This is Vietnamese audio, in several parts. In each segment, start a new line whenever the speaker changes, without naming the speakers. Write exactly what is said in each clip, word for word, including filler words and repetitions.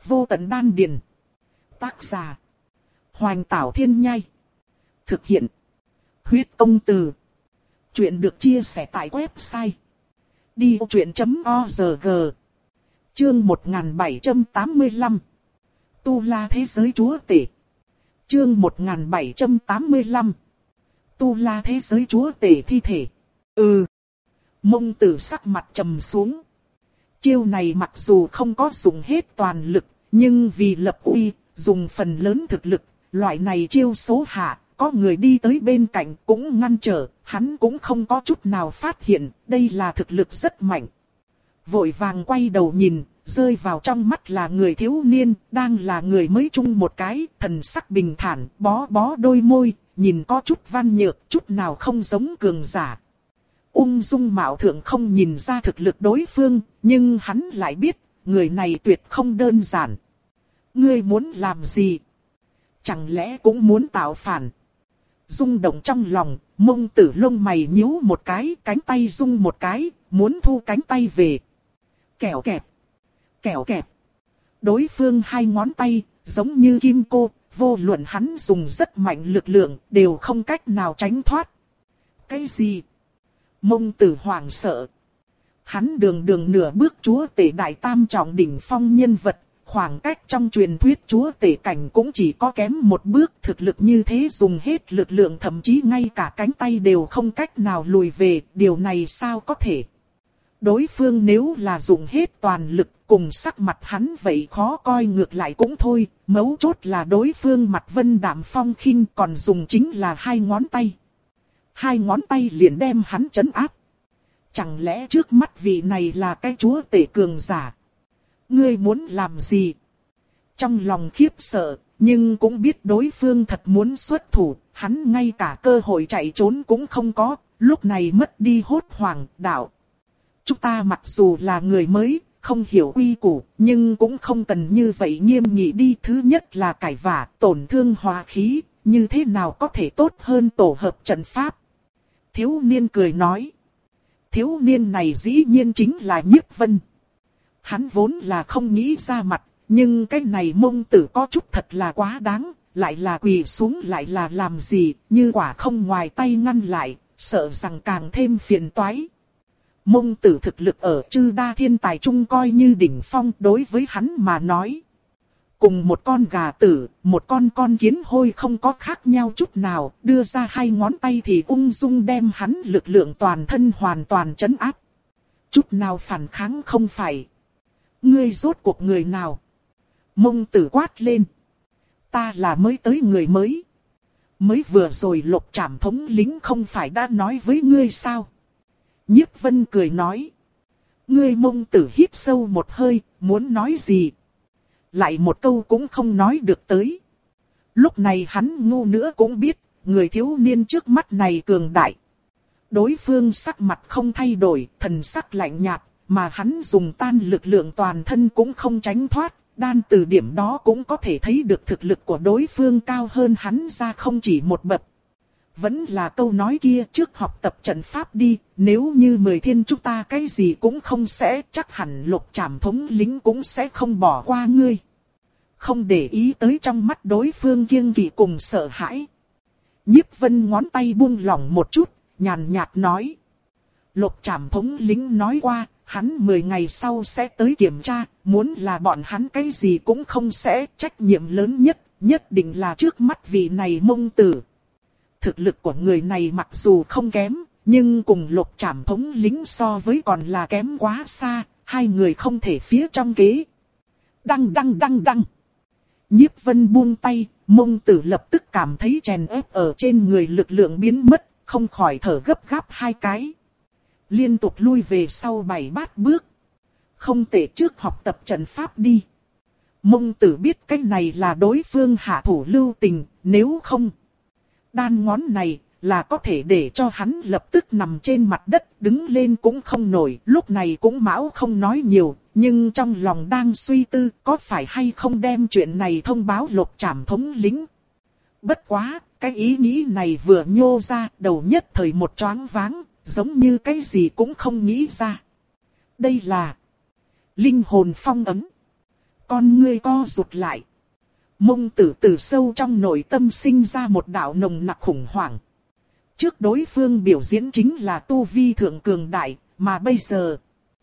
Vô tận đan điền. Tác giả. Hoành Tảo Thiên Nhai. Thực hiện. Huyết Công Từ. Chuyện được chia sẻ tại website đi vô chuyện chấm org. Chương một nghìn bảy trăm tám mươi lăm. Tu La Thế Giới Chúa Tể. Chương một nghìn bảy trăm tám mươi lăm. Tu La Thế Giới Chúa Tể thi thể. Ừ. Mông Tử sắc mặt trầm xuống. Chiêu này mặc dù không có dùng hết toàn lực, nhưng vì lập uy, dùng phần lớn thực lực, loại này chiêu số hạ, có người đi tới bên cạnh cũng ngăn trở, hắn cũng không có chút nào phát hiện, đây là thực lực rất mạnh. Vội vàng quay đầu nhìn, rơi vào trong mắt là người thiếu niên, đang là người mới chung một cái, thần sắc bình thản, bó bó đôi môi, nhìn có chút văn nhược, chút nào không giống cường giả. Ung dung mạo thượng không nhìn ra thực lực đối phương, nhưng hắn lại biết, người này tuyệt không đơn giản. Ngươi muốn làm gì? Chẳng lẽ cũng muốn tạo phản? Rung động trong lòng, Mông Tử lông mày nhíu một cái, cánh tay rung một cái, muốn thu cánh tay về. Kẻo kẹt, kẻo kẹt. Đối phương hai ngón tay, giống như kim cô, vô luận hắn dùng rất mạnh lực lượng, đều không cách nào tránh thoát. Cái gì? Mông Tử hoảng sợ. Hắn đường đường nửa bước chúa tể đại tam trọng đỉnh phong nhân vật, khoảng cách trong truyền thuyết chúa tể cảnh cũng chỉ có kém một bước, thực lực như thế dùng hết lực lượng, thậm chí ngay cả cánh tay đều không cách nào lùi về, điều này sao có thể? Đối phương nếu là dùng hết toàn lực, cùng sắc mặt hắn vậy khó coi ngược lại cũng thôi, mấu chốt là đối phương mặt vân đạm phong khinh, còn dùng chính là hai ngón tay. Hai ngón tay liền đem hắn trấn áp. Chẳng lẽ trước mắt vị này là cái chúa tể cường giả? Ngươi muốn làm gì? Trong lòng khiếp sợ, nhưng cũng biết đối phương thật muốn xuất thủ, hắn ngay cả cơ hội chạy trốn cũng không có, lúc này mất đi hốt hoảng, đạo. Chúng ta mặc dù là người mới, không hiểu quy củ, nhưng cũng không cần như vậy nghiêm nghị đi. Thứ nhất là cải vả, tổn thương hòa khí, như thế nào có thể tốt hơn tổ hợp trận pháp? Thiếu niên cười nói. Thiếu niên này dĩ nhiên chính là Nhiếp Vân. Hắn vốn là không nghĩ ra mặt, nhưng cái này Mông Tử có chút thật là quá đáng, lại là quỳ xuống lại là làm gì, như quả không ngoài tay ngăn lại, sợ rằng càng thêm phiền toái. Mông Tử thực lực ở chư đa thiên tài trung coi như đỉnh phong, đối với hắn mà nói. Cùng một con gà tử, một con con kiến hôi không có khác nhau chút nào, đưa ra hai ngón tay thì ung dung đem hắn lực lượng toàn thân hoàn toàn trấn áp. Chút nào phản kháng không phải. Ngươi rốt cuộc người nào? Mông Tử quát lên. Ta là mới tới người mới. Mới vừa rồi Lục Trảm thống lĩnh không phải đã nói với ngươi sao? Nhiếp Vân cười nói. Ngươi Mông Tử hít sâu một hơi, muốn nói gì? Lại một câu cũng không nói được tới. Lúc này hắn ngu nữa cũng biết, người thiếu niên trước mắt này cường đại. Đối phương sắc mặt không thay đổi, thần sắc lạnh nhạt, mà hắn dùng tan lực lượng toàn thân cũng không tránh thoát. Đan từ điểm đó cũng có thể thấy được thực lực của đối phương cao hơn hắn ra không chỉ một bậc. Vẫn là câu nói kia, trước học tập trận pháp đi, nếu như mười thiên chúng ta cái gì cũng không sẽ, chắc hẳn Lục Trảm thống lĩnh cũng sẽ không bỏ qua ngươi. Không để ý tới trong mắt đối phương kiêng kỵ cùng sợ hãi. Nhiếp Vân ngón tay buông lỏng một chút, nhàn nhạt nói. Lục Trảm thống lĩnh nói qua, hắn mười ngày sau sẽ tới kiểm tra, muốn là bọn hắn cái gì cũng không sẽ, trách nhiệm lớn nhất, nhất định là trước mắt vị này Mông Tử. Thực lực của người này mặc dù không kém, nhưng cùng Lục Trảm thống lĩnh so với còn là kém quá xa, hai người không thể phía trong kế. Đăng đăng đăng đăng. Nhiếp Vân buông tay, Mông Tử lập tức cảm thấy chèn ép ở trên người lực lượng biến mất, không khỏi thở gấp gáp hai cái. Liên tục lui về sau bảy bát bước. Không thể trước học tập trận pháp đi. Mông Tử biết cái này là đối phương hạ thủ lưu tình, nếu không. Đan ngón này là có thể để cho hắn lập tức nằm trên mặt đất, đứng lên cũng không nổi. Lúc này cũng mão không nói nhiều, nhưng trong lòng đang suy tư có phải hay không đem chuyện này thông báo Lục Trảm thống lĩnh. Bất quá, cái ý nghĩ này vừa nhô ra, đầu nhất thời một choáng váng, giống như cái gì cũng không nghĩ ra. Đây là linh hồn phong ấn. Con ngươi co rụt lại. Mông Tử từ sâu trong nội tâm sinh ra một đạo nồng nặc khủng hoảng. Trước đối phương biểu diễn chính là tu vi thượng cường đại, mà bây giờ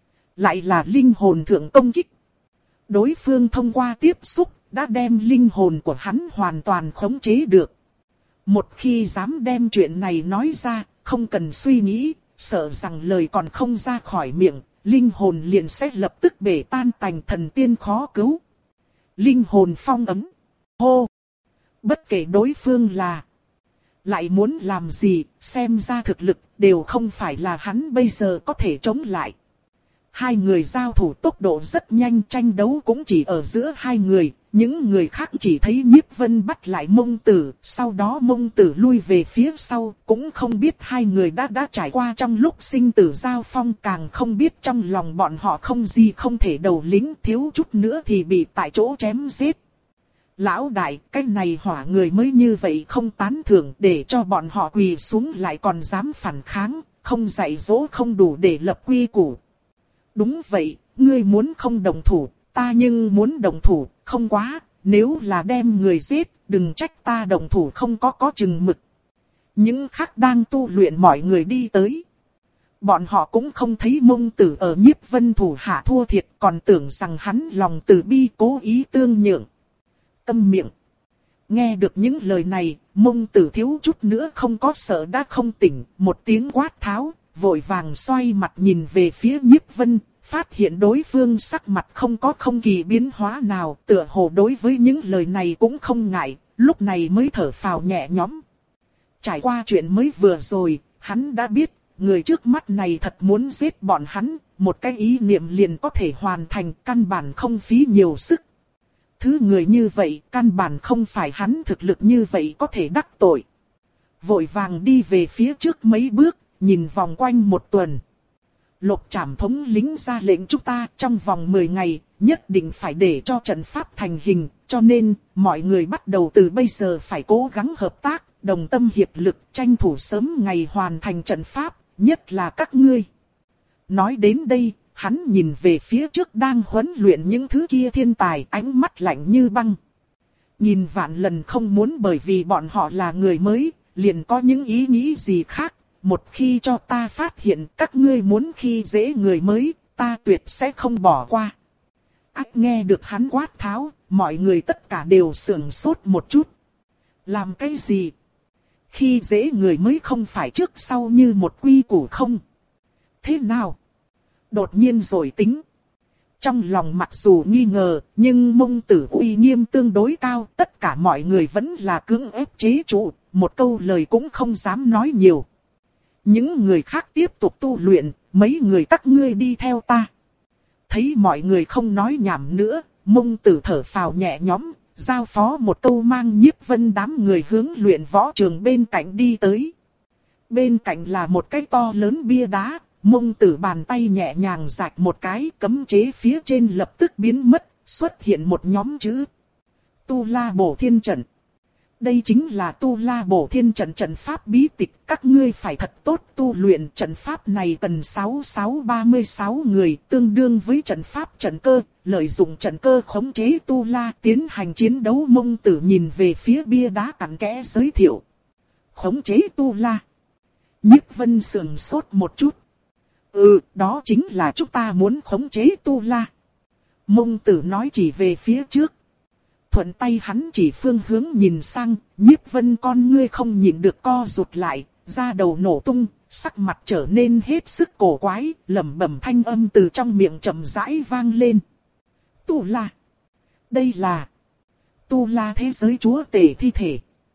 lại là linh hồn thượng công kích. Đối phương thông qua tiếp xúc đã đem linh hồn của hắn hoàn toàn khống chế được. Một khi dám đem chuyện này nói ra, không cần suy nghĩ, sợ rằng lời còn không ra khỏi miệng, linh hồn liền sẽ lập tức bể tan tành, thần tiên khó cứu. Linh hồn phong ấn. Hô! Bất kể đối phương là lại muốn làm gì, xem ra thực lực đều không phải là hắn bây giờ có thể chống lại. Hai người giao thủ tốc độ rất nhanh, tranh đấu cũng chỉ ở giữa hai người, những người khác chỉ thấy Nhiếp Vân bắt lại Mông Tử, sau đó Mông Tử lui về phía sau, cũng không biết hai người đã đã trải qua trong lúc sinh tử giao phong, càng không biết trong lòng bọn họ không gì không thể đầu lính, thiếu chút nữa thì bị tại chỗ chém giết. Lão đại, cái này hỏa người mới như vậy không tán thưởng, để cho bọn họ quỳ xuống lại còn dám phản kháng, không dạy dỗ không đủ để lập quy củ. Đúng vậy, ngươi muốn không đồng thủ, ta nhưng muốn đồng thủ, không quá, nếu là đem người giết, đừng trách ta đồng thủ không có có chừng mực. Những khác đang tu luyện mọi người đi tới. Bọn họ cũng không thấy Mông Tử ở Nhiếp Vân thủ hạ thua thiệt, còn tưởng rằng hắn lòng từ bi cố ý tương nhượng. Câm miệng. Nghe được những lời này, Mông Tử thiếu chút nữa không có sợ đã không tỉnh, một tiếng quát tháo, vội vàng xoay mặt nhìn về phía Nhiếp Vân, phát hiện đối phương sắc mặt không có không kỳ biến hóa nào, tựa hồ đối với những lời này cũng không ngại, lúc này mới thở phào nhẹ nhõm. Trải qua chuyện mới vừa rồi, hắn đã biết, người trước mắt này thật muốn giết bọn hắn, một cái ý niệm liền có thể hoàn thành, căn bản không phí nhiều sức. Thứ người như vậy, căn bản không phải hắn thực lực như vậy có thể đắc tội. Vội vàng đi về phía trước mấy bước, nhìn vòng quanh một tuần. Lục Trảm thống lĩnh ra lệnh chúng ta trong vòng mười ngày, nhất định phải để cho trận pháp thành hình, cho nên, mọi người bắt đầu từ bây giờ phải cố gắng hợp tác, đồng tâm hiệp lực, tranh thủ sớm ngày hoàn thành trận pháp, nhất là các ngươi. Nói đến đây, hắn nhìn về phía trước đang huấn luyện những thứ kia thiên tài, ánh mắt lạnh như băng. Nhìn vạn lần không muốn bởi vì bọn họ là người mới, liền có những ý nghĩ gì khác. Một khi cho ta phát hiện các ngươi muốn khi dễ người mới, ta tuyệt sẽ không bỏ qua. Ách nghe được hắn quát tháo, mọi người tất cả đều sửng sốt một chút. Làm cái gì? Khi dễ người mới không phải trước sau như một quy củ không? Thế nào? Đột nhiên rồi tính. Trong lòng mặc dù nghi ngờ, nhưng Mông Tử uy nghiêm tương đối cao, tất cả mọi người vẫn là cưỡng ép chế trụ, một câu lời cũng không dám nói nhiều. Những người khác tiếp tục tu luyện, mấy người các ngươi đi theo ta. Thấy mọi người không nói nhảm nữa, Mông Tử thở phào nhẹ nhõm, giao phó một câu mang Nhiếp Vân đám người hướng luyện võ trường bên cạnh đi tới. Bên cạnh là một cái to lớn bia đá, Mông Tử bàn tay nhẹ nhàng rạch một cái, cấm chế phía trên lập tức biến mất, xuất hiện một nhóm chữ. Tu La Bổ Thiên Trận. Đây chính là Tu La Bổ Thiên Trận, trận pháp bí tịch, các ngươi phải thật tốt tu luyện. Trận pháp này cần sáu sáu ba mươi sáu người, tương đương với trận pháp trận cơ, lợi dụng trận cơ khống chế Tu La tiến hành chiến đấu. Mông Tử nhìn về phía bia đá cặn kẽ giới thiệu. Khống chế Tu La. Nhiếp Vân sườn sốt một chút. Ừ, đó chính là chúng ta muốn khống chế Tu La. Mông Tử nói chỉ về phía trước. Thuận tay hắn chỉ phương hướng nhìn sang, Nhiếp Vân con ngươi không nhịn được co rụt lại, da đầu nổ tung, sắc mặt trở nên hết sức cổ quái, lẩm bẩm thanh âm từ trong miệng chậm rãi vang lên. Tu La. Đây là Tu La thế giới chúa tể thi thể.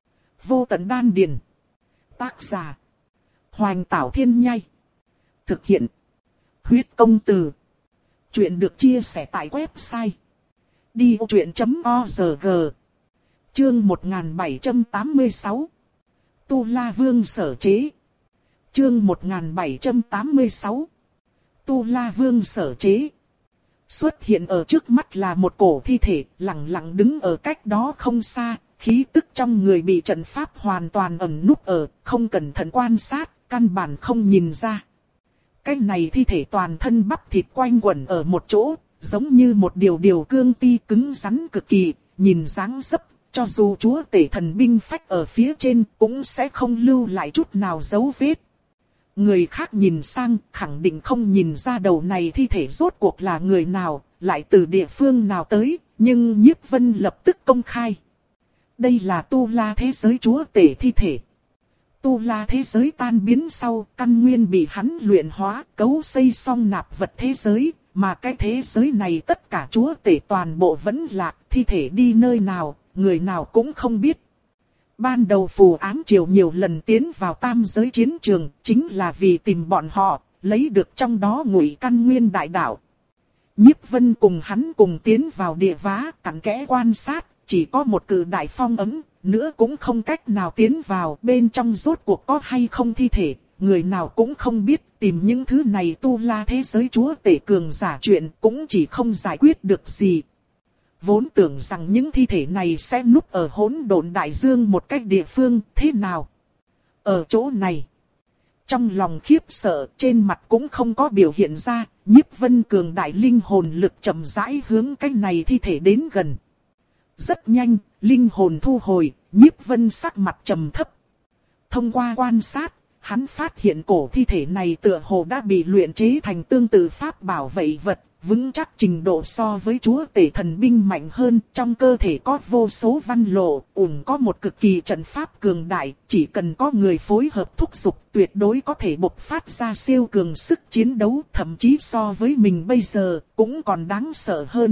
Vô tận đan điền. Tác giả Hoành Tảo Thiên Nhai. Thực hiện Huyết Công Từ. Chuyện được chia sẻ tại website đi ô chuyện chấm org. Chương một nghìn bảy trăm tám mươi sáu. Tu La Vương sở chế. Chương một nghìn bảy trăm tám mươi sáu. Tu La Vương sở chế. Xuất hiện ở trước mắt là một cổ thi thể, lặng lặng đứng ở cách đó không xa, khí tức trong người bị trận pháp hoàn toàn ẩn núp ở, không cẩn thận quan sát, căn bản không nhìn ra. Cái này thi thể toàn thân bắp thịt quanh quẩn ở một chỗ, giống như một điều điều cương ti cứng rắn cực kỳ, nhìn dáng dấp, cho dù chúa tể thần binh phách ở phía trên cũng sẽ không lưu lại chút nào dấu vết. Người khác nhìn sang khẳng định không nhìn ra đầu này thi thể rốt cuộc là người nào, lại từ địa phương nào tới, nhưng Nhiếp Vân lập tức công khai. Đây là Tu La thế giới chúa tể thi thể. Tu La thế giới tan biến sau, căn nguyên bị hắn luyện hóa, cấu xây xong nạp vật thế giới, mà cái thế giới này tất cả chúa tể toàn bộ vẫn lạc, thi thể đi nơi nào, người nào cũng không biết. Ban đầu phù ám triều nhiều lần tiến vào tam giới chiến trường, chính là vì tìm bọn họ, lấy được trong đó ngụy căn nguyên đại đạo. Nhiếp Vân cùng hắn cùng tiến vào địa vá, cặn kẽ quan sát, chỉ có một cự đại phong ấm, nữa cũng không cách nào tiến vào, bên trong rốt cuộc có hay không thi thể, người nào cũng không biết, tìm những thứ này Tu La thế giới chúa tể cường giả chuyện cũng chỉ không giải quyết được gì. Vốn tưởng rằng những thi thể này sẽ núp ở hỗn độn đại dương một cách địa phương, thế nào? Ở chỗ này, trong lòng khiếp sợ, trên mặt cũng không có biểu hiện ra, Nhiếp Vân cường đại linh hồn lực chậm rãi hướng cái này thi thể đến gần. Rất nhanh, linh hồn thu hồi, Nhiếp Vân sắc mặt trầm thấp. Thông qua quan sát, hắn phát hiện cổ thi thể này tựa hồ đã bị luyện chế thành tương tự pháp bảo vậy vật, vững chắc trình độ so với chúa tể thần binh mạnh hơn, trong cơ thể có vô số văn lộ, ủng có một cực kỳ trận pháp cường đại, chỉ cần có người phối hợp thúc giục tuyệt đối có thể bộc phát ra siêu cường sức chiến đấu, thậm chí so với mình bây giờ, cũng còn đáng sợ hơn.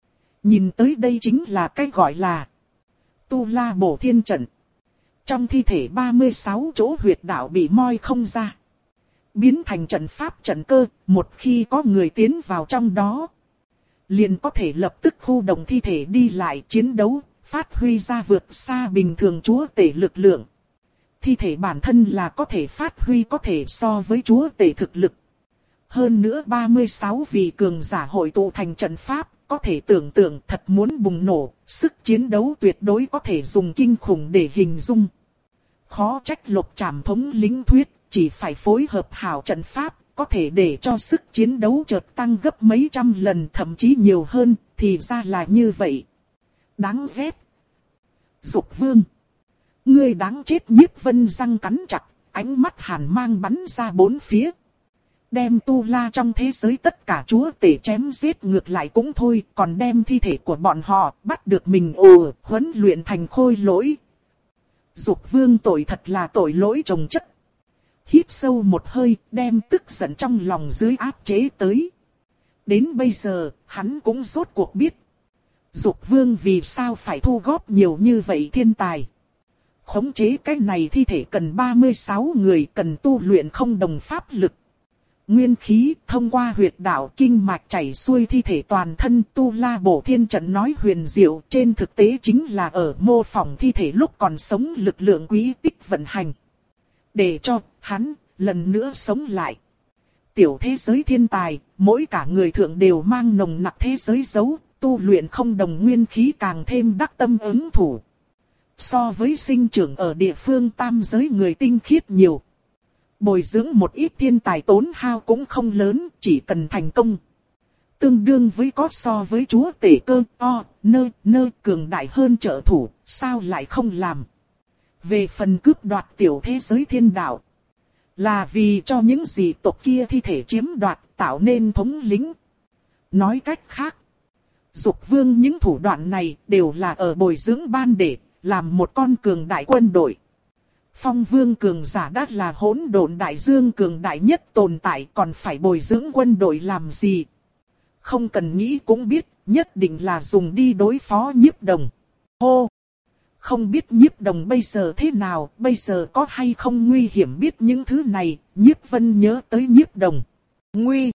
Nhìn tới đây chính là cái gọi là Tu La Bổ Thiên Trận. Trong thi thể ba mươi sáu chỗ huyệt đạo bị moi không ra, biến thành trận pháp trận cơ, một khi có người tiến vào trong đó, liền có thể lập tức khu động thi thể đi lại chiến đấu, phát huy ra vượt xa bình thường chúa tể lực lượng. Thi thể bản thân là có thể phát huy có thể so với chúa tể thực lực. Hơn nữa ba mươi sáu vị cường giả hội tụ thành trận pháp, có thể tưởng tượng thật muốn bùng nổ, sức chiến đấu tuyệt đối có thể dùng kinh khủng để hình dung. Khó trách Lục Trảm thống lĩnh thuyết, chỉ phải phối hợp hảo trận pháp, có thể để cho sức chiến đấu chợt tăng gấp mấy trăm lần thậm chí nhiều hơn, thì ra là như vậy. Đáng ghét. Dục Vương. Ngươi đáng chết. Nhiếp Vân răng cắn chặt, ánh mắt hàn mang bắn ra bốn phía. Đem Tu La trong thế giới tất cả chúa tể chém giết ngược lại cũng thôi, còn đem thi thể của bọn họ bắt được mình ồ huấn luyện thành khôi lỗi. Dục Vương tội thật là tội lỗi chồng chất. Hít sâu một hơi, đem tức giận trong lòng dưới áp chế tới. Đến bây giờ, hắn cũng rốt cuộc biết. Dục Vương vì sao phải thu góp nhiều như vậy thiên tài. Khống chế cái này thi thể cần ba mươi sáu người, cần tu luyện không đồng pháp lực. Nguyên khí thông qua huyệt đạo kinh mạch chảy xuôi thi thể toàn thân. Tu La Bổ Thiên Trận nói huyền diệu, trên thực tế chính là ở mô phỏng thi thể lúc còn sống lực lượng quý tích vận hành. Để cho hắn lần nữa sống lại. Tiểu thế giới thiên tài, mỗi cả người thượng đều mang nồng nặc thế giới dấu, tu luyện không đồng nguyên khí càng thêm đắc tâm ứng thủ. So với sinh trưởng ở địa phương tam giới người tinh khiết nhiều. Bồi dưỡng một ít thiên tài tốn hao cũng không lớn, chỉ cần thành công. Tương đương với có so với chúa tể cơ, o, nơ, nơ cường đại hơn trợ thủ, sao lại không làm. Về phần cướp đoạt tiểu thế giới thiên đạo, là vì cho những gì tộc kia thi thể chiếm đoạt tạo nên thống lĩnh. Nói cách khác, Dục Vương những thủ đoạn này đều là ở bồi dưỡng ban để làm một con cường đại quân đội. Phong Vương cường giả đã là hỗn độn đại dương cường đại nhất tồn tại, còn phải bồi dưỡng quân đội làm gì? Không cần nghĩ cũng biết, nhất định là dùng đi đối phó Nhiếp Đồng. Hô! Không biết Nhiếp Đồng bây giờ thế nào, bây giờ có hay không nguy hiểm biết những thứ này, Nhiếp Vân nhớ tới Nhiếp Đồng. Nguy!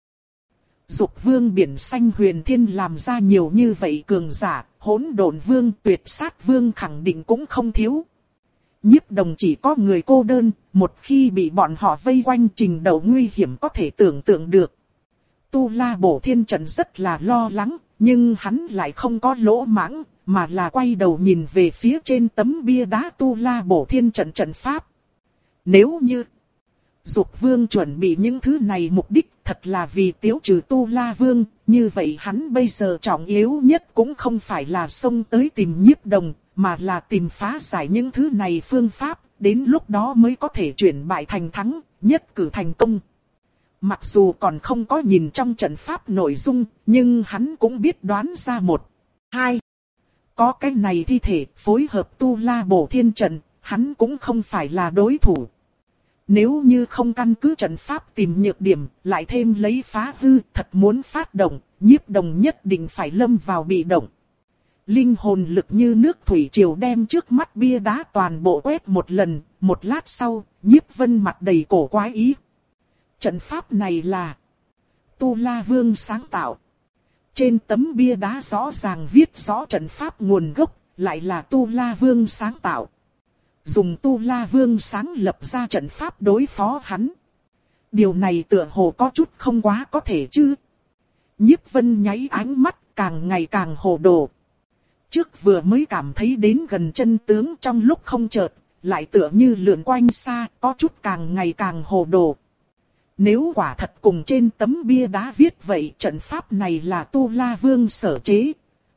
Dục Vương biển xanh huyền thiên làm ra nhiều như vậy cường giả, hỗn độn vương, tuyệt sát vương khẳng định cũng không thiếu. Nhiếp Đồng chỉ có người cô đơn, một khi bị bọn họ vây quanh trình độ nguy hiểm có thể tưởng tượng được. Tu La Bổ Thiên Trận rất là lo lắng, nhưng hắn lại không có lỗ mãng, mà là quay đầu nhìn về phía trên tấm bia đá Tu La Bổ Thiên Trận trận pháp. Nếu như Dục Vương chuẩn bị những thứ này mục đích thật là vì tiêu trừ Tu La Vương, như vậy hắn bây giờ trọng yếu nhất cũng không phải là xông tới tìm Nhiếp Đồng, mà là tìm phá giải những thứ này phương pháp, đến lúc đó mới có thể chuyển bại thành thắng, nhất cử thành công. Mặc dù còn không có nhìn trong trận pháp nội dung, nhưng hắn cũng biết đoán ra một, hai. Có cái này thi thể phối hợp Tu La Bổ Thiên trận, hắn cũng không phải là đối thủ. Nếu như không căn cứ trận pháp tìm nhược điểm, lại thêm lấy phá hư, thật muốn phát động, Nhiếp Đồng nhất định phải lâm vào bị động. Linh hồn lực như nước thủy triều đem trước mắt bia đá toàn bộ quét một lần, một lát sau, Nhiếp Vân mặt đầy cổ quái ý. Trận pháp này là Tu La Vương sáng tạo. Trên tấm bia đá rõ ràng viết rõ trận pháp nguồn gốc, lại là Tu La Vương sáng tạo. Dùng Tu La Vương sáng lập ra trận pháp đối phó hắn. Điều này tựa hồ có chút không quá có thể chứ. Nhiếp Vân nháy ánh mắt, càng ngày càng hồ đồ. Trước vừa mới cảm thấy đến gần chân tướng, trong lúc không chợt, lại tựa như lượn quanh xa, có chút càng ngày càng hồ đồ. Nếu quả thật cùng trên tấm bia đá viết vậy, trận pháp này là Tu La Vương sở chế.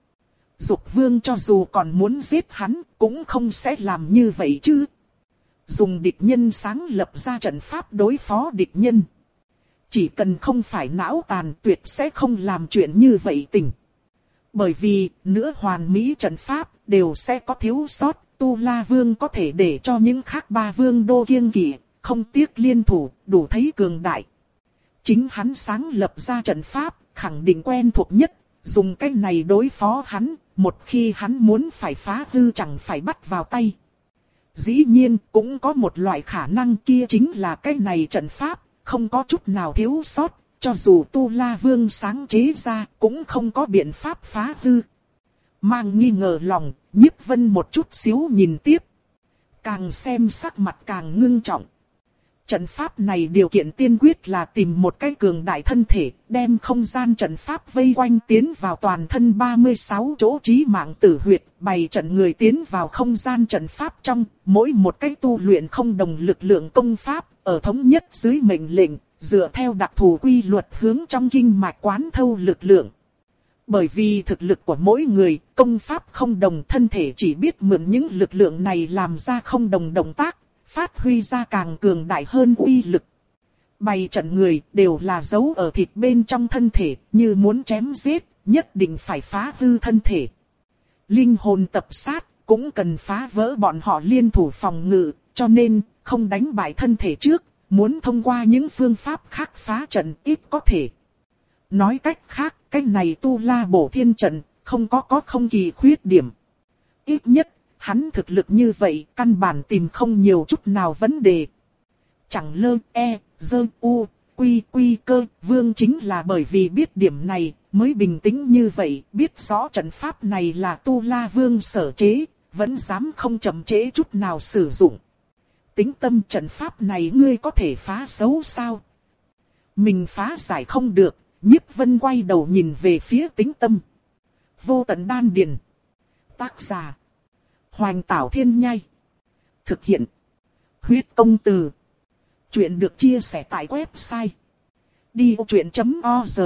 Dục Vương cho dù còn muốn giết hắn, cũng không sẽ làm như vậy chứ. Dùng địch nhân sáng lập ra trận pháp đối phó địch nhân. Chỉ cần không phải não tàn, tuyệt sẽ không làm chuyện như vậy tình. Bởi vì, nữa hoàn mỹ trận pháp, đều sẽ có thiếu sót. Tu La Vương có thể để cho những khác ba vương đô kiêng kỵ, không tiếc liên thủ, đủ thấy cường đại. Chính hắn sáng lập ra trận pháp, khẳng định quen thuộc nhất, dùng cái này đối phó hắn, một khi hắn muốn phải phá hư chẳng phải bắt vào tay. Dĩ nhiên, cũng có một loại khả năng kia chính là cái này trận pháp, không có chút nào thiếu sót, cho dù Tu La Vương sáng chế ra, cũng không có biện pháp phá hư. Mang nghi ngờ lòng, Nhiếp Vân một chút xíu nhìn tiếp. Càng xem sắc mặt càng ngưng trọng. Trận pháp này điều kiện tiên quyết là tìm một cái cường đại thân thể, đem không gian trận pháp vây quanh tiến vào toàn thân ba mươi sáu chỗ chí mạng tử huyệt, bày trận người tiến vào không gian trận pháp trong, mỗi một cái tu luyện không đồng lực lượng công pháp, ở thống nhất dưới mệnh lệnh, dựa theo đặc thù quy luật hướng trong kinh mạch quán thâu lực lượng. Bởi vì thực lực của mỗi người, công pháp không đồng, thân thể chỉ biết mượn những lực lượng này làm ra không đồng động tác, phát huy ra càng cường đại hơn uy lực. Bày trận người đều là giấu ở thịt bên trong thân thể, như muốn chém giết, nhất định phải phá hư thân thể. Linh hồn tập sát, cũng cần phá vỡ bọn họ liên thủ phòng ngự, cho nên, không đánh bại thân thể trước, muốn thông qua những phương pháp khác phá trận ít có thể. Nói cách khác, cái này Tu La Bổ Thiên trận, không có có không kỳ khuyết điểm. Ít nhất, hắn thực lực như vậy, căn bản tìm không nhiều chút nào vấn đề. Chẳng lơ, e, dơ, u, quy, quy cơ, vương chính là bởi vì biết điểm này, mới bình tĩnh như vậy, biết rõ trận pháp này là Tu La Vương sở chế, vẫn dám không chậm trễ chút nào sử dụng. Tính tâm trận pháp này ngươi có thể phá xấu sao? Mình phá giải không được, Nhiếp Vân quay đầu nhìn về phía Tính Tâm. Vô Tận Đan Điền. Tác giả Hoành Tảo Thiên Nhai. Thực hiện Huyết Công Từ. Chuyện được chia sẻ tại website đi ô chuyện chấm org.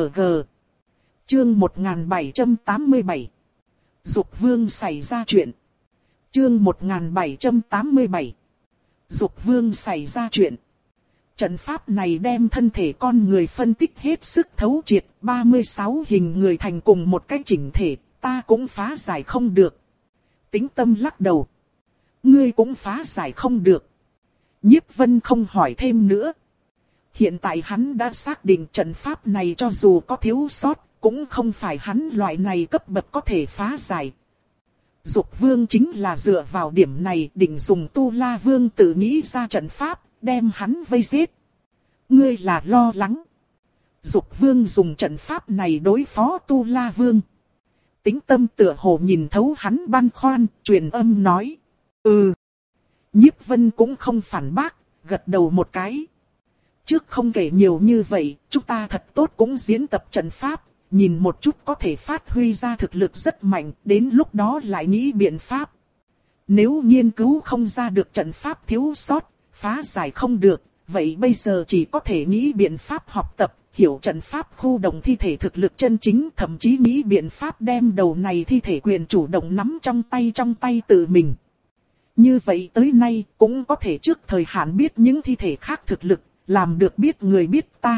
Chương một nghìn bảy trăm tám mươi bảy. Dục Vương xảy ra chuyện. Chương một nghìn bảy trăm tám mươi bảy. Dục Vương xảy ra chuyện. Trận pháp này đem thân thể con người phân tích hết sức thấu triệt, ba mươi sáu hình người thành cùng một cái chỉnh thể, ta cũng phá giải không được. Tính Tâm lắc đầu. Ngươi cũng phá giải không được. Nhiếp Vân không hỏi thêm nữa. Hiện tại hắn đã xác định trận pháp này cho dù có thiếu sót, cũng không phải hắn loại này cấp bậc có thể phá giải. Dục Vương chính là dựa vào điểm này định dùng Tu La Vương tự nghĩ ra trận pháp, đem hắn vây giết. Ngươi là lo lắng. Dục Vương dùng trận pháp này đối phó Tu La Vương. Tính Tâm tựa hồ nhìn thấu hắn băn khoăn, truyền âm nói. Ừ. Nhiếp Vân cũng không phản bác, gật đầu một cái. Trước không kể nhiều như vậy, chúng ta thật tốt cũng diễn tập trận pháp, nhìn một chút có thể phát huy ra thực lực rất mạnh, đến lúc đó lại nghĩ biện pháp. Nếu nghiên cứu không ra được trận pháp thiếu sót, phá giải không được, vậy bây giờ chỉ có thể nghĩ biện pháp học tập, hiểu trận pháp khu động thi thể thực lực chân chính, thậm chí nghĩ biện pháp đem đầu này thi thể quyền chủ động nắm trong tay trong tay tự mình. Như vậy tới nay cũng có thể trước thời hạn biết những thi thể khác thực lực, làm được biết người biết ta.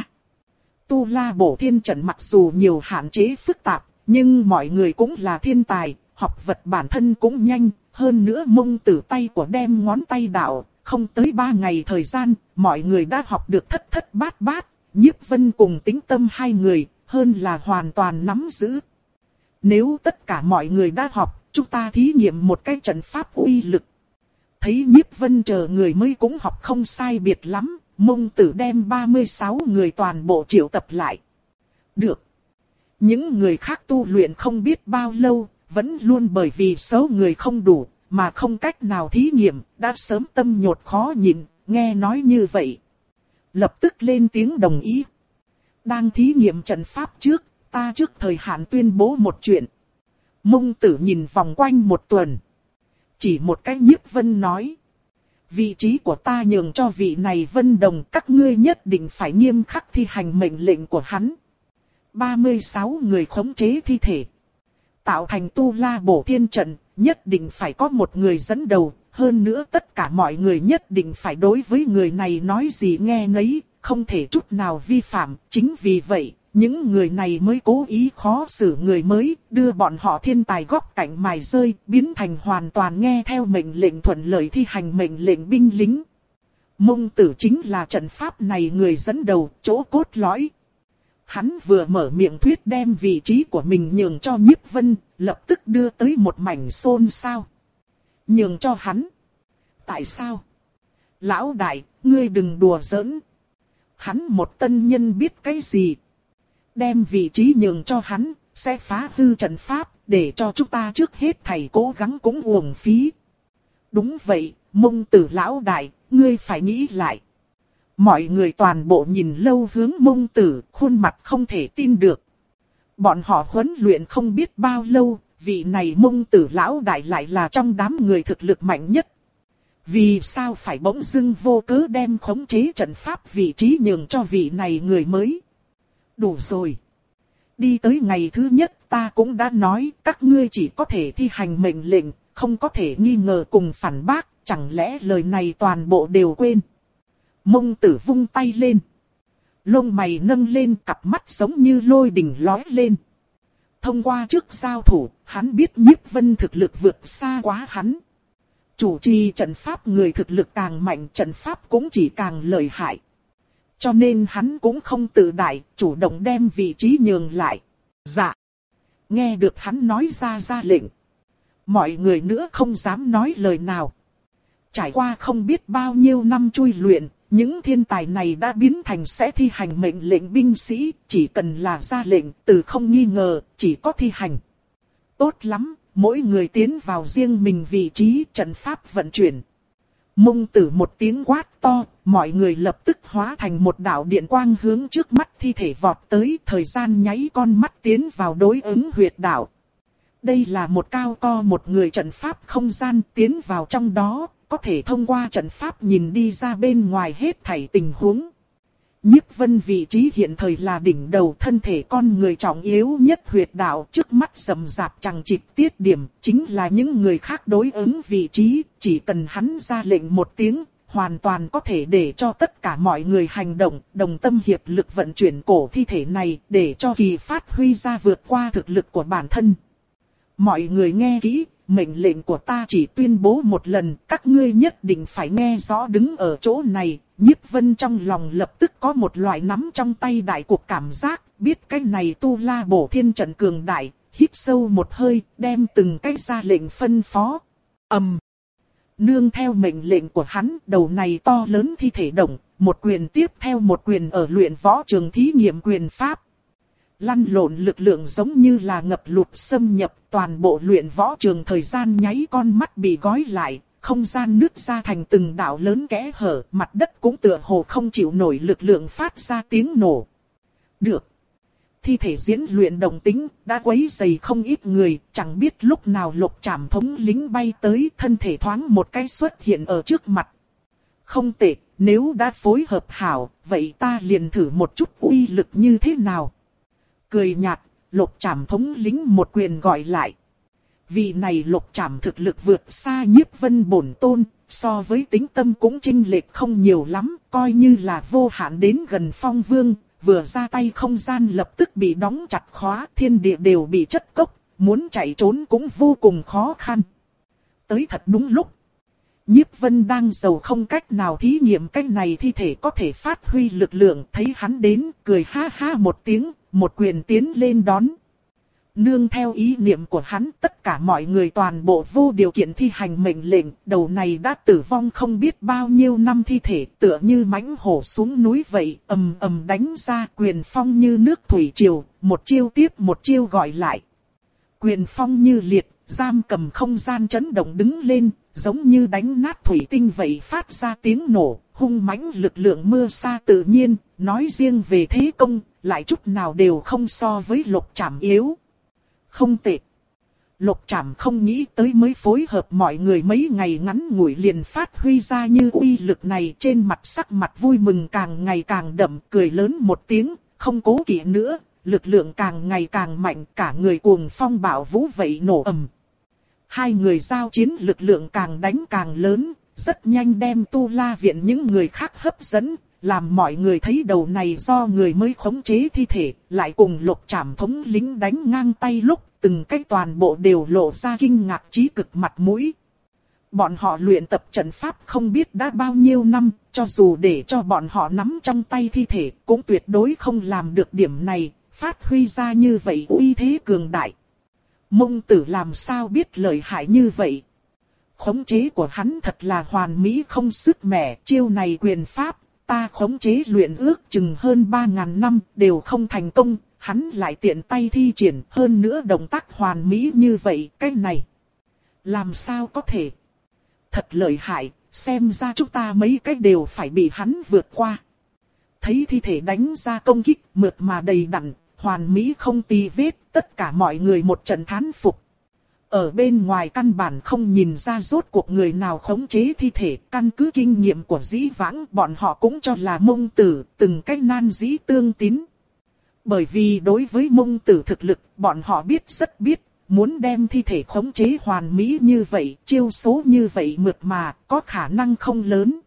Tu La Bổ Thiên Trận mặc dù nhiều hạn chế phức tạp, nhưng mọi người cũng là thiên tài, học vật bản thân cũng nhanh, hơn nữa Mông Tử tay của đem ngón tay đạo, không tới ba ngày thời gian, mọi người đã học được thất thất bát bát, Nhiếp Vân cùng Tĩnh Tâm hai người, hơn là hoàn toàn nắm giữ. Nếu tất cả mọi người đã học, chúng ta thí nghiệm một cái trận pháp uy lực. Thấy Nhiếp Vân chờ người mới cũng học không sai biệt lắm, Mông Tử đem ba mươi sáu người toàn bộ triệu tập lại. Được. Những người khác tu luyện không biết bao lâu, vẫn luôn bởi vì số người không đủ, mà không cách nào thí nghiệm, đã sớm tâm nhột khó nhịn, nghe nói như vậy. Lập tức lên tiếng đồng ý. Đang thí nghiệm trận pháp trước, ta trước thời hạn tuyên bố một chuyện. Mông Tử nhìn vòng quanh một tuần. Chỉ một cái Nhiếp Vân nói. Vị trí của ta nhường cho vị này Vân Đồng, các ngươi nhất định phải nghiêm khắc thi hành mệnh lệnh của hắn. ba mươi sáu người khống chế thi thể. Tạo thành Tu La Bổ Thiên Trận, nhất định phải có một người dẫn đầu, hơn nữa tất cả mọi người nhất định phải đối với người này nói gì nghe nấy, không thể chút nào vi phạm. Chính vì vậy, những người này mới cố ý khó xử người mới, đưa bọn họ thiên tài góc cạnh mài rơi, biến thành hoàn toàn nghe theo mệnh lệnh thuận lợi thi hành mệnh lệnh binh lính. Mông Tử chính là trận pháp này người dẫn đầu, chỗ cốt lõi. Hắn vừa mở miệng thuyết đem vị trí của mình nhường cho Nhiếp Vân, lập tức đưa tới một mảnh xôn xao. Nhường cho hắn? Tại sao? Lão đại, ngươi đừng đùa giỡn. Hắn một tân nhân biết cái gì? Đem vị trí nhường cho hắn, sẽ phá hư trận pháp, để cho chúng ta trước hết thầy cố gắng cũng uổng phí. Đúng vậy, Mông Tử lão đại, ngươi phải nghĩ lại. Mọi người toàn bộ nhìn lâu hướng Mông Tử, khuôn mặt không thể tin được. Bọn họ huấn luyện không biết bao lâu, vị này Mông Tử lão đại lại là trong đám người thực lực mạnh nhất. Vì sao phải bỗng dưng vô cớ đem khống chế trận pháp vị trí nhường cho vị này người mới? Đủ rồi. Đi tới ngày thứ nhất ta cũng đã nói các ngươi chỉ có thể thi hành mệnh lệnh, không có thể nghi ngờ cùng phản bác, chẳng lẽ lời này toàn bộ đều quên? Mông Tử vung tay lên. Lông mày nâng lên, cặp mắt giống như lôi đình lóe lên. Thông qua trước giao thủ, hắn biết Nhiếp Vân thực lực vượt xa quá hắn. Chủ trì trận pháp người thực lực càng mạnh, trận pháp cũng chỉ càng lợi hại. Cho nên hắn cũng không tự đại, chủ động đem vị trí nhường lại. Dạ. Nghe được hắn nói ra ra lệnh. Mọi người nữa không dám nói lời nào. Trải qua không biết bao nhiêu năm chui luyện, những thiên tài này đã biến thành sẽ thi hành mệnh lệnh binh sĩ, chỉ cần là ra lệnh, từ không nghi ngờ, chỉ có thi hành. Tốt lắm, mỗi người tiến vào riêng mình vị trí, trận pháp vận chuyển. Mông Tử một tiếng quát to, mọi người lập tức hóa thành một đạo điện quang hướng trước mắt thi thể vọt tới, thời gian nháy con mắt tiến vào đối ứng huyệt đạo. Đây là một cao co một người trận pháp không gian, tiến vào trong đó, có thể thông qua trận pháp nhìn đi ra bên ngoài hết thảy tình huống. Nhiếp Vân vị trí hiện thời là đỉnh đầu, thân thể con người trọng yếu nhất huyệt đạo, trước mắt rầm rạp chằng chịt tiết điểm, chính là những người khác đối ứng vị trí, chỉ cần hắn ra lệnh một tiếng, hoàn toàn có thể để cho tất cả mọi người hành động, đồng tâm hiệp lực vận chuyển cổ thi thể này, để cho kỳ phát huy ra vượt qua thực lực của bản thân. Mọi người nghe kỹ, mệnh lệnh của ta chỉ tuyên bố một lần, các ngươi nhất định phải nghe rõ. Đứng ở chỗ này, Nhiếp Vân trong lòng lập tức có một loại nắm trong tay đại cuộc cảm giác, biết cái này Tu La Bổ Thiên Trận cường đại, hít sâu một hơi, đem từng cái ra lệnh phân phó. ầm, um. Nương theo mệnh lệnh của hắn, đầu này to lớn thi thể động, một quyền tiếp theo một quyền ở luyện võ trường thí nghiệm quyền pháp. Lăn lộn lực lượng giống như là ngập lụt xâm nhập, toàn bộ luyện võ trường thời gian nháy con mắt bị gói lại, không gian nứt ra thành từng đạo lớn kẽ hở, mặt đất cũng tựa hồ không chịu nổi lực lượng phát ra tiếng nổ. Được. Thi thể diễn luyện đồng tính, đã quấy rầy không ít người, chẳng biết lúc nào Lục Trảm thống lính bay tới, thân thể thoáng một cái xuất hiện ở trước mặt. Không tệ, nếu đã phối hợp hảo, vậy ta liền thử một chút uy lực như thế nào. Cười nhạt, Lục Trảm thống lĩnh một quyền gọi lại. Vị này Lục Trảm thực lực vượt xa Nhiếp Vân bổn tôn, so với tính tâm cũng chênh lệch không nhiều lắm, coi như là vô hạn đến gần Phong Vương, vừa ra tay không gian lập tức bị đóng chặt khóa, thiên địa đều bị chất cốc, muốn chạy trốn cũng vô cùng khó khăn. Tới thật đúng lúc. Nhiếp Vân đang giàu không cách nào thí nghiệm cách này thi thể có thể phát huy lực lượng, thấy hắn đến, cười ha ha một tiếng, một quyền tiến lên đón. Nương theo ý niệm của hắn, tất cả mọi người toàn bộ vô điều kiện thi hành mệnh lệnh, đầu này đã tử vong không biết bao nhiêu năm thi thể, tựa như mãnh hổ xuống núi vậy, ầm ầm đánh ra, quyền phong như nước thủy triều, một chiêu tiếp một chiêu gọi lại. Quyền phong như liệt, giam cầm không gian chấn động đứng lên, giống như đánh nát thủy tinh vậy phát ra tiếng nổ, hung mãnh lực lượng mưa sa tự nhiên, nói riêng về thế công, lại chút nào đều không so với Lục Trảm yếu. Không tệ. Lục Trảm không nghĩ tới mới phối hợp mọi người mấy ngày ngắn ngủi liền phát huy ra như uy lực này, trên mặt sắc mặt vui mừng càng ngày càng đậm, cười lớn một tiếng, không cố kỵ nữa, lực lượng càng ngày càng mạnh, cả người cuồng phong bạo vũ vậy nổ ầm. Hai người giao chiến lực lượng càng đánh càng lớn, rất nhanh đem Tu La viện những người khác hấp dẫn, làm mọi người thấy đầu này do người mới khống chế thi thể, lại cùng Lục Trảm thống lĩnh đánh ngang tay lúc, từng cái toàn bộ đều lộ ra kinh ngạc chí cực mặt mũi. Bọn họ luyện tập trận pháp không biết đã bao nhiêu năm, cho dù để cho bọn họ nắm trong tay thi thể, cũng tuyệt đối không làm được điểm này, phát huy ra như vậy uy thế cường đại. Mông Tử làm sao biết lợi hại như vậy? Khống chế của hắn thật là hoàn mỹ không sức mẻ, chiêu này quyền pháp, ta khống chế luyện ước chừng hơn ba ngàn năm, đều không thành công, hắn lại tiện tay thi triển, hơn nữa động tác hoàn mỹ như vậy, cái này. Làm sao có thể? Thật lợi hại, xem ra chúng ta mấy cái đều phải bị hắn vượt qua. Thấy thi thể đánh ra công kích, mượt mà đầy đặn, hoàn mỹ không tì vết, tất cả mọi người một trận thán phục. Ở bên ngoài căn bản không nhìn ra rốt cuộc người nào khống chế thi thể, căn cứ kinh nghiệm của dĩ vãng bọn họ cũng cho là Mông Tử, từng cách nan dĩ tương tín. Bởi vì đối với Mông Tử thực lực, bọn họ biết rất biết, muốn đem thi thể khống chế hoàn mỹ như vậy, chiêu số như vậy mượt mà, có khả năng không lớn.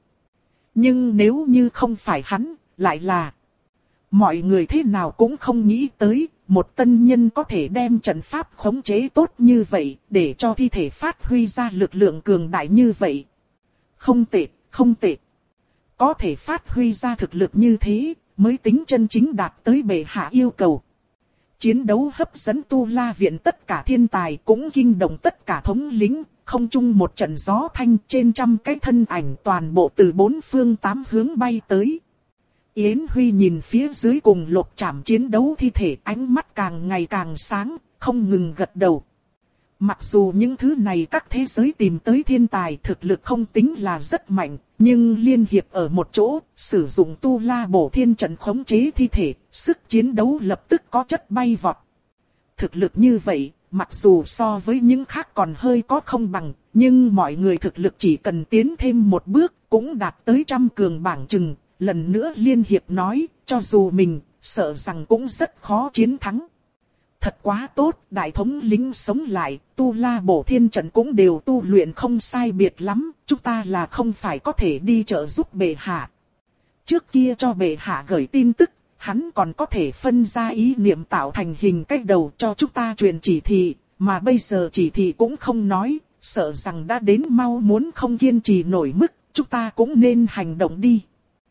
Nhưng nếu như không phải hắn, lại là... Mọi người thế nào cũng không nghĩ tới, một tân nhân có thể đem trận pháp khống chế tốt như vậy, để cho thi thể phát huy ra lực lượng cường đại như vậy. Không tệ, không tệ. Có thể phát huy ra thực lực như thế, mới tính chân chính đạt tới bệ hạ yêu cầu. Chiến đấu hấp dẫn Tu La viện tất cả thiên tài, cũng kinh động tất cả thống lĩnh, không chung một trận gió thanh, trên trăm cái thân ảnh toàn bộ từ bốn phương tám hướng bay tới. Yến Huy nhìn phía dưới cùng Lục Trảm chiến đấu thi thể, ánh mắt càng ngày càng sáng, không ngừng gật đầu. Mặc dù những thứ này các thế giới tìm tới thiên tài thực lực không tính là rất mạnh, nhưng liên hiệp ở một chỗ, sử dụng Tu La bổ thiên trận khống chế thi thể, sức chiến đấu lập tức có chất bay vọt. Thực lực như vậy, mặc dù so với những khác còn hơi có không bằng, nhưng mọi người thực lực chỉ cần tiến thêm một bước, cũng đạt tới trăm cường bảng chừng. Lần nữa liên hiệp nói, cho dù mình, sợ rằng cũng rất khó chiến thắng. Thật quá tốt, đại thống lĩnh sống lại, Tu La bổ thiên trận cũng đều tu luyện không sai biệt lắm, chúng ta là không phải có thể đi trợ giúp bệ hạ. Trước kia cho bệ hạ gửi tin tức, hắn còn có thể phân ra ý niệm tạo thành hình cách đầu cho chúng ta truyền chỉ thị, mà bây giờ chỉ thị cũng không nói, sợ rằng đã đến mau muốn không kiên trì nổi mức, chúng ta cũng nên hành động đi.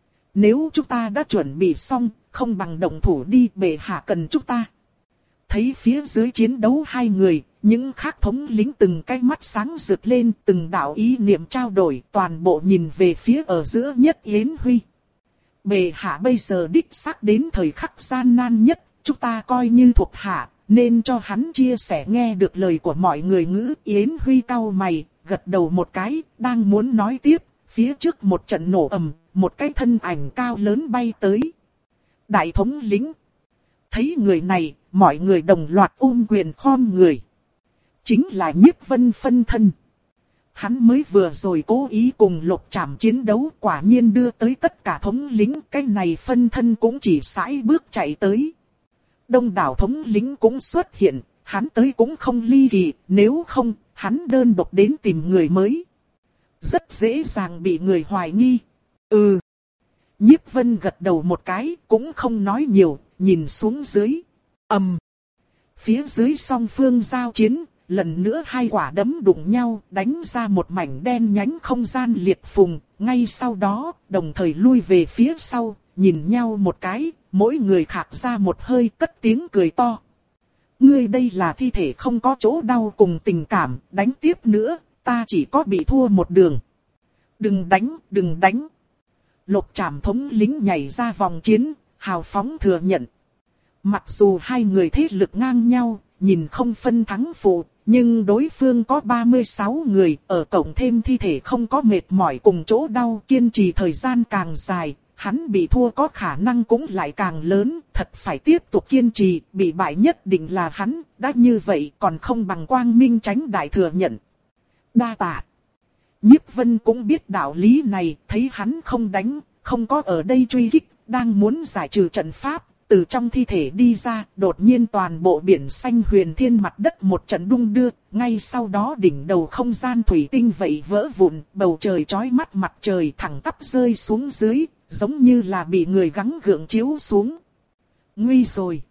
Nếu chúng ta đã chuẩn bị xong, không bằng động thủ đi, bệ hạ cần chúng ta. Thấy phía dưới chiến đấu hai người, những khác thống lĩnh từng cái mắt sáng rực lên, từng đạo ý niệm trao đổi, toàn bộ nhìn về phía ở giữa nhất Yến Huy. Bệ hạ bây giờ đích xác đến thời khắc gian nan nhất, chúng ta coi như thuộc hạ, nên cho hắn chia sẻ nghe được lời của mọi người ngữ. Yến Huy cau mày, gật đầu một cái, đang muốn nói tiếp, phía trước một trận nổ ầm. Một cái thân ảnh cao lớn bay tới. Đại thống lĩnh. Thấy người này, mọi người đồng loạt ôm quyền khom người. Chính là Nhiếp Vân phân thân. Hắn mới vừa rồi cố ý cùng Lục Trảm chiến đấu, quả nhiên đưa tới tất cả thống lĩnh, cái này phân thân cũng chỉ sải bước chạy tới. Đông đảo thống lĩnh cũng xuất hiện, hắn tới cũng không ly kỳ, nếu không, hắn đơn độc đến tìm người mới. Rất dễ dàng bị người hoài nghi. Ừ. Nhiếp Vân gật đầu một cái, cũng không nói nhiều, nhìn xuống dưới. Ầm. Phía dưới song phương giao chiến, lần nữa hai quả đấm đụng nhau, đánh ra một mảnh đen nhánh không gian liệt phùng. Ngay sau đó, đồng thời lui về phía sau, nhìn nhau một cái, mỗi người khạc ra một hơi, cất tiếng cười to. Ngươi đây là thi thể không có chỗ đau cùng tình cảm, đánh tiếp nữa, ta chỉ có bị thua một đường. Đừng đánh, đừng đánh. Lục Trảm thống lĩnh nhảy ra vòng chiến, hào phóng thừa nhận. Mặc dù hai người thế lực ngang nhau, nhìn không phân thắng phụ, nhưng đối phương có ba mươi sáu người, ở cộng thêm thi thể không có mệt mỏi cùng chỗ đau, kiên trì thời gian càng dài, hắn bị thua có khả năng cũng lại càng lớn, thật phải tiếp tục kiên trì, bị bại nhất định là hắn, đã như vậy còn không bằng quang minh tránh đại thừa nhận. Đa tạ. Nhiếp Vân cũng biết đạo lý này, thấy hắn không đánh, không có ở đây truy kích, đang muốn giải trừ trận pháp, từ trong thi thể đi ra, đột nhiên toàn bộ biển xanh huyền thiên mặt đất một trận đung đưa, ngay sau đó đỉnh đầu không gian thủy tinh vậy vỡ vụn, bầu trời chói mắt mặt trời thẳng tắp rơi xuống dưới, giống như là bị người gắng gượng chiếu xuống. Nguy rồi.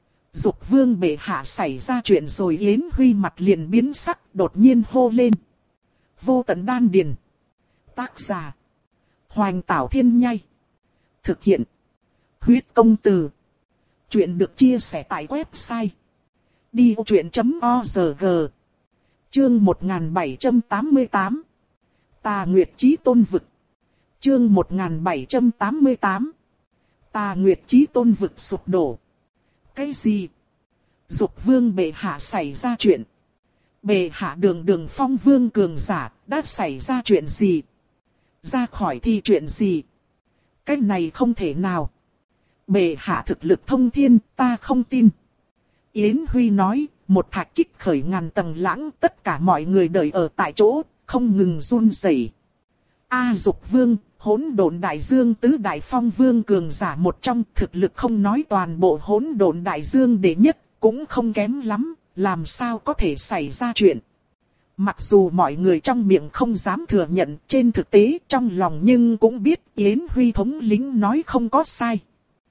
Dục Vương bệ hạ xảy ra chuyện rồi. Yến Huy mặt liền biến sắc, đột nhiên hô lên. Vô Tận Đan Điền. Tác giả. Hoành Tảo Thiên Nhai. Thực hiện. Huyết Công Từ. Chuyện được chia sẻ tại website đi ô chuyện chấm org. Chương một nghìn bảy trăm tám mươi tám. Tà Nguyệt Chí Tôn Vực. Chương một nghìn bảy trăm tám mươi tám. Tà Nguyệt Chí Tôn Vực sụp đổ. Cái gì? Dục Vương bệ hạ xảy ra chuyện. Bệ hạ đường đường phong vương cường giả, đã xảy ra chuyện gì? Ra khỏi thi chuyện gì? Cái này không thể nào. Bệ hạ thực lực thông thiên, ta không tin. Yến Huy nói, một thạch kích khởi ngàn tầng lãng, tất cả mọi người đợi ở tại chỗ, không ngừng run rẩy. A Dục Vương, Hỗn Độn Đại Dương tứ đại phong vương cường giả một trong, thực lực không nói toàn bộ Hỗn Độn Đại Dương đệ nhất, cũng không kém lắm, làm sao có thể xảy ra chuyện. Mặc dù mọi người trong miệng không dám thừa nhận, trên thực tế trong lòng nhưng cũng biết Yến Huy thống lĩnh nói không có sai.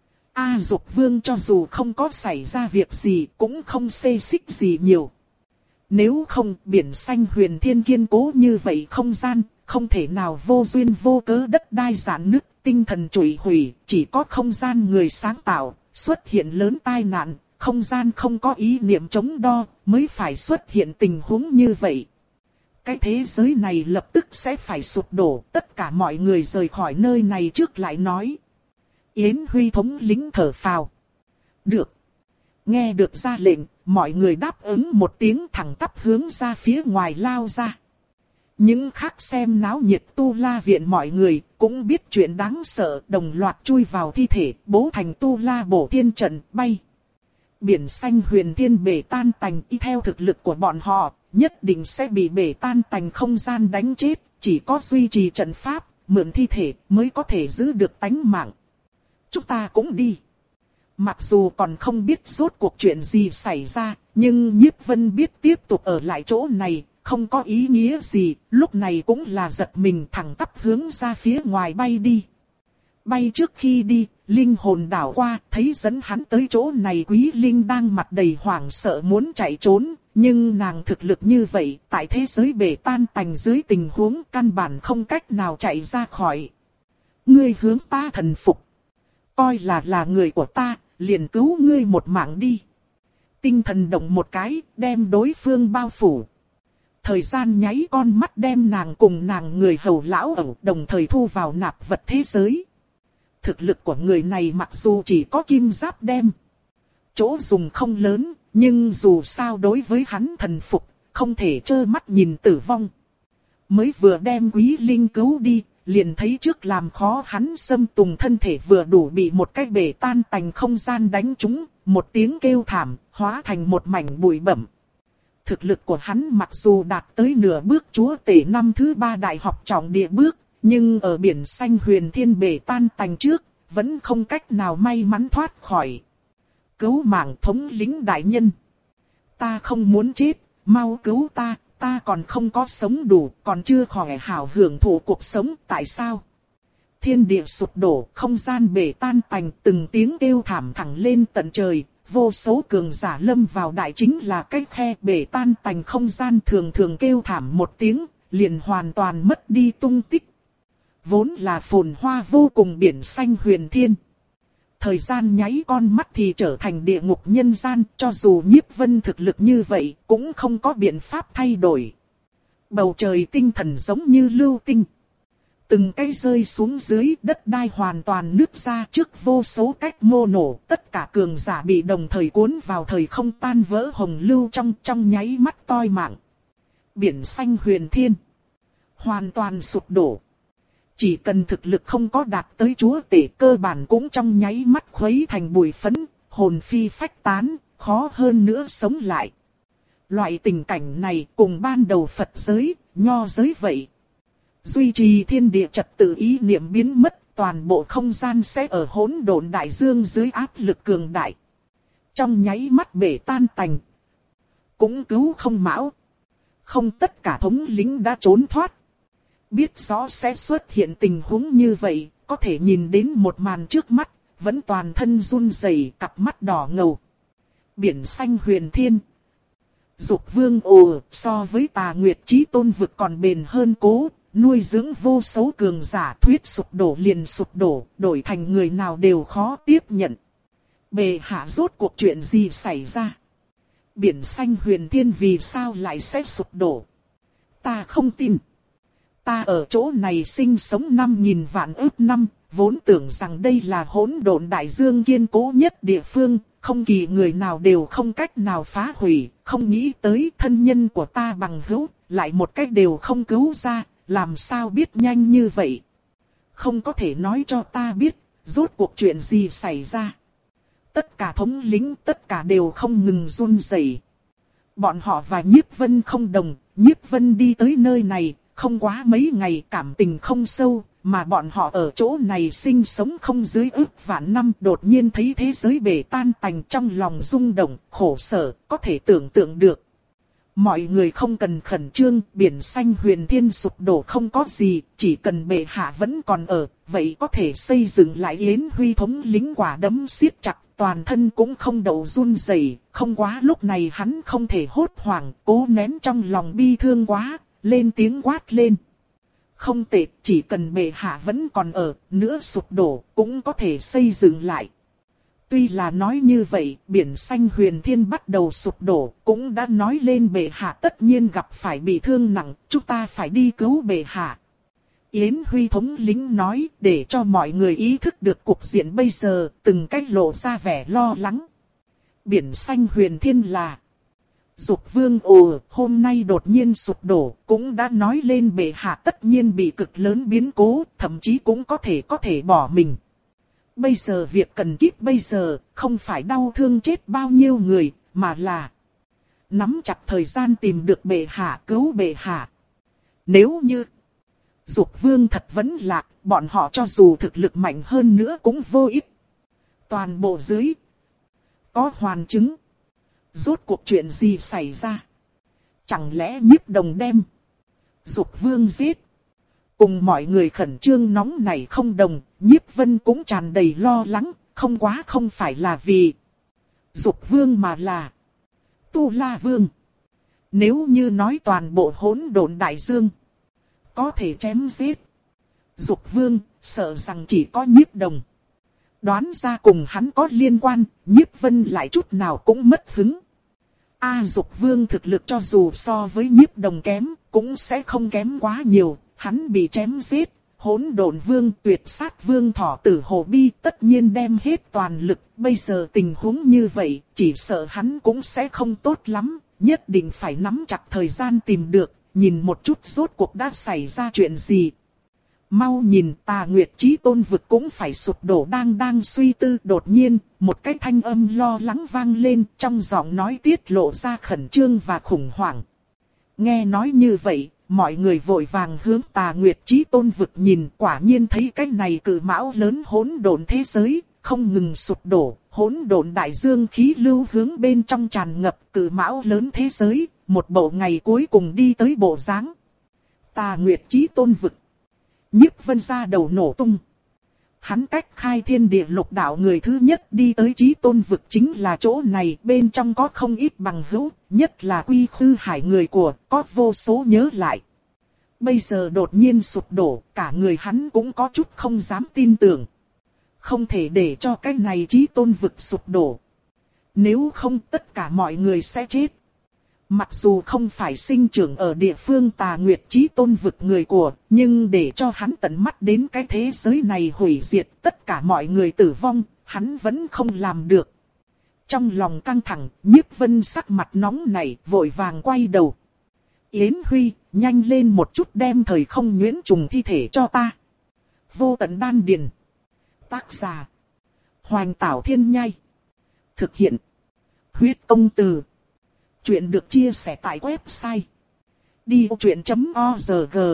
A Dục Vương cho dù không có xảy ra việc gì cũng không xê xích gì nhiều. Nếu không biển xanh huyền thiên kiên cố như vậy không gian, không thể nào vô duyên vô cớ đất đai giãn nứt, tinh thần trụy hủy, chỉ có không gian người sáng tạo, xuất hiện lớn tai nạn, không gian không có ý niệm chống đo, mới phải xuất hiện tình huống như vậy. Cái thế giới này lập tức sẽ phải sụp đổ, tất cả mọi người rời khỏi nơi này trước lại nói. Yến Huy thống lĩnh thở phào. Được. Nghe được ra lệnh, mọi người đáp ứng một tiếng thẳng tắp hướng ra phía ngoài lao ra. Những khác xem náo nhiệt Tu La viện mọi người cũng biết chuyện đáng sợ, đồng loạt chui vào thi thể, bố thành Tu La bổ thiên trận bay. Biển xanh huyền thiên bể tan tành, y theo thực lực của bọn họ, nhất định sẽ bị bể tan tành không gian đánh chết, chỉ có duy trì trận pháp, mượn thi thể mới có thể giữ được tánh mạng. Chúng ta cũng đi. Mặc dù còn không biết rốt cuộc chuyện gì xảy ra, nhưng Nhiếp Vân biết tiếp tục ở lại chỗ này, không có ý nghĩa gì, lúc này cũng là giật mình thẳng tắp hướng ra phía ngoài bay đi. Bay trước khi đi, linh hồn đảo qua, thấy dẫn hắn tới chỗ này Quý Linh đang mặt đầy hoảng sợ muốn chạy trốn, nhưng nàng thực lực như vậy, tại thế giới bể tan tành dưới tình huống căn bản không cách nào chạy ra khỏi. Ngươi hướng ta thần phục. Coi là là người của ta, liền cứu ngươi một mạng đi. Tinh thần động một cái, đem đối phương bao phủ. Thời gian nháy con mắt đem nàng cùng nàng người hầu lão ẩu đồng thời thu vào nạp vật thế giới. Thực lực của người này mặc dù chỉ có kim giáp đem. Chỗ dùng không lớn, nhưng dù sao đối với hắn thần phục, không thể trơ mắt nhìn tử vong. Mới vừa đem Quý Linh cứu đi, liền thấy trước làm khó hắn xâm tùng thân thể vừa đủ bị một cái bể tan tành không gian đánh trúng, một tiếng kêu thảm, hóa thành một mảnh bụi bẩm. thực lực của hắn mặc dù đạt tới nửa bước chúa tể năm thứ ba đại học trọng địa bước, nhưng ở biển xanh huyền thiên bể tan tành trước, vẫn không cách nào may mắn thoát khỏi. Cứu mạng thống lĩnh đại nhân. Ta không muốn chết, mau cứu ta, ta còn không có sống đủ, còn chưa khỏe hảo hưởng thụ cuộc sống, tại sao? Thiên địa sụp đổ, không gian bể tan tành, từng tiếng kêu thảm thẳng lên tận trời, vô số cường giả lâm vào đại chính là cái khe bể tan tành không gian thường thường kêu thảm một tiếng, liền hoàn toàn mất đi tung tích. Vốn là phồn hoa vô cùng biển xanh huyền thiên. Thời gian nháy con mắt thì trở thành địa ngục nhân gian, cho dù Nhiếp Vân thực lực như vậy, cũng không có biện pháp thay đổi. Bầu trời tinh thần giống như lưu tinh. Từng cây rơi xuống dưới, đất đai hoàn toàn nứt ra trước vô số cách mô nổ, tất cả cường giả bị đồng thời cuốn vào thời không tan vỡ hồng lưu trong trong nháy mắt toi mạng. Biển xanh huyền thiên. Hoàn toàn sụp đổ. Chỉ cần thực lực không có đạt tới chúa tể cơ bản cũng trong nháy mắt khuấy thành bụi phấn, hồn phi phách tán, khó hơn nữa sống lại. Loại tình cảnh này cùng ban đầu Phật giới, Nho giới vậy. Duy trì thiên địa trật tự ý niệm biến mất, toàn bộ không gian sẽ ở hỗn độn đại dương dưới áp lực cường đại. Trong nháy mắt bể tan tành. Cũng cứu không mão. Không tất cả thống lĩnh đã trốn thoát. Biết rõ sẽ xuất hiện tình huống như vậy, có thể nhìn đến một màn trước mắt, vẫn toàn thân run rẩy, cặp mắt đỏ ngầu. Biển xanh huyền thiên. Dục vương ồ, so với Tà Nguyệt Chí Tôn vực còn bền hơn cố, nuôi dưỡng vô số cường giả, thuyết sụp đổ liền sụp đổ, đổi thành người nào đều khó tiếp nhận. Bệ hạ rốt cuộc chuyện gì xảy ra? Biển xanh huyền thiên vì sao lại sẽ sụp đổ? Ta không tin. Ta ở chỗ này sinh sống năm nghìn vạn ức năm, vốn tưởng rằng đây là hỗn độn đại dương kiên cố nhất địa phương, không kỳ người nào đều không cách nào phá hủy, không nghĩ tới thân nhân của ta bằng hữu, lại một cách đều không cứu ra, làm sao biết nhanh như vậy? Không có thể nói cho ta biết, rốt cuộc chuyện gì xảy ra. Tất cả thống lĩnh, tất cả đều không ngừng run rẩy. Bọn họ và Nhiếp Vân không đồng, Nhiếp Vân đi tới nơi này, không quá mấy ngày cảm tình không sâu, mà bọn họ ở chỗ này sinh sống không dưới ước vạn năm, đột nhiên thấy thế giới bể tan tành, trong lòng rung động, khổ sở, có thể tưởng tượng được. Mọi người không cần khẩn trương, biển xanh huyền thiên sụp đổ không có gì, chỉ cần bệ hạ vẫn còn ở, vậy có thể xây dựng lại Yến Huy thống lĩnh quả đấm siết chặt, toàn thân cũng không đậu run rẩy. Không quá lúc này hắn không thể hốt hoảng, cố nén trong lòng bi thương quá, lên tiếng quát lên. Không tệ, chỉ cần bệ hạ vẫn còn ở, nữa sụp đổ, cũng có thể xây dựng lại. Tuy là nói như vậy, biển xanh huyền thiên bắt đầu sụp đổ, cũng đã nói lên bệ hạ tất nhiên gặp phải bị thương nặng, chúng ta phải đi cứu bệ hạ. Yến Huy thống lĩnh nói, để cho mọi người ý thức được cuộc diện bây giờ, từng cách lộ ra vẻ lo lắng. Biển xanh huyền thiên là... Dục vương ồ, hôm nay đột nhiên sụp đổ, cũng đã nói lên bệ hạ tất nhiên bị cực lớn biến cố, thậm chí cũng có thể có thể bỏ mình. Bây giờ việc cần kíp bây giờ, không phải đau thương chết bao nhiêu người, mà là nắm chặt thời gian tìm được bệ hạ, cứu bệ hạ. Nếu như Dục vương thật vẫn lạc, bọn họ cho dù thực lực mạnh hơn nữa cũng vô ích. Toàn bộ dưới có hoàn chứng. Rốt cuộc chuyện gì xảy ra? Chẳng lẽ Nhiếp Đồng đem Dục vương giết? Cùng mọi người khẩn trương nóng này không đồng, Nhiếp Vân cũng tràn đầy lo lắng, không quá không phải là vì Dục vương mà là Tu La vương. Nếu như nói toàn bộ hỗn độn đại dương có thể chém giết Dục vương, sợ rằng chỉ có Nhiếp Đồng. Đoán ra cùng hắn có liên quan, Nhiếp Vân lại chút nào cũng mất hứng. A Dục vương thực lực cho dù so với Nhiếp Đồng kém, cũng sẽ không kém quá nhiều, hắn bị chém giết, hỗn độn vương, tuyệt sát vương Thỏ Tử Hồ Bi tất nhiên đem hết toàn lực, bây giờ tình huống như vậy, chỉ sợ hắn cũng sẽ không tốt lắm, nhất định phải nắm chặt thời gian tìm được, nhìn một chút rốt cuộc đã xảy ra chuyện gì. Mau nhìn, Tà Nguyệt Chí Tôn vực cũng phải sụp đổ. Đang đang suy tư, đột nhiên, một cái thanh âm lo lắng vang lên, trong giọng nói tiết lộ ra khẩn trương và khủng hoảng. Nghe nói như vậy, mọi người vội vàng hướng Tà Nguyệt Chí Tôn vực nhìn, quả nhiên thấy cái này cự mão lớn hỗn độn thế giới, không ngừng sụp đổ, hỗn độn đại dương khí lưu hướng bên trong tràn ngập, cự mão lớn thế giới, một bộ ngày cuối cùng đi tới bộ dáng. Tà Nguyệt Chí Tôn vực. Nhiếp Vân ra đầu nổ tung. Hắn cách khai thiên địa lục đạo người thứ nhất đi tới Chí Tôn vực chính là chỗ này, bên trong có không ít bằng hữu, nhất là Quy Khư Hải người của, có vô số nhớ lại. Bây giờ đột nhiên sụp đổ, cả người hắn cũng có chút không dám tin tưởng. Không thể để cho cái này Chí Tôn vực sụp đổ. Nếu không tất cả mọi người sẽ chết. Mặc dù không phải sinh trưởng ở địa phương Tà Nguyệt Chí Tôn vực người của, nhưng để cho hắn tận mắt đến cái thế giới này hủy diệt, tất cả mọi người tử vong, hắn vẫn không làm được. Trong lòng căng thẳng, Nhiếp Vân sắc mặt nóng nảy, vội vàng quay đầu. Yến Huy, nhanh lên một chút đem thời không nhuyễn trùng thi thể cho ta. Vô tận đan điền. Tác giả. Hoành Tảo Thiên Nhai. Thực hiện. Huyết Công Từ. Chuyện được chia sẻ tại website đi ô chuyện chấm org.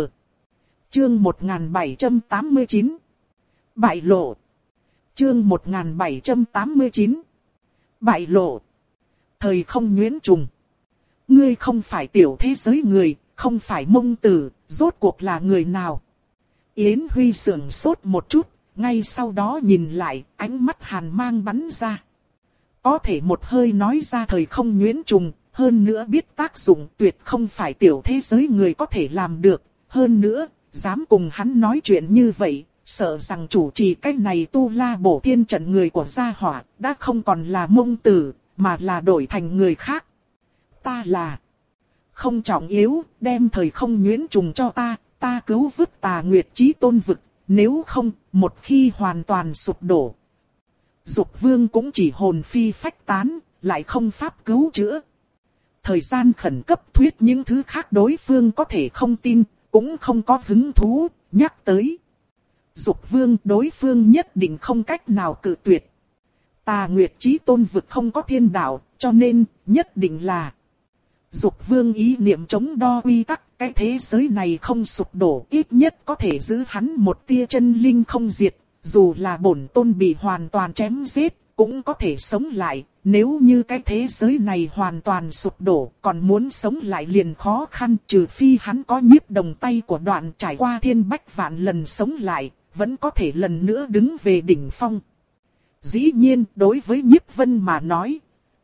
Chương một nghìn bảy trăm tám mươi chín. Bại lộ. Chương một nghìn bảy trăm tám mươi chín. Bại lộ. Thời không nhuyễn trùng. Ngươi không phải tiểu thế giới người, không phải Mông Tử, rốt cuộc là người nào? Yến Huy sững sốt một chút, ngay sau đó nhìn lại, ánh mắt hàn mang bắn ra. Có thể một hơi nói ra thời không nhuyễn trùng, hơn nữa biết tác dụng, tuyệt không phải tiểu thế giới người có thể làm được. Hơn nữa, dám cùng hắn nói chuyện như vậy, sợ rằng chủ trì cái này tu la bổ thiên trận người của gia hỏa, đã không còn là Mông Tử, mà là đổi thành người khác. Ta là không trọng yếu, đem thời không nhuyễn trùng cho ta, ta cứu vớt Tà Nguyệt Chí Tôn vực, nếu không, một khi hoàn toàn sụp đổ. Dục Vương cũng chỉ hồn phi phách tán, lại không pháp cứu chữa. Thời gian khẩn cấp thuyết những thứ khác đối phương có thể không tin, cũng không có hứng thú, nhắc tới. Dục Vương đối phương nhất định không cách nào cự tuyệt. Tà Nguyệt Chí Tôn vực không có thiên đạo, cho nên nhất định là Dục Vương ý niệm chống đo quy tắc, cái thế giới này không sụp đổ, ít nhất có thể giữ hắn một tia chân linh không diệt, dù là bổn tôn bị hoàn toàn chém giết, cũng có thể sống lại. Nếu như cái thế giới này hoàn toàn sụp đổ, còn muốn sống lại liền khó khăn, trừ phi hắn có nhiếp đồng tay của Đoạn trải qua thiên bách vạn lần sống lại, vẫn có thể lần nữa đứng về đỉnh phong. Dĩ nhiên, đối với Nhiếp Vân mà nói,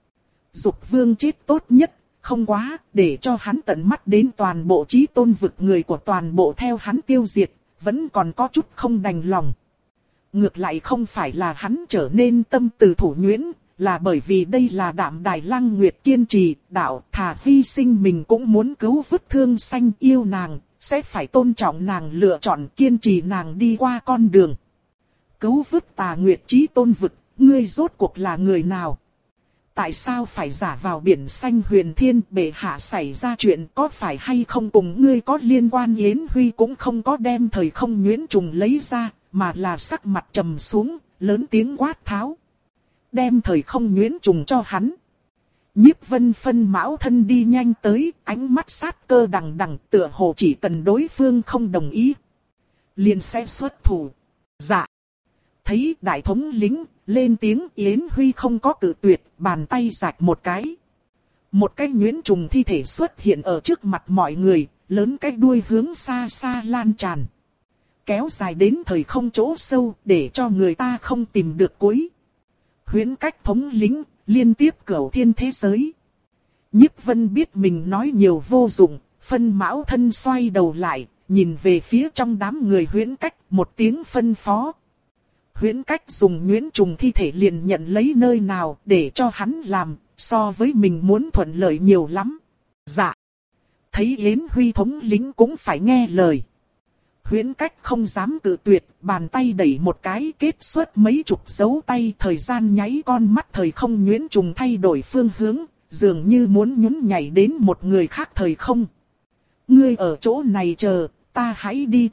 Dục Vương chết tốt nhất, không quá, để cho hắn tận mắt đến toàn bộ Chí Tôn vực người của toàn bộ theo hắn tiêu diệt, vẫn còn có chút không đành lòng. Ngược lại không phải là hắn trở nên tâm từ thủ nhuyễn, là bởi vì đây là Đạm Đài Lăng Nguyệt kiên trì, đạo thà hy sinh mình cũng muốn cứu vớt Thương Xanh yêu nàng, sẽ phải tôn trọng nàng lựa chọn, kiên trì nàng đi qua con đường. Cứu vớt Tà Nguyệt Chí Tôn vực, ngươi rốt cuộc là người nào? Tại sao phải giả vào biển xanh huyền thiên? Bệ hạ xảy ra chuyện có phải hay không cùng ngươi có liên quan? Yến Huy cũng không có đem thời không nhuyễn trùng lấy ra, mà là sắc mặt trầm xuống, lớn tiếng quát tháo. Đem thời không nhuyễn trùng cho hắn. Nhiếp Vân phân mão thân đi nhanh tới, ánh mắt sát cơ đằng đằng, tựa hồ chỉ cần đối phương không đồng ý, liền sẽ xuất thủ. Dạ. Thấy đại thống lĩnh lên tiếng, Yến Huy không có cự tuyệt, bàn tay rạch một cái. Một cái nhuyễn trùng thi thể xuất hiện ở trước mặt mọi người, lớn cái đuôi hướng xa xa lan tràn. Kéo dài đến thời không chỗ sâu, để cho người ta không tìm được cuối. Huyễn Cách thống lĩnh, liên tiếp cửu thiên thế giới. Nhiếp Vân biết mình nói nhiều vô dụng, phân mão thân xoay đầu lại, nhìn về phía trong đám người Huyễn Cách, một tiếng phân phó. Huyễn Cách dùng nhuyễn trùng thi thể liền nhận lấy nơi nào để cho hắn làm, so với mình muốn thuận lợi nhiều lắm. Dạ. Thấy Yến Huy thống lĩnh cũng phải nghe lời. Huyễn Cách không dám cự tuyệt, bàn tay đẩy một cái kết xuất mấy chục dấu tay, thời gian nháy con mắt thời không nhuyễn trùng thay đổi phương hướng, dường như muốn nhún nhảy đến một người khác thời không. Ngươi ở chỗ này chờ, ta hãy đi trước,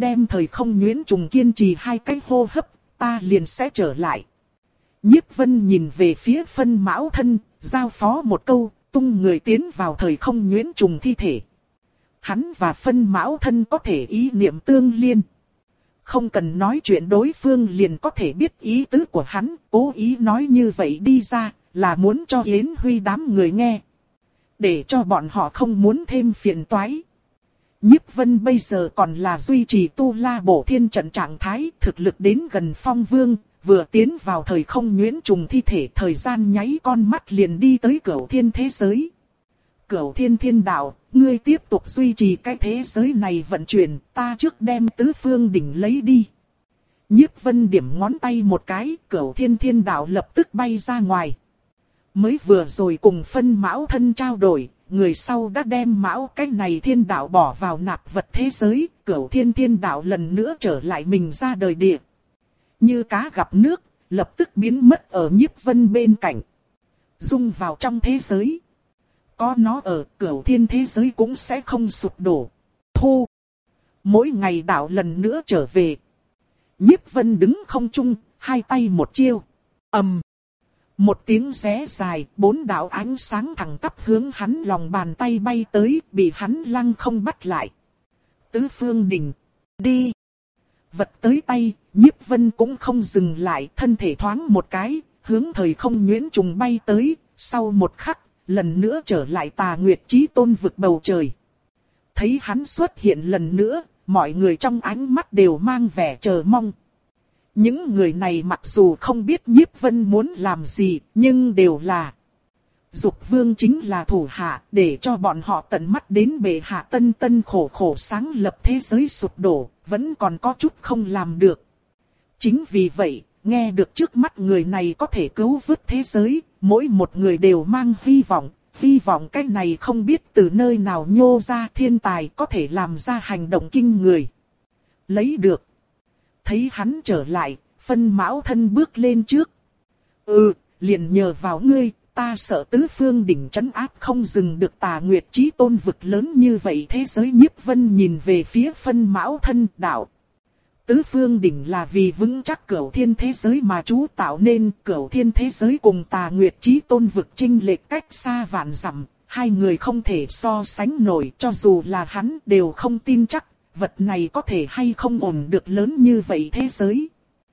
đem thời không nhuyễn trùng kiên trì hai cái hô hấp, ta liền sẽ trở lại. Nhiếp Vân nhìn về phía Phân Mão Thân, giao phó một câu, tung người tiến vào thời không nhuyễn trùng thi thể. Hắn và Phân Mão Thân có thể ý niệm tương liên. Không cần nói chuyện đối phương liền có thể biết ý tứ của hắn, cố ý nói như vậy đi ra, là muốn cho Yến Huy đám người nghe. Để cho bọn họ không muốn thêm phiền toái. Nhiếp Vân bây giờ còn là duy trì tu la bổ thiên trận trạng thái, thực lực đến gần Phong Vương, vừa tiến vào thời không nhuyễn trùng thi thể, thời gian nháy con mắt liền đi tới Cửu Thiên thế giới. Cửu Thiên thiên đạo, ngươi tiếp tục duy trì cái thế giới này vận chuyển, ta trước đem tứ phương đỉnh lấy đi. Nhiếp Vân điểm ngón tay một cái, Cửu Thiên thiên đạo lập tức bay ra ngoài. Mới vừa rồi cùng Phân Mão Thân trao đổi, người sau đã đem mão cái này thiên đạo bỏ vào nạp vật thế giới, Cửu Thiên thiên đạo lần nữa trở lại mình ra đời địa. Như cá gặp nước, lập tức biến mất ở Nhiếp Vân bên cạnh. Dung vào trong thế giới. Có nó ở, Cửu Thiên thế giới cũng sẽ không sụp đổ. Thu. Mỗi ngày đạo lần nữa trở về. Nhiếp Vân đứng không trung, hai tay một chiêu. ầm. Một tiếng ré dài, bốn đạo ánh sáng thẳng tắp hướng hắn lòng bàn tay bay tới, bị hắn lăng không bắt lại. Tứ phương đỉnh. Đi. Vật tới tay, Nhiếp Vân cũng không dừng lại, thân thể thoáng một cái, hướng thời không nhuyễn trùng bay tới, sau một khắc, lần nữa trở lại Tà Nguyệt Chí Tôn vực bầu trời. Thấy hắn xuất hiện lần nữa, mọi người trong ánh mắt đều mang vẻ chờ mong. Những người này mặc dù không biết Nhiếp Vân muốn làm gì, nhưng đều là Dục Vương chính là thủ hạ, để cho bọn họ tận mắt đến bệ hạ tân tân khổ khổ sáng lập thế giới sụp đổ, vẫn còn có chút không làm được. Chính vì vậy, nghe được trước mắt người này có thể cứu vớt thế giới, mỗi một người đều mang hy vọng, hy vọng cái này không biết từ nơi nào nhô ra thiên tài có thể làm ra hành động kinh người. Lấy được. Thấy hắn trở lại, Phân Mão Thân bước lên trước. Ừ, liền nhờ vào ngươi, ta sợ tứ phương đỉnh trấn áp không dừng được Tà Nguyệt Chí Tôn vực lớn như vậy thế giới. Nhiếp Vân nhìn về phía Phân Mão Thân đạo. Tứ phương đỉnh là vì vững chắc Cửu Thiên thế giới mà chú tạo nên, Cửu Thiên thế giới cùng Tà Nguyệt Chí Tôn vực chênh lệch cách xa vạn dặm, hai người không thể so sánh nổi, cho dù là hắn đều không tin chắc, vật này có thể hay không ổn được lớn như vậy thế giới.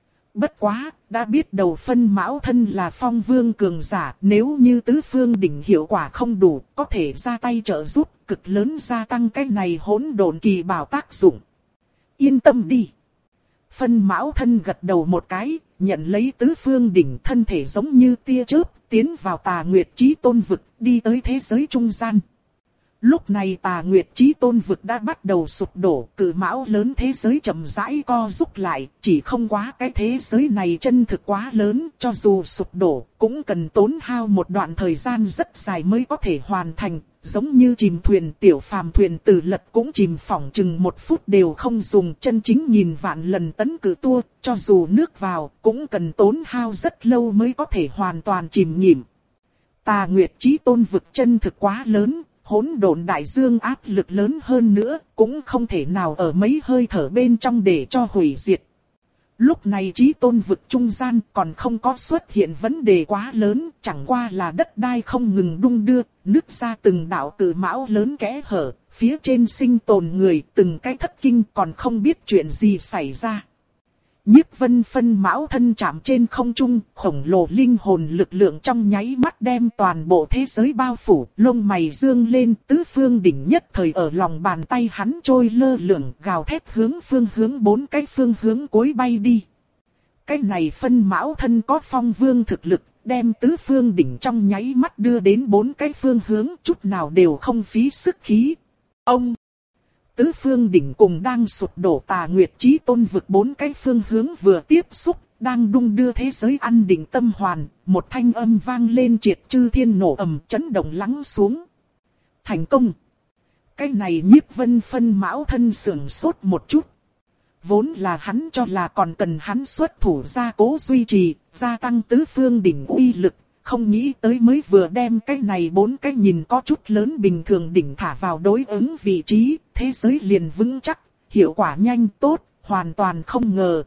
Bất quá, đã biết đầu Phân Mão Thân là Phong Vương cường giả, nếu như tứ phương đỉnh hiệu quả không đủ, có thể ra tay trợ giúp, cực lớn gia tăng cái này hỗn độn kỳ bảo tác dụng. Yên tâm đi. Phân Mão Thân gật đầu một cái, nhận lấy tứ phương đỉnh, thân thể giống như tia chớp, tiến vào Tà Nguyệt Chí Tôn vực, đi tới thế giới trung gian. Lúc này Tà Nguyệt Chí Tôn vực đã bắt đầu sụp đổ, cự mão lớn thế giới chậm rãi co rút lại, chỉ không quá cái thế giới này chân thực quá lớn, cho dù sụp đổ, cũng cần tốn hao một đoạn thời gian rất dài mới có thể hoàn thành, giống như chìm thuyền, tiểu phàm thuyền từ lật cũng chìm phỏng chừng một phút đều không dùng, chân chính nhìn vạn lần tấn cử tua, cho dù nước vào, cũng cần tốn hao rất lâu mới có thể hoàn toàn chìm nghỉm. Tà Nguyệt Chí Tôn vực chân thực quá lớn. Hỗn độn đại dương áp lực lớn hơn nữa, cũng không thể nào ở mấy hơi thở bên trong để cho hủy diệt. Lúc này Chí Tôn vực trung gian còn không có xuất hiện vấn đề quá lớn, chẳng qua là đất đai không ngừng đung đưa, nứt ra từng đạo cự mão lớn kẽ hở, phía trên sinh tồn người, từng cái thất kinh còn không biết chuyện gì xảy ra. Nhiếp Vân Phân Mão Thân chạm trên không trung, khổng lồ linh hồn lực lượng trong nháy mắt đem toàn bộ thế giới bao phủ, lông mày dương lên, tứ phương đỉnh nhất thời ở lòng bàn tay hắn trôi lơ lửng, gào thét hướng phương hướng bốn cái phương hướng cối bay đi. Cái này Phân Mão Thân có Phong Vương thực lực, đem tứ phương đỉnh trong nháy mắt đưa đến bốn cái phương hướng, chút nào đều không phí sức khí. Ông Tứ phương đỉnh cùng đang sụp đổ Tà Nguyệt Chí Tôn vực bốn cái phương hướng vừa tiếp xúc, đang đung đưa thế giới an định tâm hoàn, một thanh âm vang lên triệt chư thiên nổ ầm, chấn động lắng xuống. Thành công! Cái này Nhiếp Vân Phân Mão Thân sưởng sốt một chút. Vốn là hắn cho là còn cần hắn xuất thủ gia cố duy trì, gia tăng tứ phương đỉnh uy lực. Không nghĩ tới mới vừa đem cái này bốn cái nhìn có chút lớn bình thường đỉnh thả vào đối ứng vị trí, thế giới liền vững chắc, hiệu quả nhanh tốt, hoàn toàn không ngờ.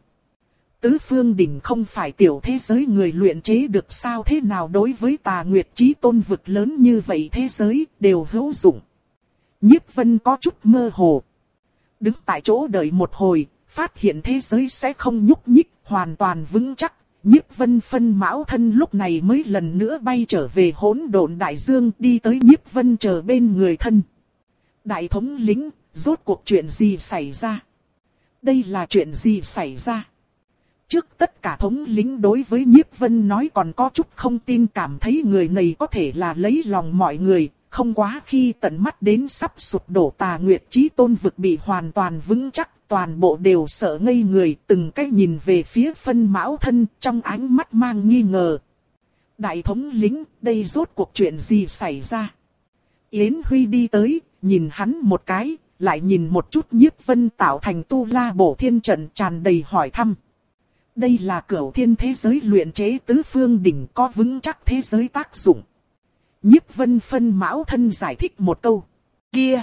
Tứ phương đỉnh không phải tiểu thế giới người luyện chế được sao, thế nào đối với Tà Nguyệt Chí Tôn vực lớn như vậy thế giới đều hữu dụng. Nhiếp Vân có chút mơ hồ. Đứng tại chỗ đợi một hồi, phát hiện thế giới sẽ không nhúc nhích, hoàn toàn vững chắc. Nhiếp Vân phân mão thân lúc này mới lần nữa bay trở về hỗn độn đại dương, đi tới Nhiếp Vân chờ bên người thân. Đại thống lĩnh, rốt cuộc chuyện gì xảy ra? Đây là chuyện gì xảy ra? Trước tất cả thống lĩnh đối với Nhiếp Vân nói còn có chút không tin, cảm thấy người này có thể là lấy lòng mọi người, không quá khi tận mắt đến sắp sụp đổ Tà Nguyệt Chí Tôn vực bị hoàn toàn vững chắc, toàn bộ đều sợ ngây người, từng cái nhìn về phía phân mão thân, trong ánh mắt mang nghi ngờ. Đại thống lĩnh, đây rốt cuộc chuyện gì xảy ra? Yến Huy đi tới, nhìn hắn một cái, lại nhìn một chút Nhiếp Vân tạo thành tu la bổ thiên trận, tràn đầy hỏi thăm. Đây là cửu thiên thế giới luyện chế tứ phương đỉnh, có vững chắc thế giới tác dụng. Nhiếp Vân phân mão thân giải thích một câu. Kia!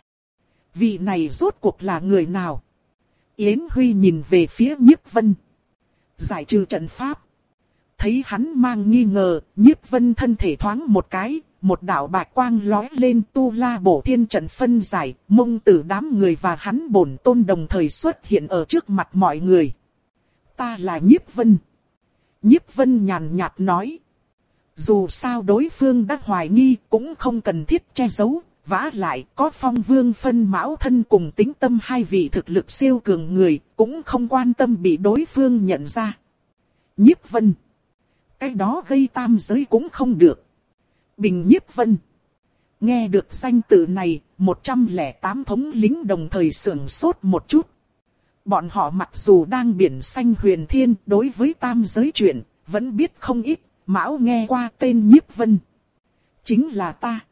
Vị này rốt cuộc là người nào? Yến Huy nhìn về phía Nhiếp Vân. Giải trừ trận pháp. Thấy hắn mang nghi ngờ, Nhiếp Vân thân thể thoáng một cái, một đạo bạch quang lóe lên, tu la bổ thiên trận phân giải, Mông Tử đám người và hắn bổn tôn đồng thời xuất hiện ở trước mặt mọi người. Ta là Nhiếp Vân. Nhiếp Vân nhàn nhạt nói. Dù sao đối phương đã hoài nghi cũng không cần thiết che giấu, vả lại có Phong Vương phân mão thân cùng Tính Tâm hai vị thực lực siêu cường người, cũng không quan tâm bị đối phương nhận ra. Nhiếp Vân. Cái đó gây tam giới cũng không được. Bình Nhiếp Vân. Nghe được danh tự này, một trăm lẻ tám thống lính đồng thời sưởng sốt một chút. Bọn họ mặc dù đang biển xanh huyền thiên, đối với tam giới chuyện, vẫn biết không ít, mão nghe qua tên Nhiếp Vân. Chính là ta.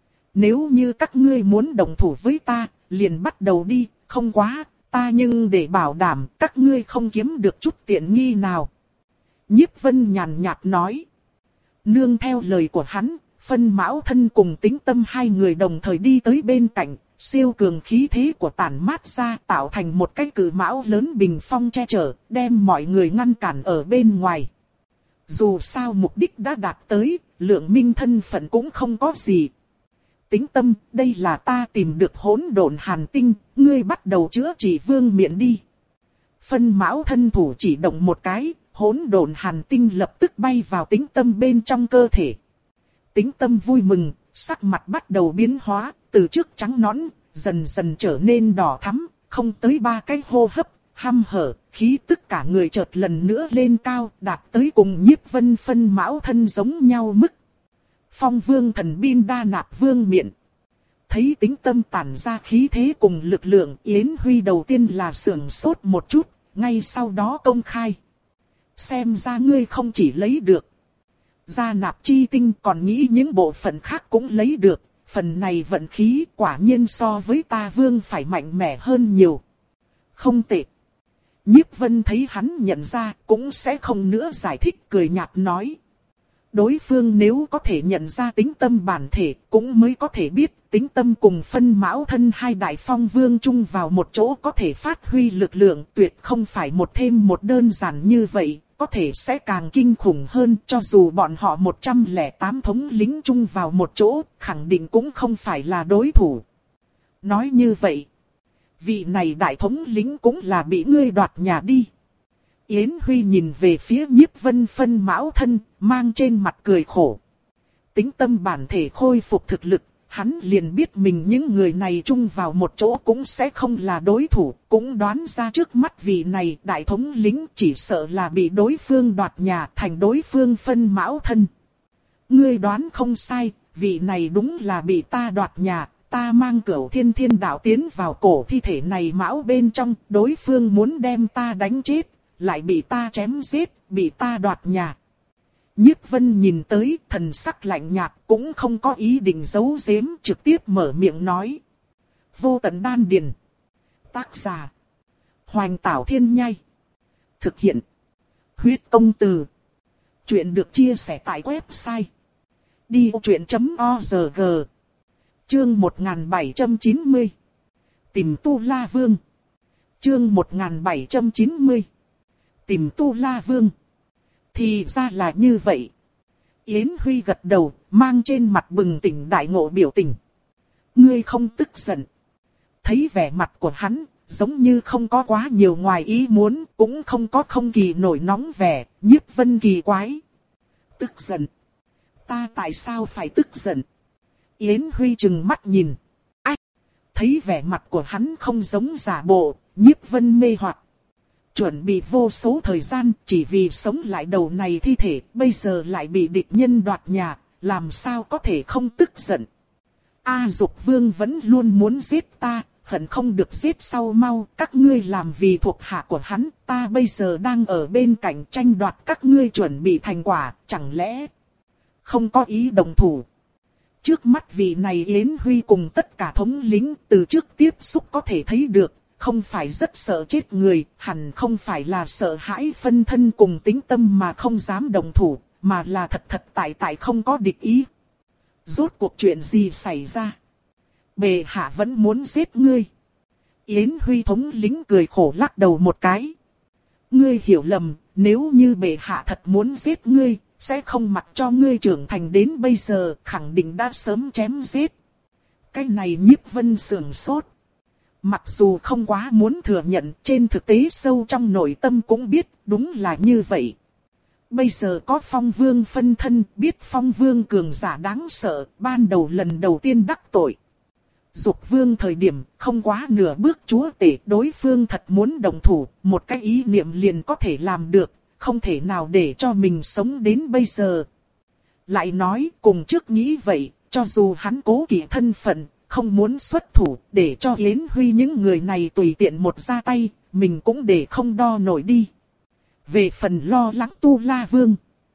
Nếu như các ngươi muốn đồng thủ với ta, liền bắt đầu đi, không quá, ta nhưng để bảo đảm các ngươi không kiếm được chút tiện nghi nào. Nhiếp Vân nhàn nhạt nói. Nương theo lời của hắn, phân mão thân cùng Tính Tâm hai người đồng thời đi tới bên cạnh, siêu cường khí thế của tản mát ra tạo thành một cái cự mão lớn bình phong che chở, đem mọi người ngăn cản ở bên ngoài. Dù sao mục đích đã đạt tới, Lượng Minh thân phận cũng không có gì. Tính Tâm, đây là ta tìm được hỗn độn hàn tinh, ngươi bắt đầu chữa trị vương miện đi. Phân mão thân thủ chỉ động một cái, hỗn độn hàn tinh lập tức bay vào Tính Tâm bên trong cơ thể. Tính Tâm vui mừng, sắc mặt bắt đầu biến hóa, từ trước trắng nõn, dần dần trở nên đỏ thắm, không tới ba cái hô hấp, hăm hở, khí tức cả người chợt lần nữa lên cao, đạt tới cùng Nhiếp Vân phân mão thân giống nhau mức. Phong Vương thần binh đa nạp vương miện. Thấy Tính Tâm tản ra khí thế cùng lực lượng, Yến Huy đầu tiên là sưởng sốt một chút, ngay sau đó công khai. Xem ra ngươi không chỉ lấy được gia nạp chi tinh, còn nghĩ những bộ phận khác cũng lấy được. Phần này vận khí quả nhiên so với ta Vương phải mạnh mẽ hơn nhiều. Không tệ. Nhiếp Vân thấy hắn nhận ra cũng sẽ không nữa giải thích, cười nhạt nói. Đối phương nếu có thể nhận ra Tính Tâm bản thể, cũng mới có thể biết Tính Tâm cùng phân mão thân hai đại phong vương chung vào một chỗ có thể phát huy lực lượng, tuyệt không phải một thêm một đơn giản như vậy, có thể sẽ càng kinh khủng hơn. Cho dù bọn họ một trăm lẻ tám thống lính chung vào một chỗ, khẳng định cũng không phải là đối thủ. Nói như vậy, vị này đại thống lĩnh cũng là bị ngươi đoạt nhà đi. Yến Huy nhìn về phía Nhiếp Vân phân mão thân, mang trên mặt cười khổ. Tính Tâm bản thể khôi phục thực lực, hắn liền biết mình những người này chung vào một chỗ cũng sẽ không là đối thủ, cũng đoán ra trước mắt vị này đại thống lĩnh chỉ sợ là bị đối phương đoạt nhà, thành đối phương phân mão thân. Ngươi đoán không sai, vị này đúng là bị ta đoạt nhà. Ta mang Cửu Thiên Thiên Đạo tiến vào cổ thi thể này mão bên trong, đối phương muốn đem ta đánh chết, lại bị ta chém giết, bị ta đoạt nhà. Nhiếp Vân nhìn tới, thần sắc lạnh nhạt, cũng không có ý định giấu giếm, trực tiếp mở miệng nói. Vô Tận Đan Điền. Tác giả: Hoành Tảo Thiên Nhai. Thực hiện: Huyết Công Từ. Chuyện được chia sẻ tại website đi ô truyện chấm org. Chương một nghìn bảy trăm chín mươi. Tìm Tu La Vương. Chương một nghìn bảy trăm chín mươi. Tìm Tu La Vương. Thì ra là như vậy. Yến Huy gật đầu, mang trên mặt bừng tỉnh đại ngộ biểu tình. Ngươi không tức giận. Thấy vẻ mặt của hắn, giống như không có quá nhiều ngoài ý muốn, cũng không có không kỳ nổi nóng vẻ, Nhiếp Vân kỳ quái. Tức giận. Ta tại sao phải tức giận? Yến Huy trừng mắt nhìn. Ách! Thấy vẻ mặt của hắn không giống giả bộ, Nhiếp Vân mê hoặc. Chuẩn bị vô số thời gian chỉ vì sống lại đầu này thi thể, bây giờ lại bị địch nhân đoạt nhà, làm sao có thể không tức giận. A Dục Vương vẫn luôn muốn giết ta, hận không được giết sau mau, các ngươi làm vì thuộc hạ của hắn, ta bây giờ đang ở bên cạnh tranh đoạt các ngươi chuẩn bị thành quả, chẳng lẽ không có ý đồng thủ. Trước mắt vị này Yến Huy cùng tất cả thống lĩnh từ trước tiếp xúc có thể thấy được, không phải rất sợ chết người, hẳn không phải là sợ hãi phân thân cùng tính tâm mà không dám đồng thủ, mà là thật thật tại tại không có địch ý. Rốt cuộc chuyện gì xảy ra? Bệ hạ vẫn muốn giết ngươi. Yến Huy thống lĩnh cười khổ lắc đầu một cái. Ngươi hiểu lầm, nếu như bệ hạ thật muốn giết ngươi, sẽ không mặc cho ngươi trưởng thành đến bây giờ, khẳng định đã sớm chém giết. Cái này Nhiếp Vân sườn sốt. Mặc dù không quá muốn thừa nhận, trên thực tế sâu trong nội tâm cũng biết đúng là như vậy. Bây giờ có Phong Vương phân thân, biết Phong Vương cường giả đáng sợ, ban đầu lần đầu tiên đắc tội. Dục Vương thời điểm không quá nửa bước chúa tể, đối phương thật muốn đồng thủ, một cái ý niệm liền có thể làm được, không thể nào để cho mình sống đến bây giờ. Lại nói cùng trước nghĩ vậy, cho dù hắn cố kỵ thân phận, không muốn xuất thủ, để cho Yến Huy những người này tùy tiện một ra tay, mình cũng để không đo nổi đi. Về phần lo lắng Tu La Vương,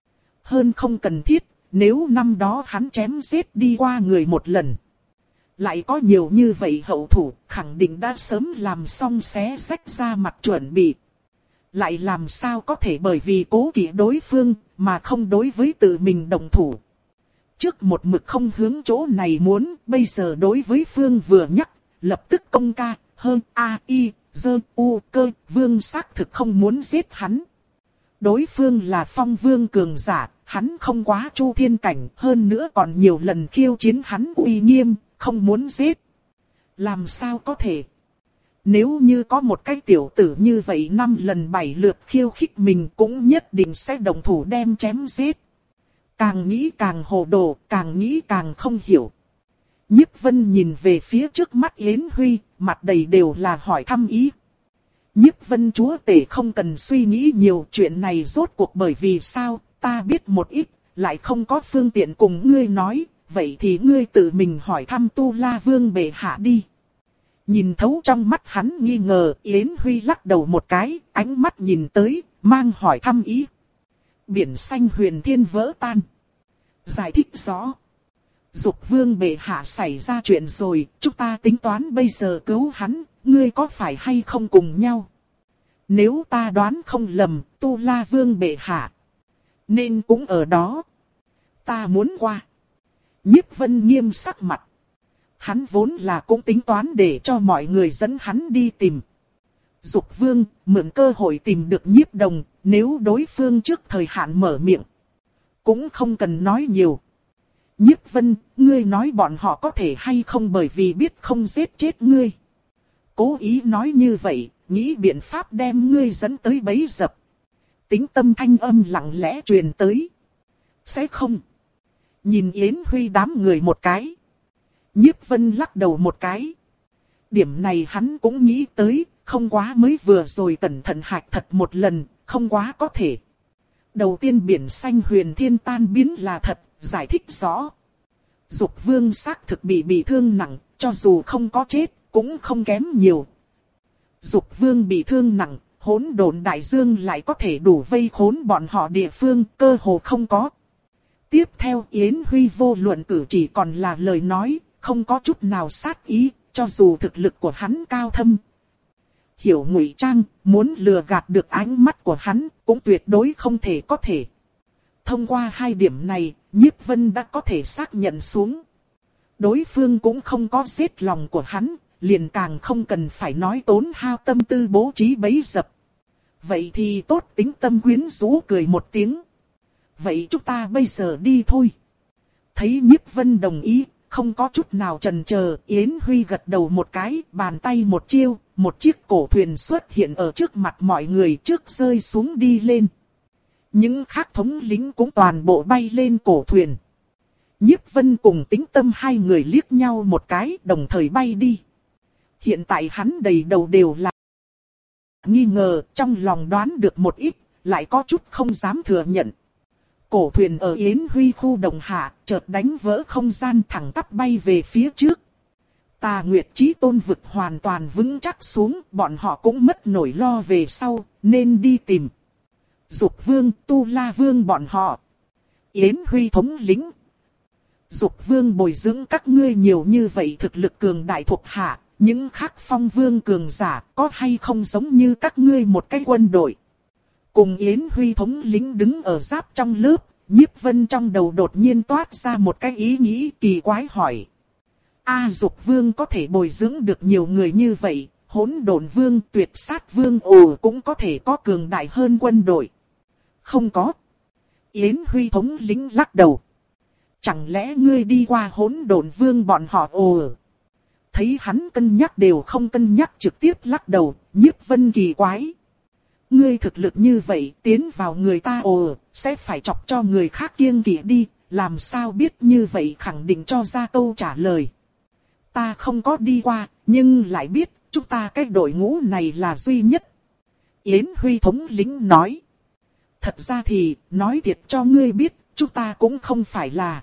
hơn không cần thiết, nếu năm đó hắn chém giết đi qua người một lần. Lại có nhiều như vậy hậu thủ, khẳng định đã sớm làm xong xé rách ra mặt chuẩn bị. Lại làm sao có thể bởi vì cố kỵ đối phương, mà không đối với tự mình đồng thủ. Trước một mực không hướng chỗ này muốn, bây giờ đối với phương vừa nhắc, lập tức công ca, hơn a i, dơ u cơ, vương xác thực không muốn giết hắn. Đối phương là Phong Vương cường giả, hắn không quá chu thiên cảnh, hơn nữa còn nhiều lần khiêu chiến hắn uy nghiêm, không muốn giết. Làm sao có thể? Nếu như có một cái tiểu tử như vậy năm lần bảy lượt khiêu khích mình cũng nhất định sẽ đồng thủ đem chém giết. Càng nghĩ càng hồ đồ, càng nghĩ càng không hiểu. Nhiếp Vân nhìn về phía trước mắt Yến Huy, mặt đầy đều là hỏi thăm ý. Nhiếp Vân chúa tể không cần suy nghĩ nhiều, chuyện này rốt cuộc bởi vì sao, ta biết một ít, lại không có phương tiện cùng ngươi nói, vậy thì ngươi tự mình hỏi thăm Tu La Vương bệ hạ đi. Nhìn thấu trong mắt hắn nghi ngờ, Yến Huy lắc đầu một cái, ánh mắt nhìn tới, mang hỏi thăm ý. Biển xanh huyền thiên vỡ tan. Giải thích rõ. Dục Vương bệ hạ xảy ra chuyện rồi, chúng ta tính toán bây giờ cứu hắn, ngươi có phải hay không cùng nhau? Nếu ta đoán không lầm, Tu La Vương bệ hạ nên cũng ở đó. Ta muốn qua. Nhiếp Vân nghiêm sắc mặt. Hắn vốn là cũng tính toán để cho mọi người dẫn hắn đi tìm Dục Vương, mượn cơ hội tìm được Nhiếp Đồng, nếu đối phương trước thời hạn mở miệng, cũng không cần nói nhiều. Nhiếp Vân, ngươi nói bọn họ có thể hay không bởi vì biết không giết chết ngươi. Cố ý nói như vậy, nghĩ biện pháp đem ngươi dẫn tới bẫy dập. Tính tâm thanh âm lặng lẽ truyền tới. Sẽ không. Nhìn Yến Huy đám người một cái. Nhiếp Vân lắc đầu một cái. Điểm này hắn cũng nghĩ tới, không quá mới vừa rồi cẩn thận hạch thật một lần, không quá có thể. Đầu tiên biển xanh huyền thiên tan biến là thật, giải thích rõ. Dục Vương xác thực bị bị thương nặng, cho dù không có chết, cũng không kém nhiều. Dục Vương bị thương nặng, hỗn độn đại dương lại có thể đủ vây khốn bọn họ địa phương, cơ hồ không có. Tiếp theo Yến Huy vô luận cử chỉ còn là lời nói, không có chút nào sát ý, cho dù thực lực của hắn cao thâm. Hiểu ngụy trang, muốn lừa gạt được ánh mắt của hắn, cũng tuyệt đối không thể có thể. Thông qua hai điểm này, Nhiếp Vân đã có thể xác nhận xuống. Đối phương cũng không có giết lòng của hắn, liền càng không cần phải nói tốn hao tâm tư bố trí bẫy dập. Vậy thì tốt, tính tâm quyến rũ cười một tiếng. Vậy chúng ta bây giờ đi thôi. Thấy Nhiếp Vân đồng ý, không có chút nào chần chờ, Yến Huy gật đầu một cái, bàn tay một chiêu, một chiếc cổ thuyền xuất hiện ở trước mặt mọi người, trước rơi xuống đi lên. Những khác thống lính cũng toàn bộ bay lên cổ thuyền. Nhiếp Vân cùng Tĩnh Tâm hai người liếc nhau một cái, đồng thời bay đi. Hiện tại hắn đầy đầu đều là nghi ngờ, trong lòng đoán được một ít, lại có chút không dám thừa nhận. Cổ thuyền ở Yến Huy khu đồng hạ, chợt đánh vỡ không gian thẳng tắp bay về phía trước. Tà Nguyệt Chí Tôn vực hoàn toàn vững chắc xuống, bọn họ cũng mất nổi lo về sau, nên đi tìm Dục Vương, Tu La Vương bọn họ. Yến Huy thống lĩnh. Dục Vương bồi dưỡng các ngươi nhiều như vậy thực lực cường đại thuộc hạ, những khác phong vương cường giả có hay không giống như các ngươi một cái quân đội. Cùng Yến Huy thống lĩnh đứng ở giáp trong lớp, Nhiếp Vân trong đầu đột nhiên toát ra một cái ý nghĩ kỳ quái hỏi. A Dục Vương có thể bồi dưỡng được nhiều người như vậy, Hỗn Độn Vương, Tuyệt Sát Vương ồ cũng có thể có cường đại hơn quân đội. Không có. Yến Huy thống lĩnh lắc đầu. Chẳng lẽ ngươi đi qua Hỗn Độn Vương bọn họ ồ? Thấy hắn cân nhắc đều không cân nhắc trực tiếp lắc đầu, Nhiếp Vân kỳ quái. Ngươi thực lực như vậy tiến vào người ta ồ, sẽ phải chọc cho người khác kiêng kỵ đi, làm sao biết như vậy khẳng định cho ra câu trả lời. Ta không có đi qua, nhưng lại biết, chúng ta cái đội ngũ này là duy nhất. Yến Huy thống lĩnh nói. Thật ra thì, nói thiệt cho ngươi biết, chúng ta cũng không phải là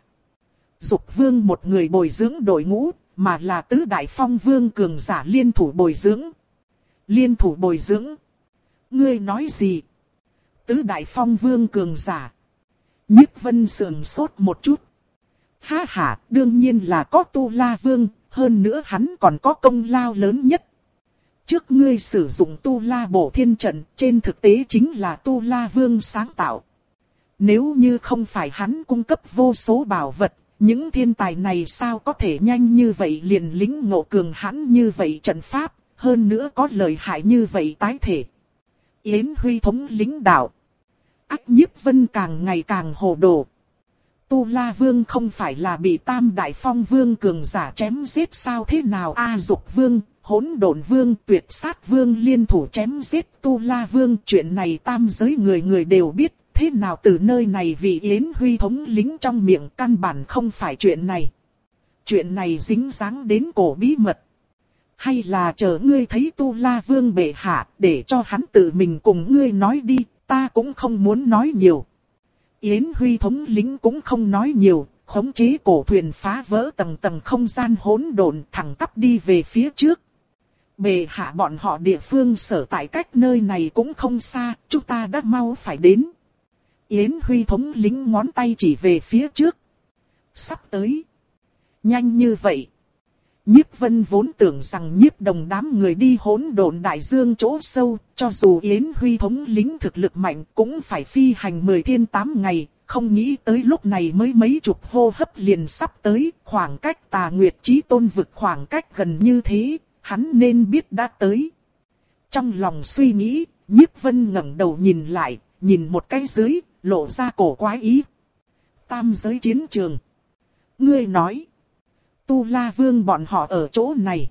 Dục Vương một người bồi dưỡng đội ngũ, mà là tứ đại phong vương cường giả liên thủ bồi dưỡng. Liên thủ bồi dưỡng? Ngươi nói gì? Tứ đại phong vương cường giả. Nhiếp Vân sườn sốt một chút. Ha ha, đương nhiên là có Tu La Vương, hơn nữa hắn còn có công lao lớn nhất. Trước ngươi sử dụng Tu La Bổ Thiên Trận, trên thực tế chính là Tu La Vương sáng tạo. Nếu như không phải hắn cung cấp vô số bảo vật, những thiên tài này sao có thể nhanh như vậy liền lĩnh ngộ cường hãn như vậy trận pháp, hơn nữa có lợi hại như vậy tái thể. Yến Huy thống lĩnh đạo. Ác Nhiếp Vân càng ngày càng hồ đồ. Tu La Vương không phải là bị Tam Đại Phong Vương cường giả chém giết sao thế nào? A Dục Vương, Hỗn Độn Vương, Tuyệt Sát Vương liên thủ chém giết Tu La Vương. Chuyện này tam giới người người đều biết. Thế nào từ nơi này vì Yến Huy thống lĩnh trong miệng căn bản không phải chuyện này. Chuyện này dính dáng đến cổ bí mật. Hay là chờ ngươi thấy Tu La Vương bệ hạ để cho hắn tự mình cùng ngươi nói đi, ta cũng không muốn nói nhiều. Yến Huy thống lĩnh cũng không nói nhiều, khống chế cổ thuyền phá vỡ tầng tầng không gian hỗn độn thẳng tắp đi về phía trước. Bệ hạ bọn họ địa phương sở tại cách nơi này cũng không xa, chúng ta đã mau phải đến. Yến Huy thống lĩnh ngón tay chỉ về phía trước. Sắp tới. Nhanh như vậy. Nhiếp Vân vốn tưởng rằng Nhiếp Đồng đám người đi hỗn độn đại dương chỗ sâu, cho dù Yến Huy thống lĩnh thực lực mạnh cũng phải phi hành mười thiên tám ngày, không nghĩ tới lúc này mới mấy chục hô hấp liền sắp tới, khoảng cách Tà Nguyệt Chí Tôn vực khoảng cách gần như thế, hắn nên biết đã tới. Trong lòng suy nghĩ, Nhiếp Vân ngẩng đầu nhìn lại, nhìn một cái dưới, lộ ra cổ quái ý. Tam giới chiến trường. Ngươi nói. Tu La Vương bọn họ ở chỗ này.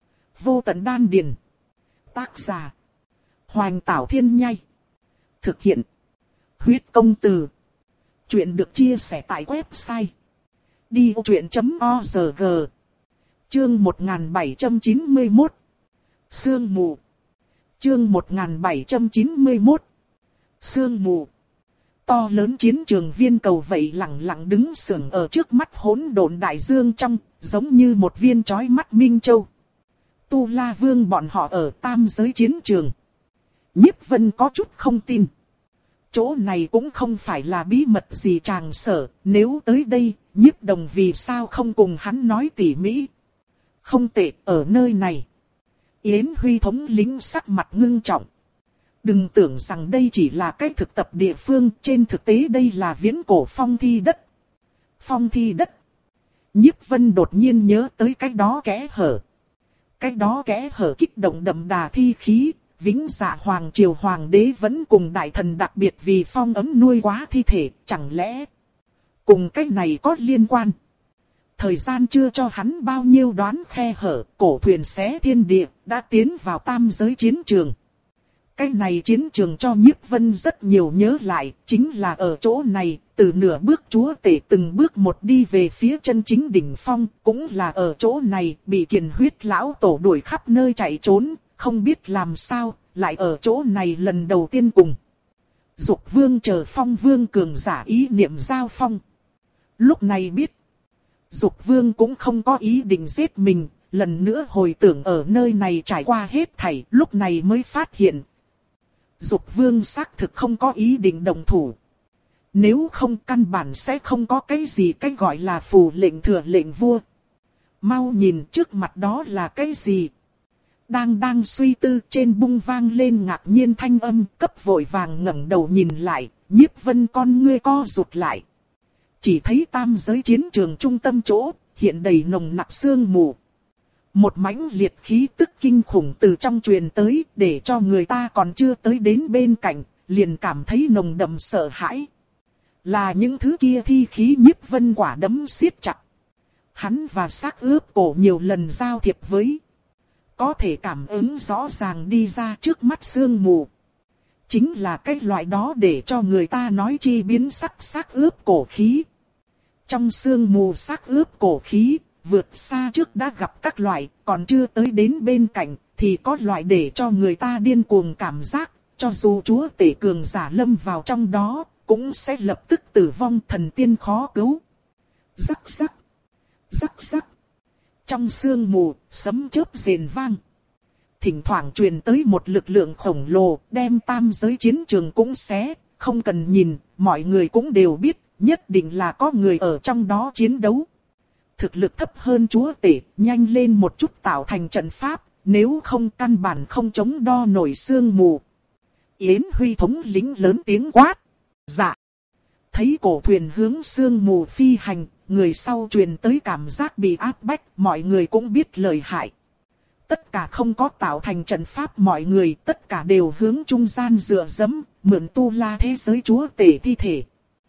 Vô Tận Đan Điền. Tác giả. Hoành Tảo Thiên Nhai. Thực hiện. Huyết Công Từ. Chuyện được chia sẻ tại website. đi ô chuyện chấm org. Chương một nghìn bảy trăm chín mươi mốt. Sương mù. Chương một nghìn bảy trăm chín mươi mốt. Sương mù. To lớn chiến trường viên cầu vậy lặng lặng đứng sừng ở trước mắt hỗn độn đại dương trong, giống như một viên chói mắt minh châu. Tu La Vương bọn họ ở tam giới chiến trường. Nhiếp Vân có chút không tin. Chỗ này cũng không phải là bí mật gì tràng sở, nếu tới đây, Nhiếp Đồng vì sao không cùng hắn nói tỉ mỉ. Không tệ, ở nơi này. Yến Huy thống lĩnh sắc mặt ngưng trọng. Đừng tưởng rằng đây chỉ là cái thực tập địa phương, trên thực tế đây là viễn cổ phong thi đất. Phong thi đất. Nhiếp Vân đột nhiên nhớ tới cái đó kẽ hở. cái đó kẽ hở kích động đậm đà thi khí, Vĩnh Dạ Hoàng Triều Hoàng đế vẫn cùng đại thần đặc biệt vì phong ấm nuôi quá thi thể, chẳng lẽ cùng cái này có liên quan? Thời gian chưa cho hắn bao nhiêu đoán khe hở, cổ thuyền xé thiên địa, đã tiến vào tam giới chiến trường. Cái này chiến trường cho Nhiếp Vân rất nhiều nhớ lại, chính là ở chỗ này, từ nửa bước chúa tể từng bước một đi về phía chân chính đỉnh phong, cũng là ở chỗ này bị Kiền Huyết lão tổ đuổi khắp nơi chạy trốn, không biết làm sao, lại ở chỗ này lần đầu tiên cùng Dục Vương chờ Phong Vương cường giả ý niệm giao phong. Lúc này biết, Dục Vương cũng không có ý định giết mình, lần nữa hồi tưởng ở nơi này trải qua hết thảy, lúc này mới phát hiện Dục Vương xác thực không có ý định động thủ. Nếu không căn bản sẽ không có cái gì cái gọi là phù lệnh thừa lệnh vua. Mau nhìn trước mặt đó là cái gì? Đang đang suy tư trên bung vang lên ngạc nhiên thanh âm, cấp vội vàng ngẩng đầu nhìn lại, Nhiếp Vân con ngươi co rụt lại. Chỉ thấy tam giới chiến trường trung tâm chỗ, hiện đầy nồng nặc sương mù. Một mãnh liệt khí tức kinh khủng từ trong truyền tới, để cho người ta còn chưa tới đến bên cạnh, liền cảm thấy nồng đậm sợ hãi. Là những thứ kia thi khí Nhiếp Vân quả đấm siết chặt. Hắn và xác ướp cổ nhiều lần giao thiệp với, có thể cảm ứng rõ ràng đi ra trước mắt sương mù. Chính là cái loại đó để cho người ta nói chi biến sắc xác ướp cổ khí. Trong sương mù xác ướp cổ khí, vượt xa trước đã gặp các loại, còn chưa tới đến bên cạnh, thì có loại để cho người ta điên cuồng cảm giác, cho dù chúa tể cường giả lâm vào trong đó, cũng sẽ lập tức tử vong, thần tiên khó cứu. Rắc rắc, rắc rắc. Trong sương mù, sấm chớp rền vang. Thỉnh thoảng truyền tới một lực lượng khổng lồ, đem tam giới chiến trường cũng xé, không cần nhìn, mọi người cũng đều biết, nhất định là có người ở trong đó chiến đấu. Thực lực thấp hơn chúa tể, nhanh lên một chút tạo thành trận pháp, nếu không căn bản không chống đo nổi sương mù. Yến Huy thống lĩnh lớn tiếng quát. Dạ. Thấy cổ thuyền hướng sương mù phi hành, người sau truyền tới cảm giác bị áp bách, mọi người cũng biết lợi hại. Tất cả không có tạo thành trận pháp, mọi người tất cả đều hướng trung gian dựa dẫm, mượn tu la thế giới chúa tể thi thể.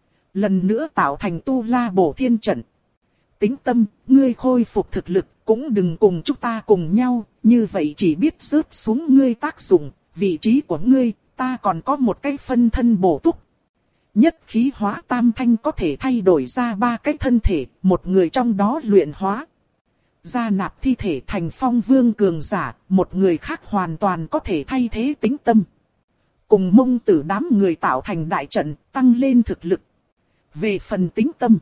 Lần nữa tạo thành tu la bổ thiên trận. Tính tâm, ngươi khôi phục thực lực, cũng đừng cùng chúng ta cùng nhau, như vậy chỉ biết rớt xuống ngươi tác dụng, vị trí của ngươi, ta còn có một cái phân thân bổ túc. Nhất khí hóa tam thanh có thể thay đổi ra ba cái thân thể, một người trong đó luyện hóa gia nạp thi thể thành Phong Vương cường giả, một người khác hoàn toàn có thể thay thế Tính tâm. Cùng Mông Tử đám người tạo thành đại trận, tăng lên thực lực. Về phần Tính tâm,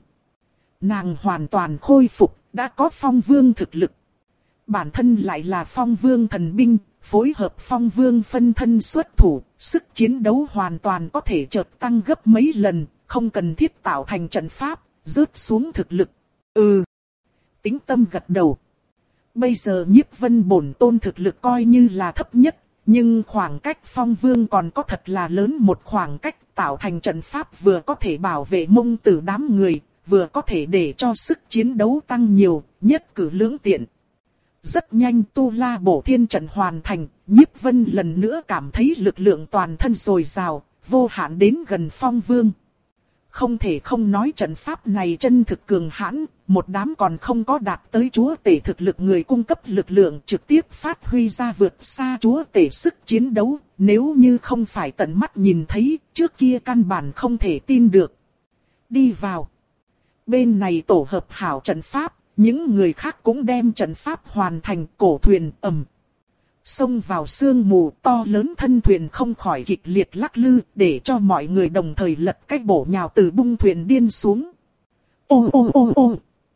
nàng hoàn toàn khôi phục, đã có Phong Vương thực lực. Bản thân lại là Phong Vương thần binh, phối hợp Phong Vương phân thân xuất thủ, sức chiến đấu hoàn toàn có thể chợt tăng gấp mấy lần, không cần thiết tạo thành trận pháp, rớt xuống thực lực. Ừ. Tính tâm gật đầu. Bây giờ Nhiếp Vân bổn tôn thực lực coi như là thấp nhất, nhưng khoảng cách Phong Vương còn có thật là lớn một khoảng cách, tạo thành trận pháp vừa có thể bảo vệ Mông Tử đám người, vừa có thể để cho sức chiến đấu tăng nhiều, nhất cử lưỡng tiện. Rất nhanh tu la bổ thiên trận hoàn thành, Nhiếp Vân lần nữa cảm thấy lực lượng toàn thân dồi dào, vô hạn đến gần Phong Vương. Không thể không nói trận pháp này chân thực cường hãn, một đám còn không có đạt tới chúa tể thực lực người cung cấp lực lượng trực tiếp phát huy ra vượt xa chúa tể sức chiến đấu, nếu như không phải tận mắt nhìn thấy, trước kia căn bản không thể tin được. Đi vào. Bên này tổ hợp hảo trận pháp, những người khác cũng đem trận pháp hoàn thành, cổ thuyền ầm. Xông vào sương mù, to lớn thân thuyền không khỏi kịch liệt lắc lư, để cho mọi người đồng thời lật cách bổ nhào từ bung thuyền điên xuống. Ô ô ô ô.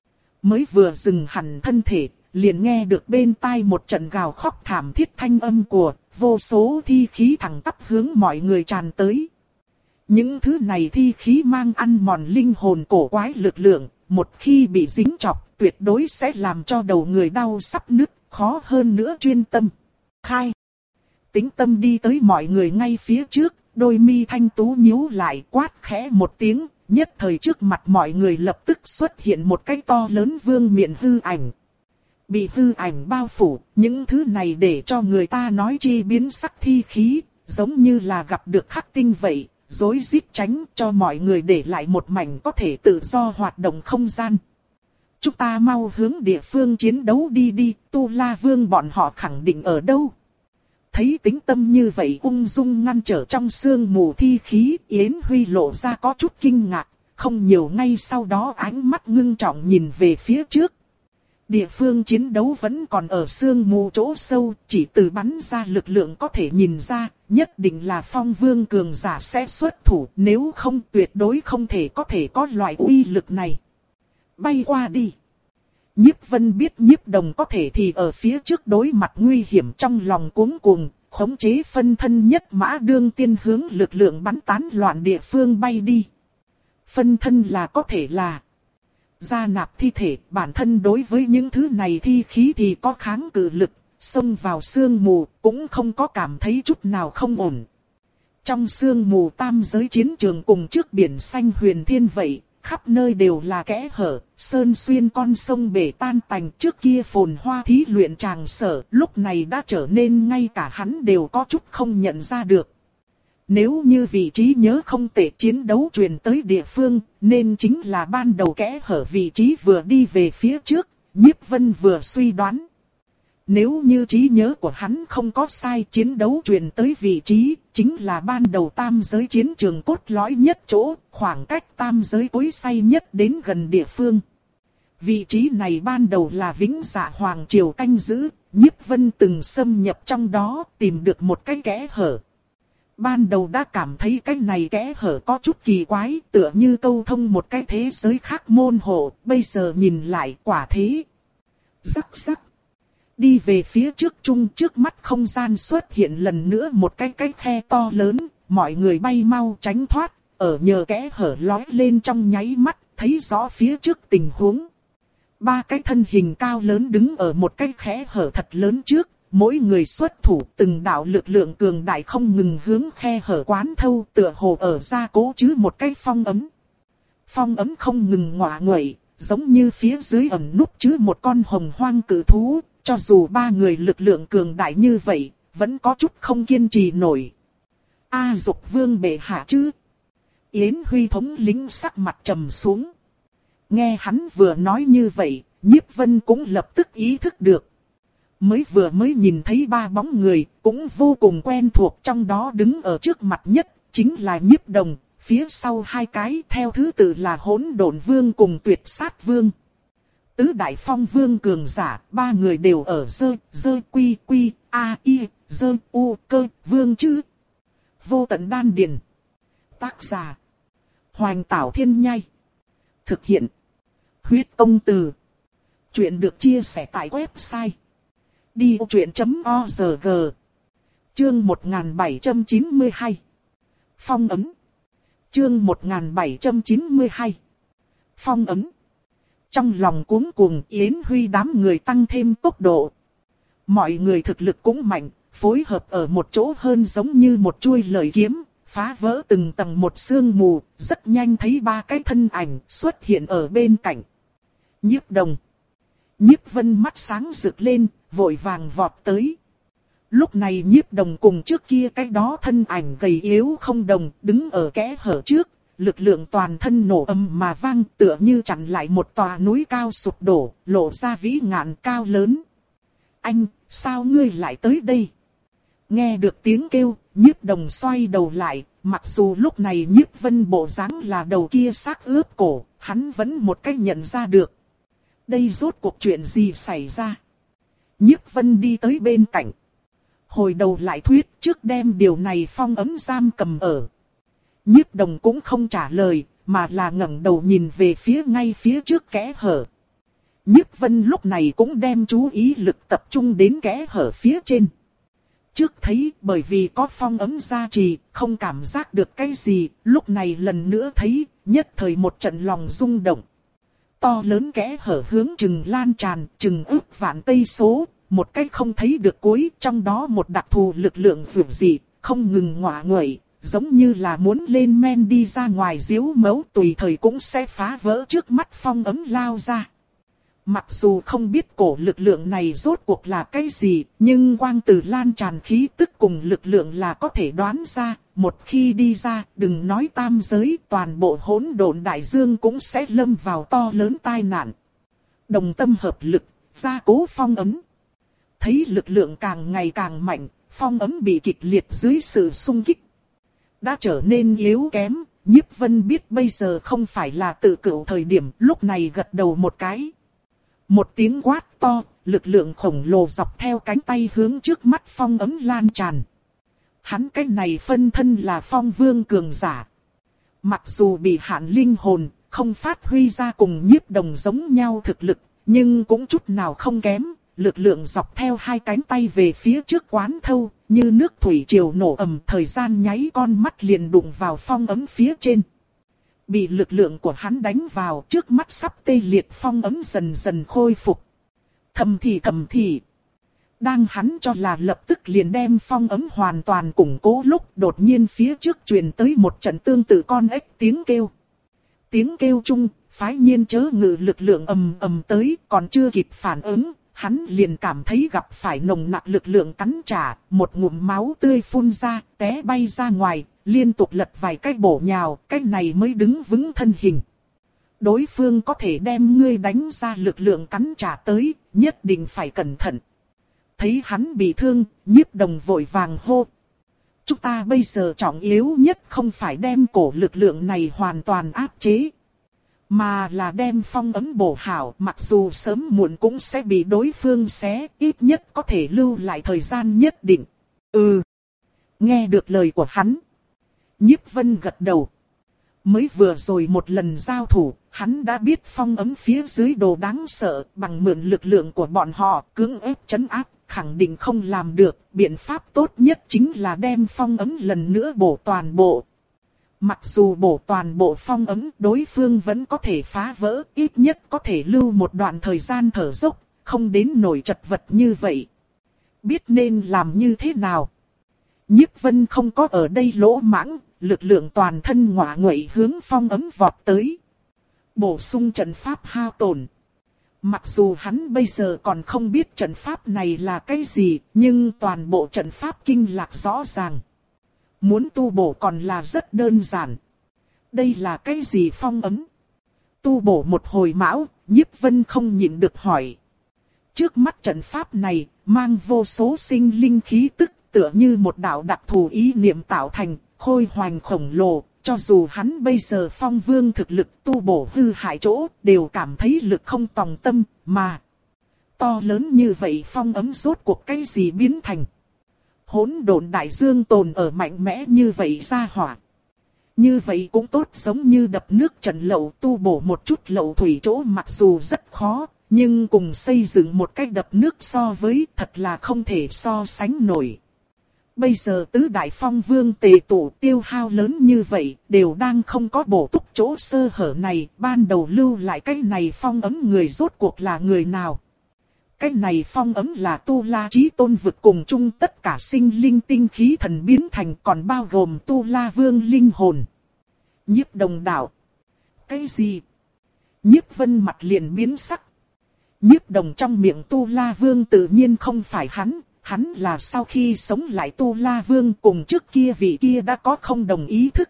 Mới vừa dừng hẳn thân thể, liền nghe được bên tai một trận gào khóc thảm thiết thanh âm của vô số thi khí thẳng tắp hướng mọi người tràn tới. Những thứ này thi khí mang ăn mòn linh hồn cổ quái lực lượng, một khi bị dính chọc, tuyệt đối sẽ làm cho đầu người đau sắp nứt, khó hơn nữa chuyên tâm. Khai. Tính tâm đi tới mọi người ngay phía trước, đôi mi thanh tú nhíu lại, quát khẽ một tiếng, nhất thời trước mặt mọi người lập tức xuất hiện một cái to lớn vương miện hư ảnh. bị hư ảnh bao phủ, những thứ này để cho người ta nói chi biến sắc thi khí, giống như là gặp được khắc tinh vậy, rối rít tránh cho mọi người để lại một mảnh có thể tự do hoạt động không gian. Chúng ta mau hướng địa phương chiến đấu đi đi, Tu La Vương bọn họ khẳng định ở đâu. Thấy tính tâm như vậy ung dung ngăn trở trong sương mù thi khí, Yến Huy lộ ra có chút kinh ngạc, không nhiều ngay sau đó ánh mắt ngưng trọng nhìn về phía trước. Địa phương chiến đấu vẫn còn ở sương mù chỗ sâu, chỉ từ bắn ra lực lượng có thể nhìn ra, nhất định là Phong Vương cường giả sẽ xuất thủ, nếu không tuyệt đối không thể có thể có loại uy lực này. Bay qua đi. Nhiếp Vân biết Nhiếp Đồng có thể thì ở phía trước đối mặt nguy hiểm trong lòng cuống cuồng, khống chế phân thân nhất mã đương tiên hướng lực lượng bắn tán loạn địa phương bay đi. Phân thân là có thể là gia nạp thi thể, bản thân đối với những thứ này thi khí thì có kháng cự lực, xông vào sương mù cũng không có cảm thấy chút nào không ổn. Trong sương mù tam giới chiến trường cùng trước biển xanh huyền thiên vậy, khắp nơi đều là kẽ hở, sơn xuyên con sông bể tan tành, trước kia phồn hoa thí luyện tràng sở, lúc này đã trở nên ngay cả hắn đều có chút không nhận ra được. Nếu như vị trí nhớ không tệ chiến đấu truyền tới địa phương, nên chính là ban đầu kẽ hở vị trí vừa đi về phía trước, Nhiếp Vân vừa suy đoán. Nếu như trí nhớ của hắn không có sai, chiến đấu truyền tới vị trí, chính là ban đầu tam giới chiến trường cốt lõi nhất chỗ, khoảng cách tam giới cối xay nhất đến gần địa phương. Vị trí này ban đầu là Vĩnh Dạ Hoàng Triều canh giữ, Nhiếp Vân từng xâm nhập trong đó, tìm được một cái kẽ hở. Ban đầu đã cảm thấy cái này kẽ hở có chút kỳ quái, tựa như câu thông một cái thế giới khác môn hộ, bây giờ nhìn lại quả thế. Rắc rắc. Đi về phía trước chung, trước mắt không gian xuất hiện lần nữa một cái cái khe to lớn, mọi người bay mau tránh thoát, ở nhờ kẽ hở lói lên trong nháy mắt, thấy rõ phía trước tình huống. Ba cái thân hình cao lớn đứng ở một cái kẽ hở thật lớn trước, mỗi người xuất thủ từng đạo lực lượng cường đại không ngừng hướng khe hở quán thâu, tựa hồ ở ra cố chứ một cái phong ấm. Phong ấm không ngừng ngọa nguậy, giống như phía dưới ẩn núp chứ một con hồng hoang cự thú. Cho dù ba người lực lượng cường đại như vậy, vẫn có chút không kiên trì nổi. A Dục Vương bệ hạ chứ? Yến Huy thống lĩnh sắc mặt trầm xuống. Nghe hắn vừa nói như vậy, Nhiếp Vân cũng lập tức ý thức được. Mới vừa mới nhìn thấy ba bóng người, cũng vô cùng quen thuộc, trong đó đứng ở trước mặt nhất, chính là Nhiếp Đồng, phía sau hai cái theo thứ tự là Hỗn Độn Vương cùng Tuyệt Sát Vương. Tứ đại phong vương cường giả, ba người đều ở dơ, dơ quy quy, a y, dơ u cơ, vương chứ. Vô tận đan điền. Tác giả. Hoành Tảo Thiên Nhai. Thực hiện. Huyết Công Từ. Chuyện được chia sẻ tại website. đi ô chuyện chấm org. Chương một nghìn bảy trăm chín mươi hai. Phong ấn. Chương một nghìn bảy trăm chín mươi hai. Phong ấn. Trong lòng cuống cuồng, Yến Huy đám người tăng thêm tốc độ. Mọi người thực lực cũng mạnh, phối hợp ở một chỗ hơn giống như một chuôi lợi kiếm, phá vỡ từng tầng một sương mù, rất nhanh thấy ba cái thân ảnh xuất hiện ở bên cạnh. Nhiếp Đồng. Nhiếp Vân mắt sáng rực lên, vội vàng vọt tới. Lúc này Nhiếp Đồng cùng trước kia cái đó thân ảnh gầy yếu không đồng, đứng ở kẽ hở trước. Lực lượng toàn thân nổ âm mà vang, tựa như chặn lại một tòa núi cao sụp đổ, lộ ra vĩ ngạn cao lớn. Anh, sao ngươi lại tới đây? Nghe được tiếng kêu, Nhiếp Đồng xoay đầu lại, mặc dù lúc này Nhiếp Vân bộ dáng là đầu kia xác ướp cổ, hắn vẫn một cách nhận ra được. Đây rốt cuộc chuyện gì xảy ra? Nhiếp Vân đi tới bên cạnh. Hồi đầu lại thuyết trước đem điều này phong ấn giam cầm ở. Nhiếp Đồng cũng không trả lời, mà là ngẩng đầu nhìn về phía ngay phía trước kẽ hở. Nhiếp Vân lúc này cũng đem chú ý lực tập trung đến kẽ hở phía trên. Trước thấy bởi vì có phong ấn gia trì, không cảm giác được cái gì, lúc này lần nữa thấy, nhất thời một trận lòng rung động. To lớn kẽ hở hướng chừng lan tràn, chừng ước vạn cây số, một cách không thấy được cuối, trong đó một đặc thù lực lượng dường dị, không ngừng ngọa nguậy. Giống như là muốn lên men đi ra ngoài diếu mấu, tùy thời cũng sẽ phá vỡ trước mắt phong ấn lao ra. Mặc dù không biết cổ lực lượng này rốt cuộc là cái gì, nhưng quang từ lan tràn khí tức cùng lực lượng là có thể đoán ra, một khi đi ra, đừng nói tam giới, toàn bộ hỗn độn đại dương cũng sẽ lâm vào to lớn tai nạn. Đồng tâm hợp lực, gia cố phong ấn. Thấy lực lượng càng ngày càng mạnh, phong ấn bị kịch liệt dưới sự xung kích. Đã trở nên yếu kém, Nhiếp Vân biết bây giờ không phải là tự cửu thời điểm, lúc này gật đầu một cái. Một tiếng quát to, lực lượng khổng lồ dọc theo cánh tay hướng trước mắt phong ấn lan tràn. Hắn cái này phân thân là phong vương cường giả. Mặc dù bị hạn linh hồn, không phát huy ra cùng Nhiếp Đồng giống nhau thực lực, nhưng cũng chút nào không kém. Lực lượng dọc theo hai cánh tay về phía trước quán thâu, như nước thủy triều nổ ầm, thời gian nháy con mắt liền đụng vào phong ấn phía trên. Bị lực lượng của hắn đánh vào, trước mắt sắp tê liệt phong ấn dần dần khôi phục. Thầm thì thầm thì. Đang hắn cho là lập tức liền đem phong ấn hoàn toàn củng cố lúc, đột nhiên phía trước truyền tới một trận tương tự con ếch tiếng kêu. Tiếng kêu chung, phái nhiên chớ ngự lực lượng ầm ầm tới, còn chưa kịp phản ứng. Hắn liền cảm thấy gặp phải nồng nặc lực lượng cắn trả, một ngụm máu tươi phun ra, té bay ra ngoài, liên tục lật vài cái bổ nhào, cái này mới đứng vững thân hình. Đối phương có thể đem ngươi đánh ra lực lượng cắn trả tới, nhất định phải cẩn thận. Thấy hắn bị thương, Nhiếp Đồng vội vàng hô. Chúng ta bây giờ trọng yếu nhất không phải đem cổ lực lượng này hoàn toàn áp chế, mà là đem phong ấn bổ hảo, mặc dù sớm muộn cũng sẽ bị đối phương xé, ít nhất có thể lưu lại thời gian nhất định. Ừ. Nghe được lời của hắn, Nhiếp Vân gật đầu. Mới vừa rồi một lần giao thủ, hắn đã biết phong ấn phía dưới đồ đáng sợ, bằng mượn lực lượng của bọn họ, cưỡng ép trấn áp, khẳng định không làm được. Biện pháp tốt nhất chính là đem phong ấn lần nữa bổ toàn bộ. Mặc dù bổ toàn bộ phong ấn, đối phương vẫn có thể phá vỡ, ít nhất có thể lưu một đoạn thời gian thở dốc, không đến nổi chật vật như vậy. Biết nên làm như thế nào? Nhiếp Vân không có ở đây lỗ mãng, lực lượng toàn thân ngọa nguậy hướng phong ấn vọt tới. Bổ sung trận pháp hao tổn. Mặc dù hắn bây giờ còn không biết trận pháp này là cái gì, nhưng toàn bộ trận pháp kinh lạc rõ ràng. Muốn tu bổ còn là rất đơn giản. Đây là cái gì phong ấn? Tu bổ một hồi mão, Nhiếp Vân không nhịn được hỏi. Trước mắt trận pháp này, mang vô số sinh linh khí tức, tựa như một đạo đặc thù ý niệm tạo thành, khôi hoành khổng lồ. Cho dù hắn bây giờ phong vương thực lực tu bổ hư hại chỗ, đều cảm thấy lực không tòng tâm, mà to lớn như vậy phong ấn rốt cuộc cái gì biến thành? Hỗn độn đại dương tồn ở mạnh mẽ như vậy ra hỏa. Như vậy cũng tốt, giống như đập nước trần lậu, tu bổ một chút lậu thủy chỗ mặc dù rất khó, nhưng cùng xây dựng một cái đập nước so với thật là không thể so sánh nổi. Bây giờ tứ đại phong vương tề tụ tiêu hao lớn như vậy, đều đang không có bổ túc chỗ sơ hở này, ban đầu lưu lại cái này phong ấn người rốt cuộc là người nào? Cái này phong ấn là Tu La Chí Tôn vực cùng chung tất cả sinh linh tinh khí thần biến thành, còn bao gồm Tu La Vương linh hồn. Nhiếp Đồng đạo. Cái gì? Nhiếp Vân mặt liền biến sắc. Nhiếp Đồng trong miệng Tu La Vương tự nhiên không phải hắn, hắn là sau khi sống lại Tu La Vương, cùng trước kia vị kia đã có không đồng ý thức.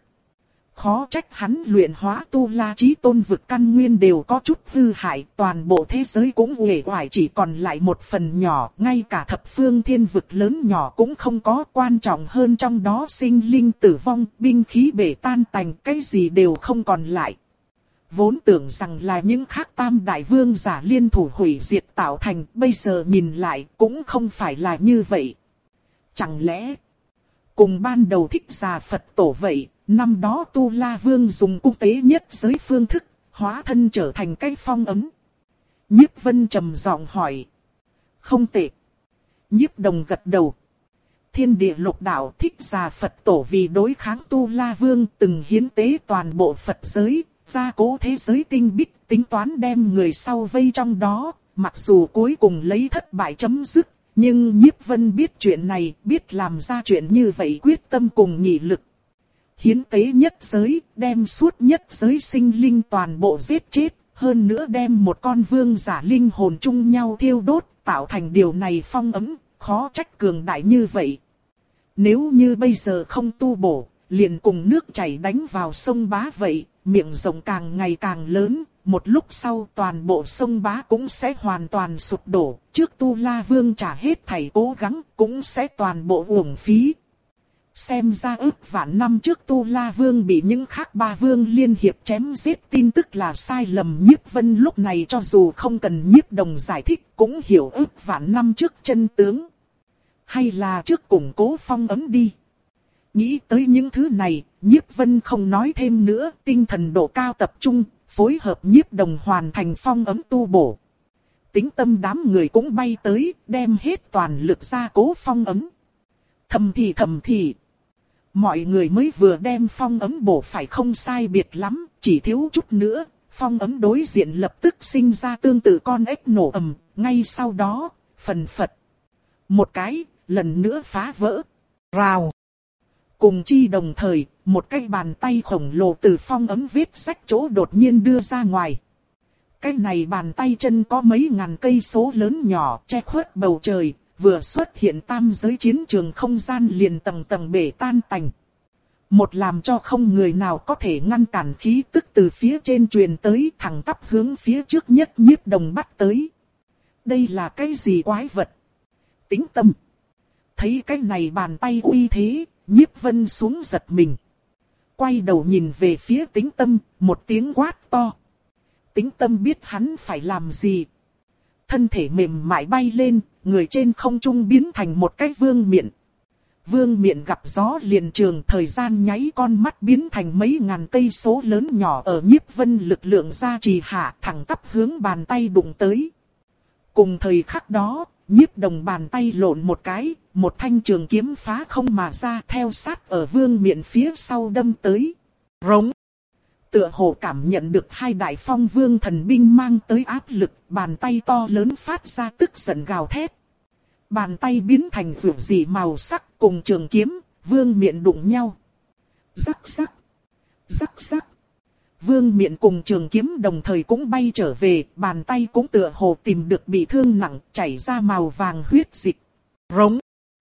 Khó trách hắn luyện hóa Tu La Chí Tôn vực căn nguyên đều có chút hư hại, toàn bộ thế giới cũng uể oải, chỉ còn lại một phần nhỏ, ngay cả thập phương thiên vực lớn nhỏ cũng không có. Quan trọng hơn trong đó sinh linh tử vong, binh khí bể tan tành, cái gì đều không còn lại. Vốn tưởng rằng là những khác tam đại vương giả liên thủ hủy diệt tạo thành, bây giờ nhìn lại cũng không phải là như vậy. Chẳng lẽ cùng ban đầu Thích Giả Phật tổ vậy? Năm đó Tu La Vương dùng cung tế nhất giới phương thức, hóa thân trở thành cái phong ấn. Nhiếp Vân trầm giọng hỏi. Không tệ. Nhiếp Đồng gật đầu. Thiên địa lục đạo Thích Giả Phật tổ vì đối kháng Tu La Vương từng hiến tế toàn bộ Phật giới, gia cố thế giới tinh bích, tính toán đem người sau vây trong đó, mặc dù cuối cùng lấy thất bại chấm dứt, nhưng Nhiếp Vân biết chuyện này, biết làm ra chuyện như vậy quyết tâm cùng nghị lực. Hiến tế nhất giới, đem suốt nhất giới sinh linh toàn bộ giết chết, hơn nữa đem một con vương giả linh hồn chung nhau thiêu đốt, tạo thành điều này phong ấm, khó trách cường đại như vậy. Nếu như bây giờ không tu bổ, liền cùng nước chảy đánh vào sông Bá vậy, miệng rộng càng ngày càng lớn, một lúc sau toàn bộ sông Bá cũng sẽ hoàn toàn sụp đổ, trước Tu La Vương trả hết thảy cố gắng cũng sẽ toàn bộ uổng phí. Xem ra ước vạn năm trước Tu La Vương bị những khác ba vương liên hiệp chém giết tin tức là sai lầm. Nhiếp Vân lúc này cho dù không cần Nhiếp Đồng giải thích cũng hiểu ước vạn năm trước chân tướng. Hay là trước củng cố phong ấm đi. Nghĩ tới những thứ này, Nhiếp Vân không nói thêm nữa, tinh thần độ cao tập trung, phối hợp Nhiếp Đồng hoàn thành phong ấm tu bổ. Tính tâm đám người cũng bay tới, đem hết toàn lực ra cố phong ấm. Thầm thì thầm thì. Mọi người mới vừa đem phong ấm bổ phải không sai biệt lắm, chỉ thiếu chút nữa, phong ấm đối diện lập tức sinh ra tương tự con ếch nổ ầm, ngay sau đó, phần phật. Một cái, lần nữa phá vỡ. Rào. Cùng chi đồng thời, một cái bàn tay khổng lồ từ phong ấm vết rách chỗ đột nhiên đưa ra ngoài. Cái này bàn tay chân có mấy ngàn cây số lớn nhỏ che khuất bầu trời, vừa xuất hiện tam giới chiến trường không gian liền tầng tầng bể tan tành. Một làm cho không người nào có thể ngăn cản khí tức từ phía trên truyền tới thẳng tắp hướng phía trước nhất Nhiếp Đồng bắt tới. Đây là cái gì quái vật? Tính tâm. Thấy cái này bàn tay uy thế, Nhiếp Vân xuống giật mình. Quay đầu nhìn về phía Tính Tâm, một tiếng quát to. Tính Tâm biết hắn phải làm gì. Thân thể mềm mại bay lên, người trên không trung biến thành một cái vương miện. Vương miện gặp gió liền trường, thời gian nháy con mắt biến thành mấy ngàn cây số lớn nhỏ ở Nhiếp Vân lực lượng gia trì hạ thẳng tắp hướng bàn tay đụng tới. Cùng thời khắc đó, Nhiếp Đồng bàn tay lộn một cái, một thanh trường kiếm phá không mà ra theo sát ở vương miện phía sau đâm tới. Rống. Tựa hồ cảm nhận được hai đại phong vương thần binh mang tới áp lực, bàn tay to lớn phát ra tức giận gào thét. Bàn tay biến thành rượu dị màu sắc cùng trường kiếm, vương miện đụng nhau. Rắc rắc. Rắc rắc. Vương miện cùng trường kiếm đồng thời cũng bay trở về, bàn tay cũng tựa hồ tìm được bị thương nặng, chảy ra màu vàng huyết dịch. Rống.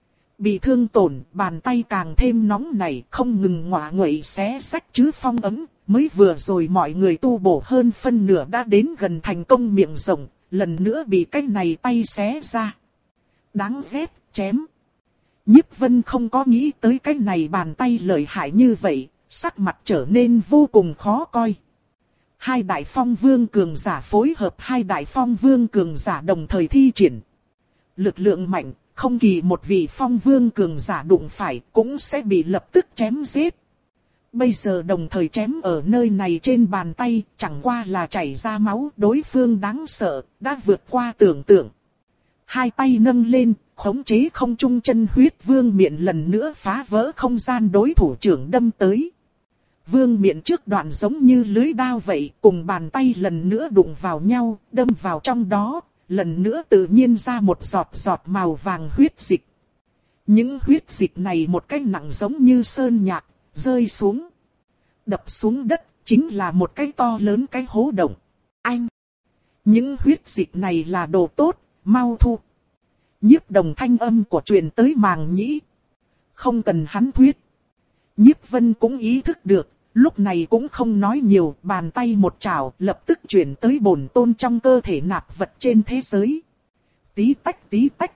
Bị thương tổn, bàn tay càng thêm nóng nảy, không ngừng ngọa nguậy xé xách chứ phong ấm. Mới vừa rồi mọi người tu bổ hơn phân nửa đã đến gần thành công miệng rộng, lần nữa bị cái này tay xé ra. Đáng ghét, chém. Nhiếp Vân không có nghĩ tới cái này bàn tay lợi hại như vậy, sắc mặt trở nên vô cùng khó coi. Hai đại phong vương cường giả phối hợp hai đại phong vương cường giả đồng thời thi triển. Lực lượng mạnh, không kỳ một vị phong vương cường giả đụng phải cũng sẽ bị lập tức chém giết. Bây giờ đồng thời chém ở nơi này trên bàn tay, chẳng qua là chảy ra máu, đối phương đáng sợ, đã vượt qua tưởng tượng. Hai tay nâng lên, khống chế không trung chân huyết vương miện lần nữa phá vỡ không gian đối thủ trưởng đâm tới. Vương miện trước đoạn giống như lưới đao vậy, cùng bàn tay lần nữa đụng vào nhau, đâm vào trong đó, lần nữa tự nhiên ra một giọt giọt màu vàng huyết dịch. Những huyết dịch này một cái nặng giống như sơn nhạc, rơi xuống. Đập xuống đất, chính là một cái to lớn cái hố động. Anh! Những huyết dịch này là đồ tốt, mau thu. Nhiếp Đồng thanh âm của truyền tới màng nhĩ. Không cần hắn thuyết. Nhiếp Vân cũng ý thức được, lúc này cũng không nói nhiều, bàn tay một chảo lập tức chuyển tới bổn tôn trong cơ thể nạp vật trên thế giới. Tí tách tí tách.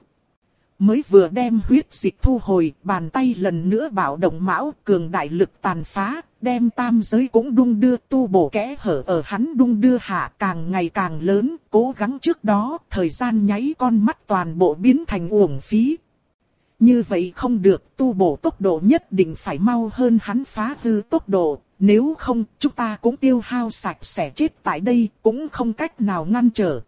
Mới vừa đem huyết dịch thu hồi, bàn tay lần nữa bạo động mão, cường đại lực tàn phá, đem tam giới cũng đung đưa, tu bổ kẽ hở ở hắn đung đưa hạ càng ngày càng lớn, cố gắng trước đó, thời gian nháy con mắt toàn bộ biến thành uổng phí. Như vậy không được, tu bổ tốc độ nhất định phải mau hơn hắn phá hư tốc độ, nếu không chúng ta cũng tiêu hao sạch sẽ chết tại đây, cũng không cách nào ngăn trở.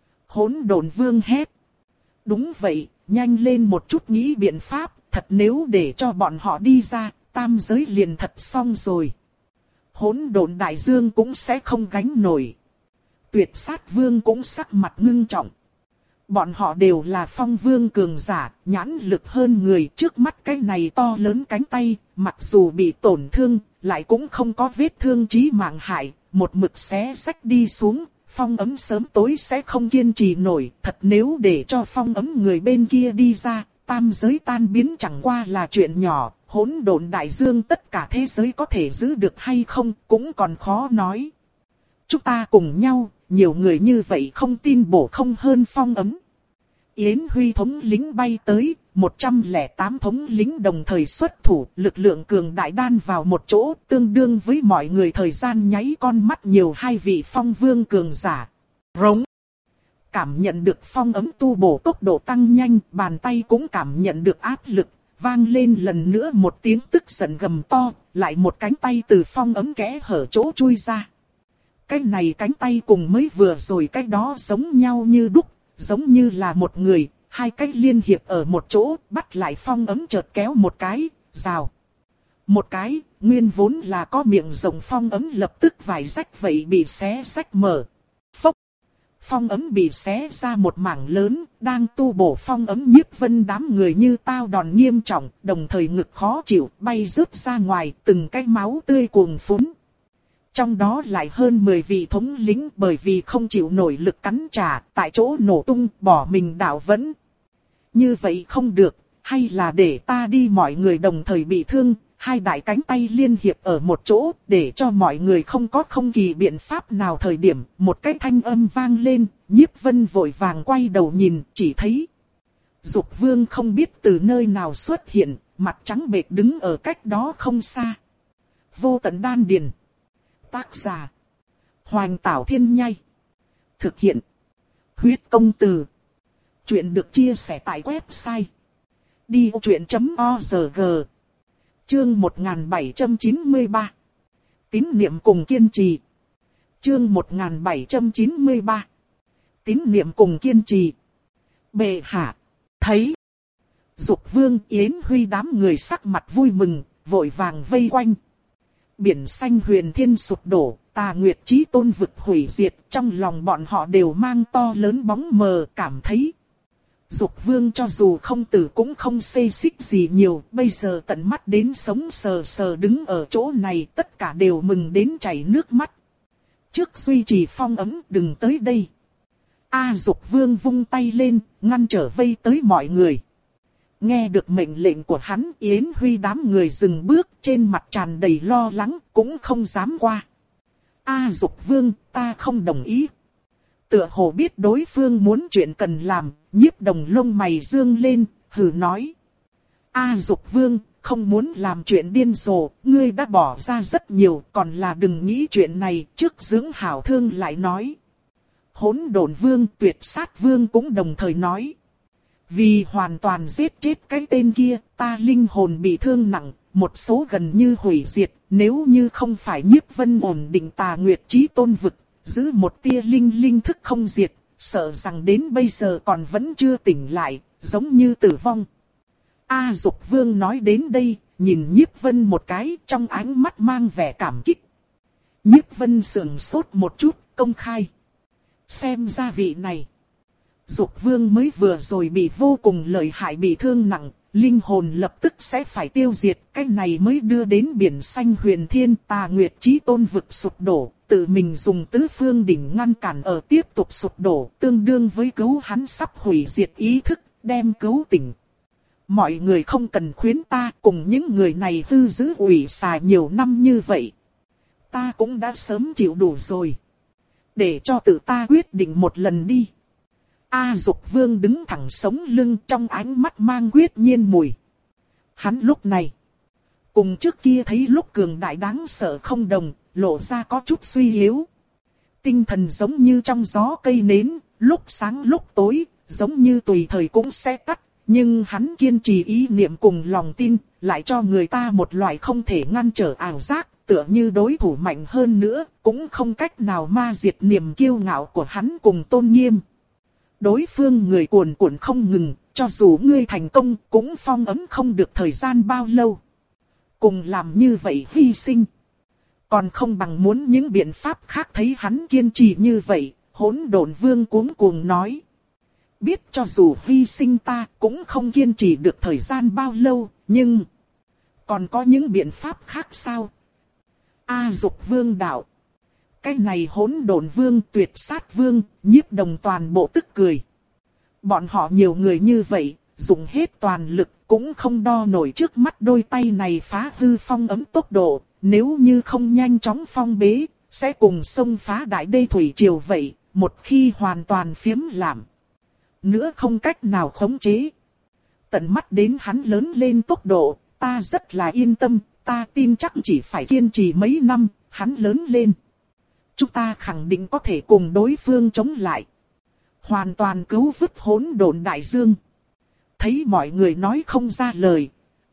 Hỗn độn vương hét. Đúng vậy. Nhanh lên một chút nghĩ biện pháp, thật nếu để cho bọn họ đi ra, tam giới liền thật xong rồi. Hỗn độn đại dương cũng sẽ không gánh nổi. Tuyệt sát vương cũng sắc mặt ngưng trọng. Bọn họ đều là phong vương cường giả, nhãn lực hơn người, trước mắt cái này to lớn cánh tay, mặc dù bị tổn thương, lại cũng không có vết thương chí mạng hại, một mực xé xách đi xuống, phong ấm sớm tối sẽ không kiên trì nổi, thật nếu để cho phong ấm người bên kia đi ra, tam giới tan biến chẳng qua là chuyện nhỏ, hỗn độn đại dương tất cả thế giới có thể giữ được hay không cũng còn khó nói. Chúng ta cùng nhau, nhiều người như vậy không tin bổ không hơn phong ấm. Yến Huy thống lính bay tới, một trăm lẻ tám thống lính đồng thời xuất thủ, lực lượng cường đại đan vào một chỗ, tương đương với mọi người thời gian nháy con mắt nhiều hai vị phong vương cường giả. Rống. Cảm nhận được phong ấm tu bổ tốc độ tăng nhanh, bàn tay cũng cảm nhận được áp lực, vang lên lần nữa một tiếng tức giận gầm to, lại một cánh tay từ phong ấm kẽ hở chỗ chui ra. Cái này cánh tay cùng mới vừa rồi cái đó giống nhau như đúc, giống như là một người, hai cái liên hiệp ở một chỗ, bắt lại phong ấm chợt kéo một cái, rào. Một cái, nguyên vốn là có miệng rộng phong ấm lập tức vải rách vậy bị xé rách mở. Phốc. Phong ấm bị xé ra một mảng lớn, đang tu bổ phong ấm Nhiếp Vân đám người như tao đòn nghiêm trọng, đồng thời ngực khó chịu, bay rớt ra ngoài, từng cái máu tươi cuồn phún. Trong đó lại hơn mười vị thống lĩnh bởi vì không chịu nổi lực cắn trả, tại chỗ nổ tung, bỏ mình đảo vẫn. Như vậy không được, hay là để ta đi mọi người đồng thời bị thương, hai đại cánh tay liên hiệp ở một chỗ, để cho mọi người không có không kỳ biện pháp nào thời điểm, một cái thanh âm vang lên, Nhiếp Vân vội vàng quay đầu nhìn, chỉ thấy Dục Vương không biết từ nơi nào xuất hiện, mặt trắng bệch đứng ở cách đó không xa. Vô Tận Đan Điền. Tác giả Hoành Tảo Thiên Nhai. Thực hiện Huyết Công Từ. Chuyện được chia sẻ tại website đi ô chuyện chấm org. Chương một nghìn bảy trăm chín mươi ba. Tín niệm cùng kiên trì. Chương một nghìn bảy trăm chín mươi ba. Tín niệm cùng kiên trì. Bệ hạ, thấy Dục Vương Yến Huy đám người sắc mặt vui mừng, vội vàng vây quanh. Biển xanh huyền thiên sụp đổ, Tà Nguyệt Chí Tôn vực hủy diệt, trong lòng bọn họ đều mang to lớn bóng mờ, cảm thấy Dục Vương cho dù không tử cũng không xê xích gì nhiều, bây giờ tận mắt đến sống sờ sờ đứng ở chỗ này, tất cả đều mừng đến chảy nước mắt. Trước duy trì phong ấm, đừng tới đây. A Dục Vương vung tay lên, ngăn trở vây tới mọi người. Nghe được mệnh lệnh của hắn, Yến Huy đám người dừng bước, trên mặt tràn đầy lo lắng, cũng không dám qua. A Dục Vương, ta không đồng ý. Tựa hồ biết đối phương muốn chuyện cần làm, Nhiếp Đồng lông mày dương lên, hừ nói. A Dục Vương, không muốn làm chuyện điên rồ, ngươi đã bỏ ra rất nhiều, còn là đừng nghĩ chuyện này, trước dưỡng hảo thương lại nói. Hỗn Độn Vương, Tuyệt Sát Vương cũng đồng thời nói. Vì hoàn toàn giết chết cái tên kia, ta linh hồn bị thương nặng, một số gần như hủy diệt, nếu như không phải Nhiếp Vân ổn định Tà Nguyệt Chí Tôn vực, giữ một tia linh linh thức không diệt, sợ rằng đến bây giờ còn vẫn chưa tỉnh lại, giống như tử vong. A Dục Vương nói đến đây, nhìn Nhiếp Vân một cái, trong ánh mắt mang vẻ cảm kích. Nhiếp Vân sườn sốt một chút, công khai. Xem ra vị này Dục Vương mới vừa rồi bị vô cùng lợi hại bị thương nặng, linh hồn lập tức sẽ phải tiêu diệt, cái này mới đưa đến biển xanh huyền thiên Tà Nguyệt Chí Tôn vực sụp đổ, tự mình dùng tứ phương đỉnh ngăn cản ở tiếp tục sụp đổ, tương đương với cứu hắn sắp hủy diệt ý thức, đem cứu tỉnh. Mọi người không cần khuyến ta, cùng những người này hư giữ ủy xà nhiều năm như vậy. Ta cũng đã sớm chịu đủ rồi. Để cho tự ta quyết định một lần đi. A Dục Vương đứng thẳng sống lưng, trong ánh mắt mang quyết nhiên mùi. Hắn lúc này, cùng trước kia thấy lúc cường đại đáng sợ không đồng, lộ ra có chút suy yếu. Tinh thần giống như trong gió cây nến, lúc sáng lúc tối, giống như tùy thời cũng sẽ tắt. Nhưng hắn kiên trì ý niệm cùng lòng tin, lại cho người ta một loại không thể ngăn trở ảo giác, tựa như đối thủ mạnh hơn nữa, cũng không cách nào ma diệt niềm kiêu ngạo của hắn cùng tôn nghiêm. Đối phương người cuồn cuộn không ngừng, cho dù ngươi thành công cũng phong ấn không được thời gian bao lâu. Cùng làm như vậy hy sinh. Còn không bằng muốn những biện pháp khác. Thấy hắn kiên trì như vậy, Hỗn Độn Vương cuống cuồng nói. Biết cho dù hy sinh ta cũng không kiên trì được thời gian bao lâu, nhưng còn có những biện pháp khác sao? A Dục Vương đạo. Cái này hỗn độn vương, tuyệt sát vương, Nhiếp Đồng toàn bộ tức cười. Bọn họ nhiều người như vậy, dùng hết toàn lực cũng không đo nổi trước mắt đôi tay này phá hư phong ấm tốc độ. Nếu như không nhanh chóng phong bế, sẽ cùng xông phá đại đê thủy triều vậy, một khi hoàn toàn phiếm làm. Nữa không cách nào khống chế. Tận mắt đến hắn lớn lên tốc độ, ta rất là yên tâm, ta tin chắc chỉ phải kiên trì mấy năm, hắn lớn lên. Chúng ta khẳng định có thể cùng đối phương chống lại. Hoàn toàn cứu vớt hỗn độn đại dương. Thấy mọi người nói không ra lời.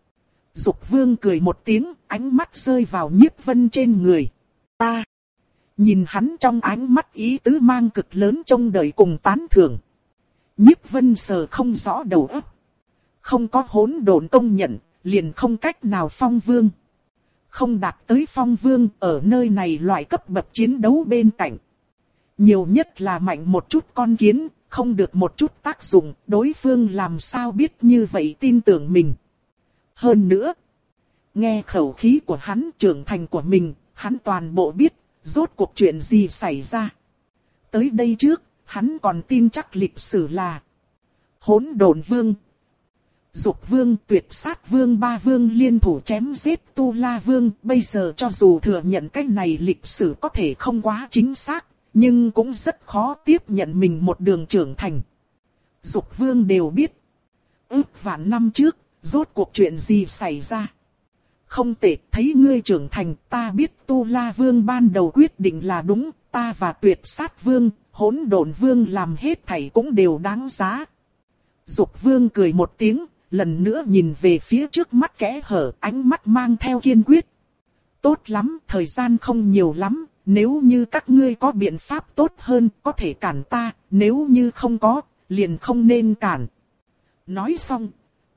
Dục Vương cười một tiếng, ánh mắt rơi vào Nhiếp Vân trên người. Ta. Nhìn hắn trong ánh mắt ý tứ mang cực lớn trông đợi cùng tán thưởng. Nhiếp Vân sờ không rõ đầu óc. Không có hỗn độn công nhận, liền không cách nào phong vương. Không đạt tới phong vương ở nơi này loại cấp bậc chiến đấu bên cạnh. Nhiều nhất là mạnh một chút con kiến, không được một chút tác dụng, đối phương làm sao biết như vậy tin tưởng mình. Hơn nữa, nghe khẩu khí của hắn, trưởng thành của mình, hắn toàn bộ biết, rốt cuộc chuyện gì xảy ra. Tới đây trước, hắn còn tin chắc lịch sử là hỗn độn vương, Dục Vương, Tuyệt Sát Vương, ba vương liên thủ chém giết Tu La Vương. Bây giờ cho dù thừa nhận cái này lịch sử có thể không quá chính xác, nhưng cũng rất khó tiếp nhận mình một đường trưởng thành. Dục Vương đều biết. Ước vạn năm trước, rốt cuộc chuyện gì xảy ra. Không tệ, thấy ngươi trưởng thành, ta biết Tu La Vương ban đầu quyết định là đúng, ta và Tuyệt Sát Vương, Hỗn Độn Vương làm hết thảy cũng đều đáng giá. Dục Vương cười một tiếng, lần nữa nhìn về phía trước mắt kẽ hở, ánh mắt mang theo kiên quyết. Tốt lắm, thời gian không nhiều lắm, nếu như các ngươi có biện pháp tốt hơn, có thể cản ta, nếu như không có, liền không nên cản. Nói xong,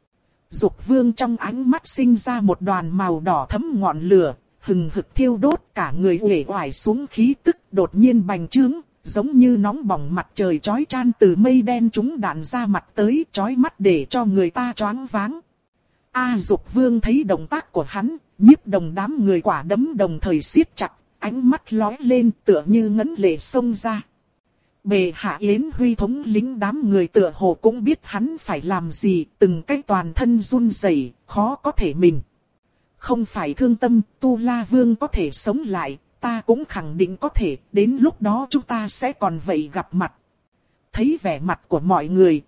Dục Vương trong ánh mắt sinh ra một đoàn màu đỏ thấm ngọn lửa, hừng hực thiêu đốt, cả người uể oải xuống khí tức đột nhiên bành trướng, giống như nóng bỏng mặt trời chói chan từ mây đen trúng đạn ra mặt tới, chói mắt để cho người ta choáng váng. A Dục Vương thấy động tác của hắn, Nhiếp Đồng đám người quả đấm đồng thời siết chặt, ánh mắt lóe lên tựa như ngấn lệ xông ra. Bề hạ Yến Huy thống lĩnh đám người tựa hồ cũng biết hắn phải làm gì, từng cái toàn thân run rẩy, khó có thể mình. Không phải thương tâm, Tu La Vương có thể sống lại, ta cũng khẳng định có thể, đến lúc đó chúng ta sẽ còn vậy gặp mặt. Thấy vẻ mặt của mọi người,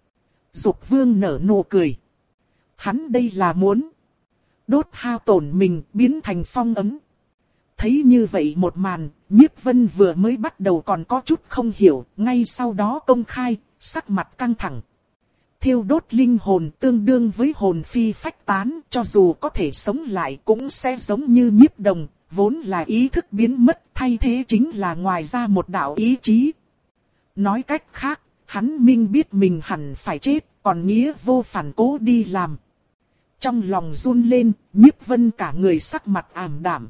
Dục Vương nở nụ cười. Hắn đây là muốn đốt hao tổn mình, biến thành phong ấm. Thấy như vậy một màn, Nhiếp Vân vừa mới bắt đầu còn có chút không hiểu, ngay sau đó công khai, sắc mặt căng thẳng. Thiêu đốt linh hồn tương đương với hồn phi phách tán, cho dù có thể sống lại cũng sẽ giống như Nhiếp Đồng, vốn là ý thức biến mất, thay thế chính là ngoài ra một đạo ý chí. Nói cách khác, hắn minh biết mình hẳn phải chết, còn nghĩa vô phản cố đi làm. Trong lòng run lên, Nhiếp Vân cả người sắc mặt ảm đạm.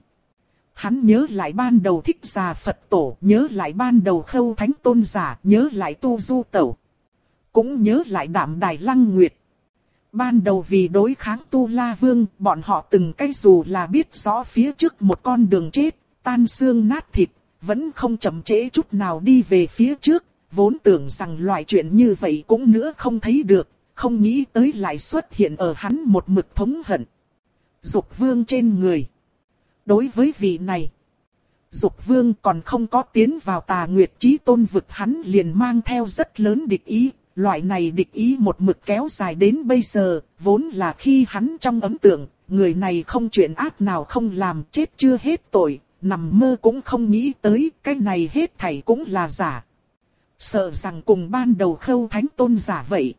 Hắn nhớ lại ban đầu Thích Già Phật Tổ, nhớ lại ban đầu Khâu Thánh Tôn Giả, nhớ lại Tu Du Tẩu. Cũng nhớ lại Đạm Đài Lăng Nguyệt. Ban đầu vì đối kháng Tu La Vương, bọn họ từng cái dù là biết rõ phía trước một con đường chết, tan xương nát thịt, vẫn không chậm trễ chút nào đi về phía trước, vốn tưởng rằng loại chuyện như vậy cũng nữa không thấy được, không nghĩ tới lại xuất hiện ở hắn một mực thống hận. Dục Vương trên người. Đối với vị này, Dục Vương còn không có tiến vào Tà Nguyệt Chí Tôn vực, hắn liền mang theo rất lớn địch ý. Loại này địch ý một mực kéo dài đến bây giờ, vốn là khi hắn trong ấn tượng, người này không chuyện ác nào không làm, chết chưa hết tội, nằm mơ cũng không nghĩ tới, cái này hết thảy cũng là giả. Sợ rằng cùng ban đầu Khâu Thánh Tôn giả vậy.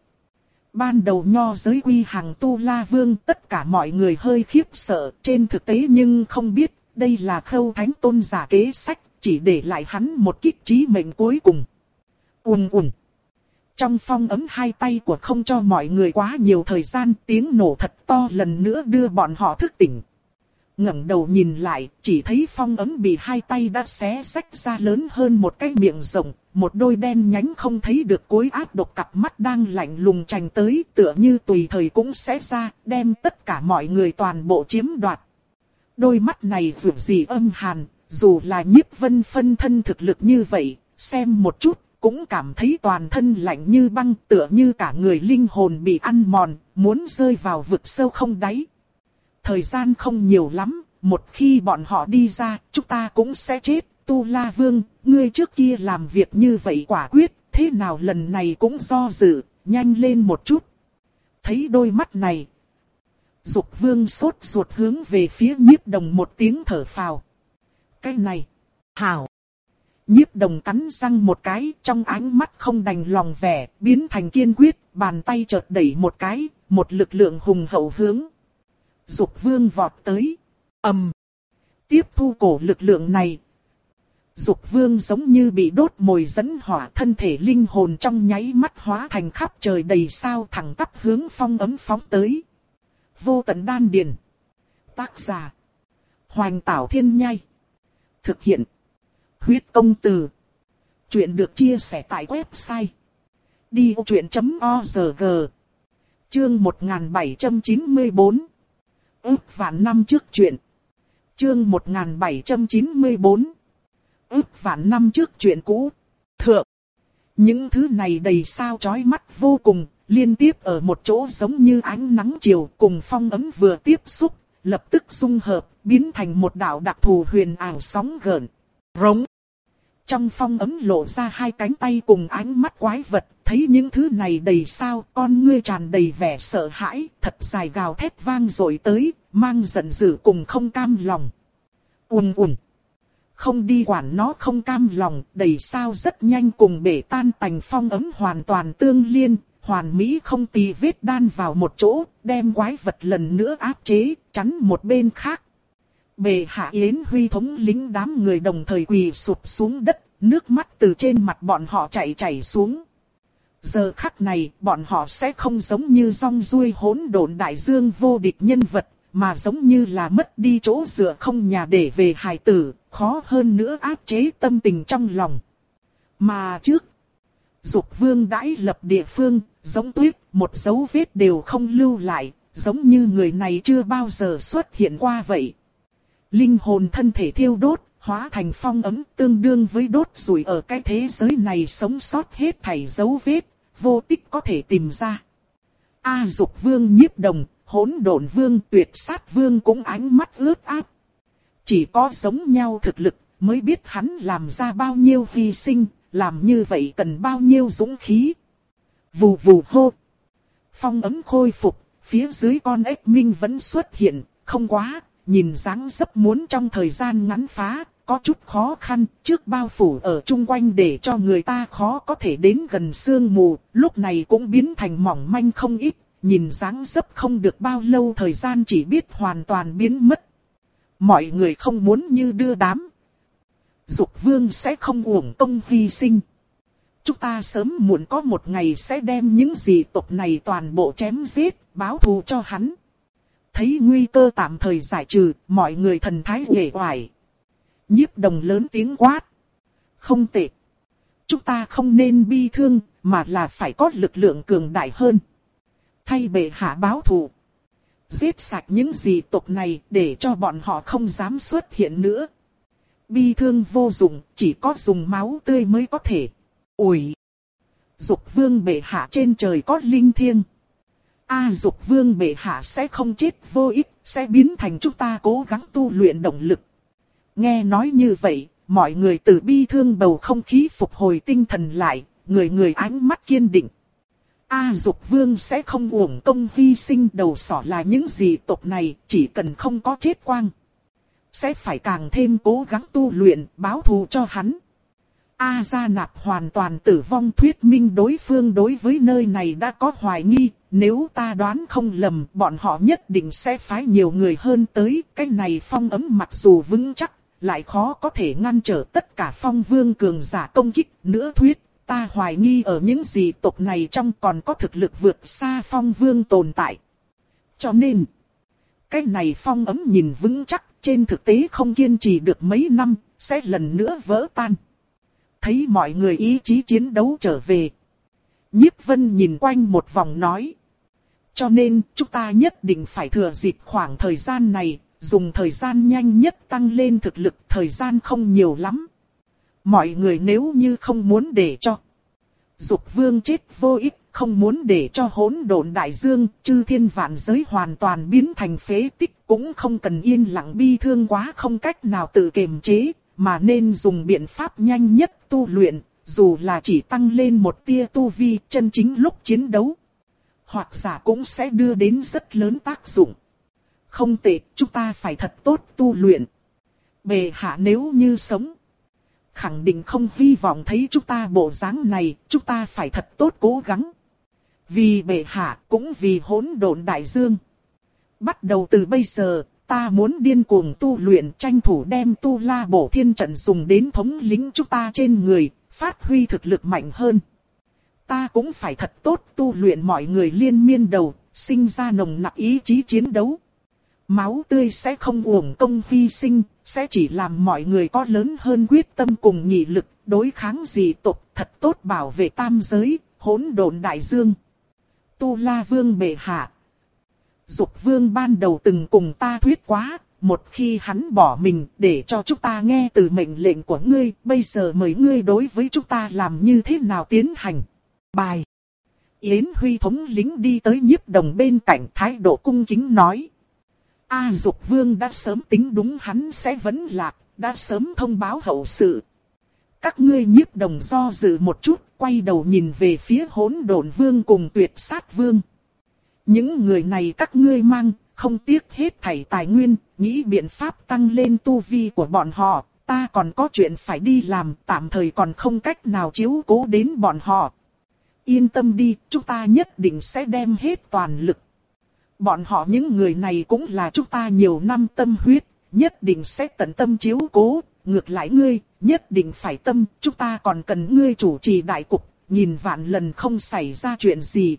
Ban đầu nho giới quy hàng Tu La Vương, tất cả mọi người hơi khiếp sợ, trên thực tế nhưng không biết, đây là Khâu Thánh Tôn giả kế sách, chỉ để lại hắn một kích trí mệnh cuối cùng. Ùn ùn. Trong phong ấm hai tay của không cho mọi người quá nhiều thời gian, tiếng nổ thật to lần nữa đưa bọn họ thức tỉnh. Ngẩng đầu nhìn lại, chỉ thấy phong ấm bị hai tay đã xé rách ra lớn hơn một cái miệng rộng, một đôi đen nhánh không thấy được cuối ác độc cặp mắt đang lạnh lùng chành tới, tựa như tùy thời cũng sẽ ra, đem tất cả mọi người toàn bộ chiếm đoạt. Đôi mắt này dù gì âm hàn, dù là Nhiếp Vân phân thân thực lực như vậy, xem một chút, cũng cảm thấy toàn thân lạnh như băng, tựa như cả người linh hồn bị ăn mòn, muốn rơi vào vực sâu không đáy. Thời gian không nhiều lắm, một khi bọn họ đi ra, chúng ta cũng sẽ chết. Tu La Vương, ngươi trước kia làm việc như vậy quả quyết, thế nào lần này cũng do dự, nhanh lên một chút. Thấy đôi mắt này, Dục Vương sốt ruột hướng về phía Nhiếp Đồng một tiếng thở phào. Cái này, hảo. Nhiếp Đồng cắn răng một cái, trong ánh mắt không đành lòng vẻ, biến thành kiên quyết, bàn tay chợt đẩy một cái, một lực lượng hùng hậu hướng Dục Vương vọt tới. Ầm. Tiếp thu cổ lực lượng này, Dục Vương giống như bị đốt mồi dẫn hỏa, thân thể linh hồn trong nháy mắt hóa thành khắp trời đầy sao, thẳng tắp hướng phong ấm phóng tới. Vô tận đan điền. Tác giả: Hoành Tảo Thiên Nhai. Thực hiện: Huyết Công Từ. Chuyện được chia sẻ tại website đi ô chuyện chấm org. Chương một nghìn bảy trăm chín mươi tư. Ước vạn năm trước chuyện. Chương một nghìn bảy trăm chín mươi tư. Ước vạn năm trước chuyện cũ. Thượng. Những thứ này đầy sao chói mắt vô cùng, liên tiếp ở một chỗ giống như ánh nắng chiều, cùng phong ấm vừa tiếp xúc, lập tức dung hợp, biến thành một đạo đặc thù huyền ảo sóng gợn. Rống. Trong phong ấm lộ ra hai cánh tay cùng ánh mắt quái vật, thấy những thứ này đầy sao, con ngươi tràn đầy vẻ sợ hãi, thật dài gào thét vang dội tới, mang giận dữ cùng không cam lòng. Ùn ùn. Không đi quản nó không cam lòng, đầy sao rất nhanh cùng bể tan tành phong ấm hoàn toàn tương liên, hoàn mỹ không tì vết đan vào một chỗ, đem quái vật lần nữa áp chế, chắn một bên khác. Bệ hạ Yến Huy thống lĩnh đám người đồng thời quỳ sụp xuống đất, nước mắt từ trên mặt bọn họ chảy chảy xuống. Giờ khắc này, bọn họ sẽ không giống như rong ruôi hỗn độn đại dương vô địch nhân vật, mà giống như là mất đi chỗ dựa không nhà để về hài tử, khó hơn nữa áp chế tâm tình trong lòng. Mà trước, Dục Vương đãi lập địa phương, giống tuyết, một dấu vết đều không lưu lại, giống như người này chưa bao giờ xuất hiện qua vậy. Linh hồn thân thể thiêu đốt, hóa thành phong ấm, tương đương với đốt rủi ở cái thế giới này sống sót hết thảy dấu vết, vô tích có thể tìm ra. A Dục Vương Nhiếp Đồng, Hỗn Độn Vương, Tuyệt Sát Vương cũng ánh mắt ướt át. Chỉ có giống nhau thực lực, mới biết hắn làm ra bao nhiêu hy sinh, làm như vậy cần bao nhiêu dũng khí. Vù vù hô. Phong ấm khôi phục, phía dưới con ếch minh vẫn xuất hiện, không quá, nhìn dáng dấp muốn trong thời gian ngắn phá, có chút khó khăn, trước bao phủ ở chung quanh để cho người ta khó có thể đến gần sương mù, lúc này cũng biến thành mỏng manh không ít, nhìn dáng dấp không được bao lâu thời gian chỉ biết hoàn toàn biến mất. Mọi người không muốn như đưa đám. Dục Vương sẽ không uổng công hy sinh. Chúng ta sớm muộn có một ngày sẽ đem những dị tộc này toàn bộ chém giết, báo thù cho hắn. Thấy nguy cơ tạm thời giải trừ, mọi người thần thái uể oải. Nhiếp Đồng lớn tiếng quát. Không tệ. Chúng ta không nên bi thương, mà là phải có lực lượng cường đại hơn. Thay bệ hạ báo thù. Giết sạch những dị tộc này để cho bọn họ không dám xuất hiện nữa. Bi thương vô dụng, chỉ có dùng máu tươi mới có thể. Ủi! Dục Vương bệ hạ trên trời có linh thiêng. A Dục Vương bệ hạ sẽ không chết vô ích, sẽ biến thành chúng ta cố gắng tu luyện động lực. Nghe nói như vậy, mọi người từ bi thương bầu không khí phục hồi tinh thần lại, người người ánh mắt kiên định. A Dục Vương sẽ không uổng công hy sinh, đầu sỏ là những dị tộc này, chỉ cần không có chết quang. Sẽ phải càng thêm cố gắng tu luyện, báo thù cho hắn. A Gia Nạp hoàn toàn tử vong thuyết minh đối phương đối với nơi này đã có hoài nghi, nếu ta đoán không lầm bọn họ nhất định sẽ phái nhiều người hơn tới, cái này phong ấm mặc dù vững chắc, lại khó có thể ngăn trở tất cả phong vương cường giả công kích, nữa thuyết, ta hoài nghi ở những dị tộc này trong còn có thực lực vượt xa phong vương tồn tại. Cho nên, cái này phong ấm nhìn vững chắc, trên thực tế không kiên trì được mấy năm, sẽ lần nữa vỡ tan. Thấy mọi người ý chí chiến đấu trở về. Nhiếp Vân nhìn quanh một vòng nói. Cho nên chúng ta nhất định phải thừa dịp khoảng thời gian này, dùng thời gian nhanh nhất tăng lên thực lực, thời gian không nhiều lắm. Mọi người nếu như không muốn để cho Dục Vương chết vô ích, không muốn để cho hỗn độn đại dương, chư thiên vạn giới hoàn toàn biến thành phế tích, cũng không cần yên lặng bi thương quá không cách nào tự kiềm chế, mà nên dùng biện pháp nhanh nhất tu luyện, dù là chỉ tăng lên một tia tu vi chân chính lúc chiến đấu. Hoặc giả cũng sẽ đưa đến rất lớn tác dụng. Không tệ, chúng ta phải thật tốt tu luyện. Bệ hạ nếu như sống, khẳng định không hy vọng thấy chúng ta bộ dáng này, chúng ta phải thật tốt cố gắng. Vì bệ hạ, cũng vì hỗn độn đại dương. Bắt đầu từ bây giờ, ta muốn điên cuồng tu luyện, tranh thủ đem tu la bổ thiên trận dùng đến thống lĩnh chúng ta trên người, phát huy thực lực mạnh hơn. Ta cũng phải thật tốt tu luyện, mọi người liên miên đầu, sinh ra nồng nặc ý chí chiến đấu. Máu tươi sẽ không uổng công hy sinh, sẽ chỉ làm mọi người có lớn hơn quyết tâm cùng nghị lực, đối kháng dị tộc, thật tốt bảo vệ tam giới, hỗn độn đại dương. Tu La Vương bệ hạ. Dục Vương ban đầu từng cùng ta thuyết quá, một khi hắn bỏ mình để cho chúng ta nghe từ mệnh lệnh của ngươi, bây giờ mời ngươi đối với chúng ta làm như thế nào tiến hành. Bài. Yến Huy thống lĩnh đi tới Nhiếp Đồng bên cạnh, thái độ cung kính nói. A Dục Vương đã sớm tính đúng hắn sẽ vẫn lạc, đã sớm thông báo hậu sự. Các ngươi Nhiếp Đồng do dự một chút, quay đầu nhìn về phía Hỗn Độn Vương cùng Tuyệt Sát Vương. Những người này các ngươi mang, không tiếc hết thảy tài nguyên, nghĩ biện pháp tăng lên tu vi của bọn họ. Ta còn có chuyện phải đi làm, tạm thời còn không cách nào chiếu cố đến bọn họ. Yên tâm đi, chúng ta nhất định sẽ đem hết toàn lực. Bọn họ những người này cũng là chúng ta nhiều năm tâm huyết, nhất định sẽ tận tâm chiếu cố. Ngược lại ngươi, nhất định phải tâm, chúng ta còn cần ngươi chủ trì đại cục, nhìn vạn lần không xảy ra chuyện gì.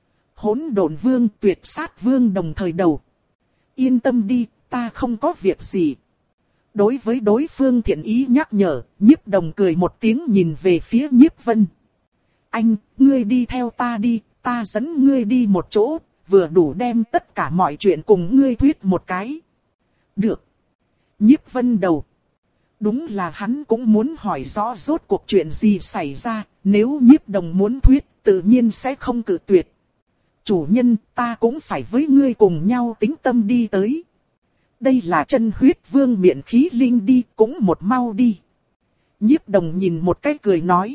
Hỗn Độn Vương, Tuyệt Sát Vương đồng thời đầu. Yên tâm đi, ta không có việc gì. Đối với đối phương thiện ý nhắc nhở, Nhiếp Đồng cười một tiếng nhìn về phía Nhiếp Vân. Anh, ngươi đi theo ta đi, ta dẫn ngươi đi một chỗ, vừa đủ đem tất cả mọi chuyện cùng ngươi thuyết một cái. Được. Nhiếp Vân đầu. Đúng là hắn cũng muốn hỏi rõ rốt cuộc chuyện gì xảy ra, nếu Nhiếp Đồng muốn thuyết, tự nhiên sẽ không cự tuyệt. Chủ nhân, ta cũng phải với ngươi cùng nhau tính tâm đi tới. Đây là chân huyết vương miện khí linh đi, cũng một mau đi. Nhiếp Đồng nhìn một cái cười nói.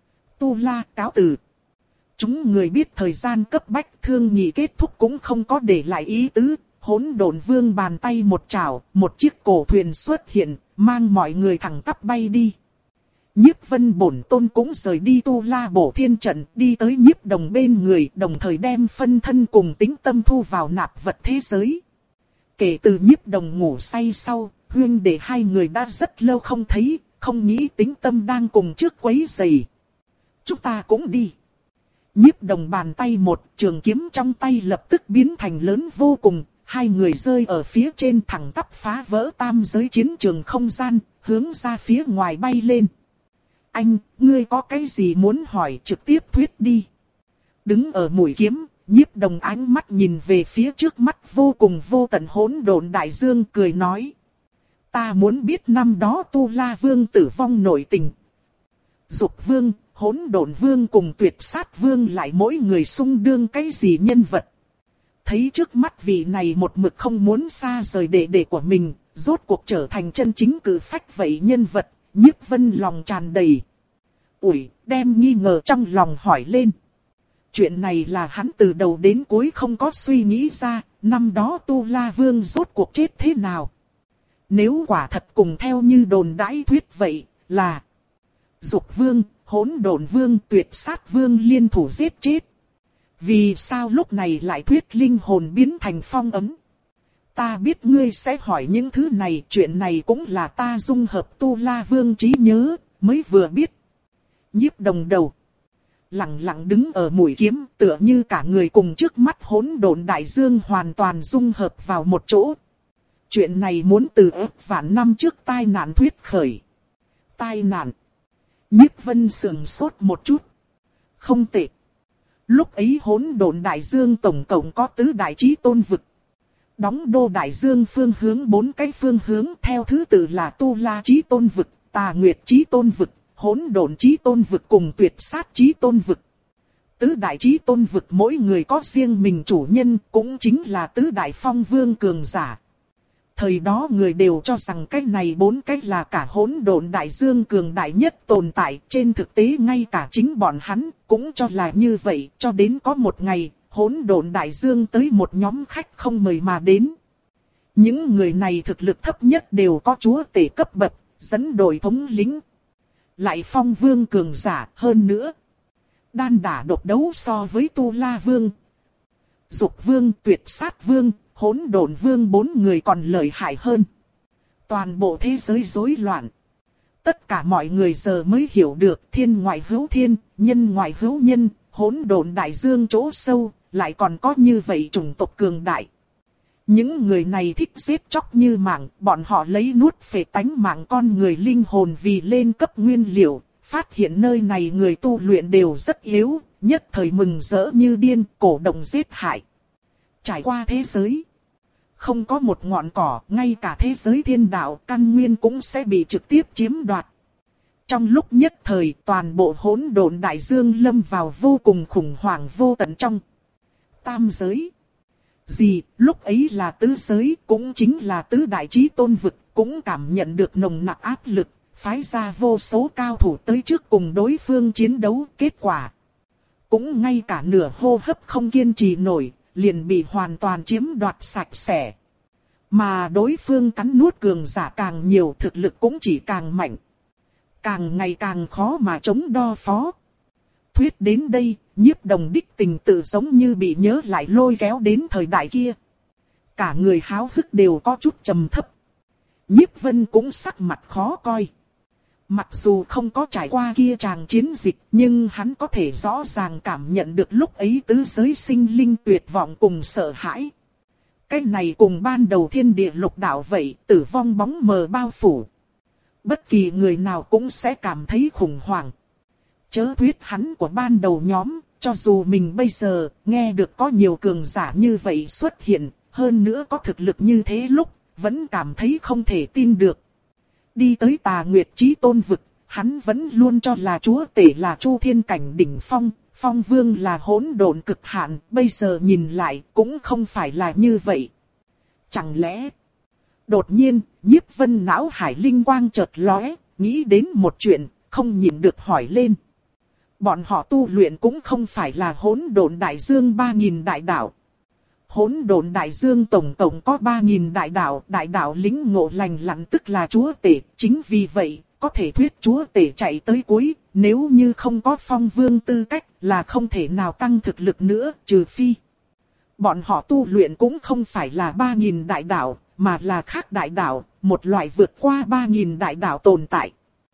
Tu La cáo từ. Chúng người biết thời gian cấp bách, thương nghị kết thúc cũng không có để lại ý tứ. Hỗn Độn Vương bàn tay một chảo, một chiếc cổ thuyền xuất hiện, mang mọi người thẳng tắp bay đi. Nhiếp Vân bổn tôn cũng rời đi Tu La bổ thiên trận, đi tới Nhiếp Đồng bên người, đồng thời đem phân thân cùng tính tâm thu vào nạp vật thế giới. Kể từ Nhiếp Đồng ngủ say sau, huynh đệ hai người đã rất lâu không thấy, không nghĩ tính tâm đang cùng trước quấy rầy. Chúng ta cũng đi. Nhiếp Đồng bàn tay một, trường kiếm trong tay lập tức biến thành lớn vô cùng, hai người rơi ở phía trên thẳng tắp phá vỡ tam giới chiến trường không gian, hướng ra phía ngoài bay lên. Anh, ngươi có cái gì muốn hỏi trực tiếp thuyết đi. Đứng ở mũi kiếm, Nhiếp Đồng ánh mắt nhìn về phía trước mắt vô cùng vô tận hỗn độn đại dương, cười nói. Ta muốn biết năm đó Tu La Vương tử vong nội tình. Dục Vương, Hỗn Độn Vương cùng Tuyệt Sát Vương lại mỗi người xung đương cái gì nhân vật. Thấy trước mắt vị này một mực không muốn xa rời đệ đệ của mình, rốt cuộc trở thành chân chính cử phách vậy nhân vật, Nhiếp Vân lòng tràn đầy. Ủi, đem nghi ngờ trong lòng hỏi lên. Chuyện này là hắn từ đầu đến cuối không có suy nghĩ ra, năm đó Tu La Vương rốt cuộc chết thế nào. Nếu quả thật cùng theo như đồn đãi thuyết vậy, là Dục Vương, Hỗn Độn Vương, Tuyệt Sát Vương liên thủ giết chết. Vì sao lúc này lại thuyết linh hồn biến thành phong ấm? Ta biết ngươi sẽ hỏi những thứ này, chuyện này cũng là ta dung hợp Tu La Vương trí nhớ, mới vừa biết. Nhiếp Đồng đầu. Lặng lặng đứng ở mũi kiếm, tựa như cả người cùng trước mắt hỗn độn đại dương hoàn toàn dung hợp vào một chỗ. Chuyện này muốn từ ức vạn năm trước tai nạn thuyết khởi. Tai nạn. Nhiếp Vân sườn sốt một chút. Không tệ. Lúc ấy hỗn độn đại dương tổng cộng có tứ đại chí tôn vực. Đóng đô đại dương phương hướng bốn cái phương hướng theo thứ tự là Tu La Chí Tôn Vực, Tà Nguyệt Chí Tôn Vực, Hỗn Độn Chí Tôn Vực cùng Tuyệt Sát Chí Tôn Vực. Tứ đại Chí Tôn Vực mỗi người có riêng mình chủ nhân, cũng chính là tứ đại phong vương cường giả. Thời đó người đều cho rằng cái này bốn cái là cả hỗn độn đại dương cường đại nhất tồn tại, trên thực tế ngay cả chính bọn hắn cũng cho là như vậy, cho đến có một ngày, hỗn độn đại dương tới một nhóm khách không mời mà đến. Những người này thực lực thấp nhất đều có chúa tể cấp bậc, dẫn đội thống lĩnh. Lại phong vương cường giả hơn nữa. Đan đả độc đấu so với Tu La Vương, Dục Vương, Tuyệt Sát Vương, Hỗn Độn Vương bốn người còn lợi hại hơn. Toàn bộ thế giới rối loạn. Tất cả mọi người giờ mới hiểu được thiên ngoại hữu thiên, nhân ngoại hữu nhân, hỗn độn đại dương chỗ sâu, lại còn có như vậy chủng tộc cường đại. Những người này thích giết chóc như mạng, bọn họ lấy nuốt phệ tánh mạng con người linh hồn vì lên cấp nguyên liệu, phát hiện nơi này người tu luyện đều rất yếu, nhất thời mừng rỡ như điên, cổ động giết hại. Trải qua thế giới, không có một ngọn cỏ, ngay cả thế giới thiên đạo căn nguyên cũng sẽ bị trực tiếp chiếm đoạt. Trong lúc nhất thời, toàn bộ hỗn độn đại dương lâm vào vô cùng khủng hoảng vô tận trong. Tam giới. Gì, lúc ấy là tứ giới, cũng chính là tứ đại chí tôn vực, cũng cảm nhận được nồng nặc áp lực, phái ra vô số cao thủ tới trước cùng đối phương chiến đấu. Kết quả, cũng ngay cả nửa hô hấp không kiên trì nổi, liền bị hoàn toàn chiếm đoạt sạch sẽ. Mà đối phương cắn nuốt cường giả càng nhiều, thực lực cũng chỉ càng mạnh. Càng ngày càng khó mà chống đo phó. Thuyết đến đây, Nhiếp Đồng đích tình tự giống như bị nhớ lại lôi kéo đến thời đại kia. Cả người háo hức đều có chút trầm thấp. Nhiếp Vân cũng sắc mặt khó coi. Mặc dù không có trải qua kia tràng chiến dịch, nhưng hắn có thể rõ ràng cảm nhận được lúc ấy tứ giới sinh linh tuyệt vọng cùng sợ hãi. Cái này cùng ban đầu thiên địa lục đạo vậy, tử vong bóng mờ bao phủ. Bất kỳ người nào cũng sẽ cảm thấy khủng hoảng. Chớ thuyết hắn của ban đầu nhóm, cho dù mình bây giờ nghe được có nhiều cường giả như vậy xuất hiện, hơn nữa có thực lực như thế lúc, vẫn cảm thấy không thể tin được. Đi tới Tà Nguyệt Chí Tôn Vực, hắn vẫn luôn cho là chúa tể là Chu Thiên Cảnh đỉnh phong, phong vương là hỗn độn cực hạn, bây giờ nhìn lại cũng không phải là như vậy. Chẳng lẽ... Đột nhiên, Nhiếp Vân não hải linh quang chợt lóe, nghĩ đến một chuyện, không nhịn được hỏi lên. Bọn họ tu luyện cũng không phải là hỗn độn đại dương ba nghìn đại đạo. Hỗn độn đại dương tổng tổng có ba nghìn đại đạo, đại đạo lĩnh ngộ lành lặn tức là chúa tể, chính vì vậy, có thể thuyết chúa tể chạy tới cuối, nếu như không có phong vương tư cách là không thể nào tăng thực lực nữa, trừ phi. Bọn họ tu luyện cũng không phải là ba nghìn đại đạo, mà là khác đại đạo, một loại vượt qua ba nghìn đại đạo tồn tại.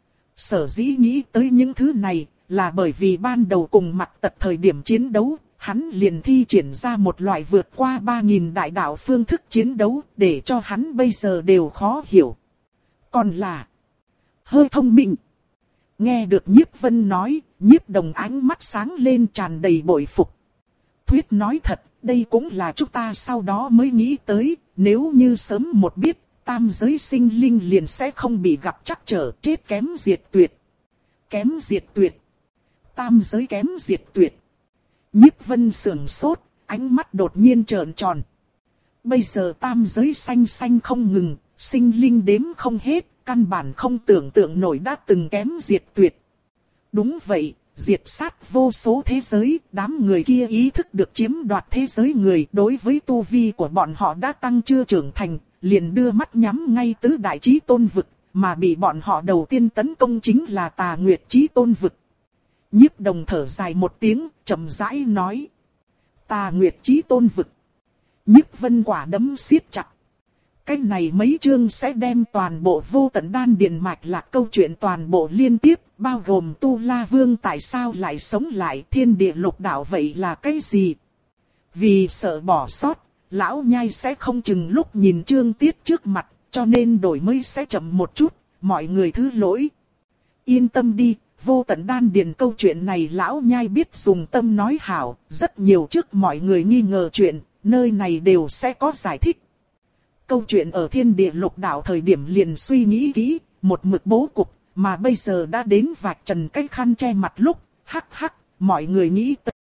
Sở dĩ nghĩ tới những thứ này, là bởi vì ban đầu cùng Mặc Tật thời điểm chiến đấu, hắn liền thi triển ra một loại vượt qua ba nghìn đại đạo phương thức chiến đấu, để cho hắn bây giờ đều khó hiểu. Còn là hơi thông minh. Nghe được Nhiếp Vân nói, Nhiếp Đồng ánh mắt sáng lên tràn đầy bội phục. Thuyết nói thật, đây cũng là chúng ta sau đó mới nghĩ tới, nếu như sớm một biết, tam giới sinh linh liền sẽ không bị gặp trắc trở, chết kém diệt tuyệt. Kém diệt tuyệt. Tam giới kém diệt tuyệt. Nhiếp Vân sườn sốt, ánh mắt đột nhiên trợn tròn. Bây giờ tam giới xanh xanh không ngừng, sinh linh đếm không hết, căn bản không tưởng tượng nổi đã từng kém diệt tuyệt. Đúng vậy, diệt sát vô số thế giới, đám người kia ý thức được chiếm đoạt thế giới người, đối với tu vi của bọn họ đã tăng chưa trưởng thành, liền đưa mắt nhắm ngay tứ đại chí tôn vực, mà bị bọn họ đầu tiên tấn công chính là Tà Nguyệt Chí Tôn vực. Nhiếp Đồng thở dài một tiếng, chậm rãi nói. Tà Nguyệt Chí Tôn vực. Nhiếp Vân quả đấm siết chặt. Cái này mấy chương sẽ đem toàn bộ Vô Tận Đan Điền mạch lạc câu chuyện toàn bộ liên tiếp, bao gồm Tu La Vương tại sao lại sống lại, thiên địa lục đạo vậy là cái gì. Vì sợ bỏ sót, lão nhai sẽ không chừng lúc nhìn chương tiết trước mặt, cho nên đổi mới sẽ chậm một chút, mọi người thứ lỗi. Yên tâm đi, Vô Tận Đan Điền câu chuyện này lão nhai biết dùng tâm nói hảo, rất nhiều trước mọi người nghi ngờ chuyện, nơi này đều sẽ có giải thích. câu chuyện ở thiên địa lục đạo thời điểm liền suy nghĩ kỹ, một mực bố cục, mà bây giờ đã đến vạch trần cái khăn che mặt lúc, hắc hắc, mọi người nghĩ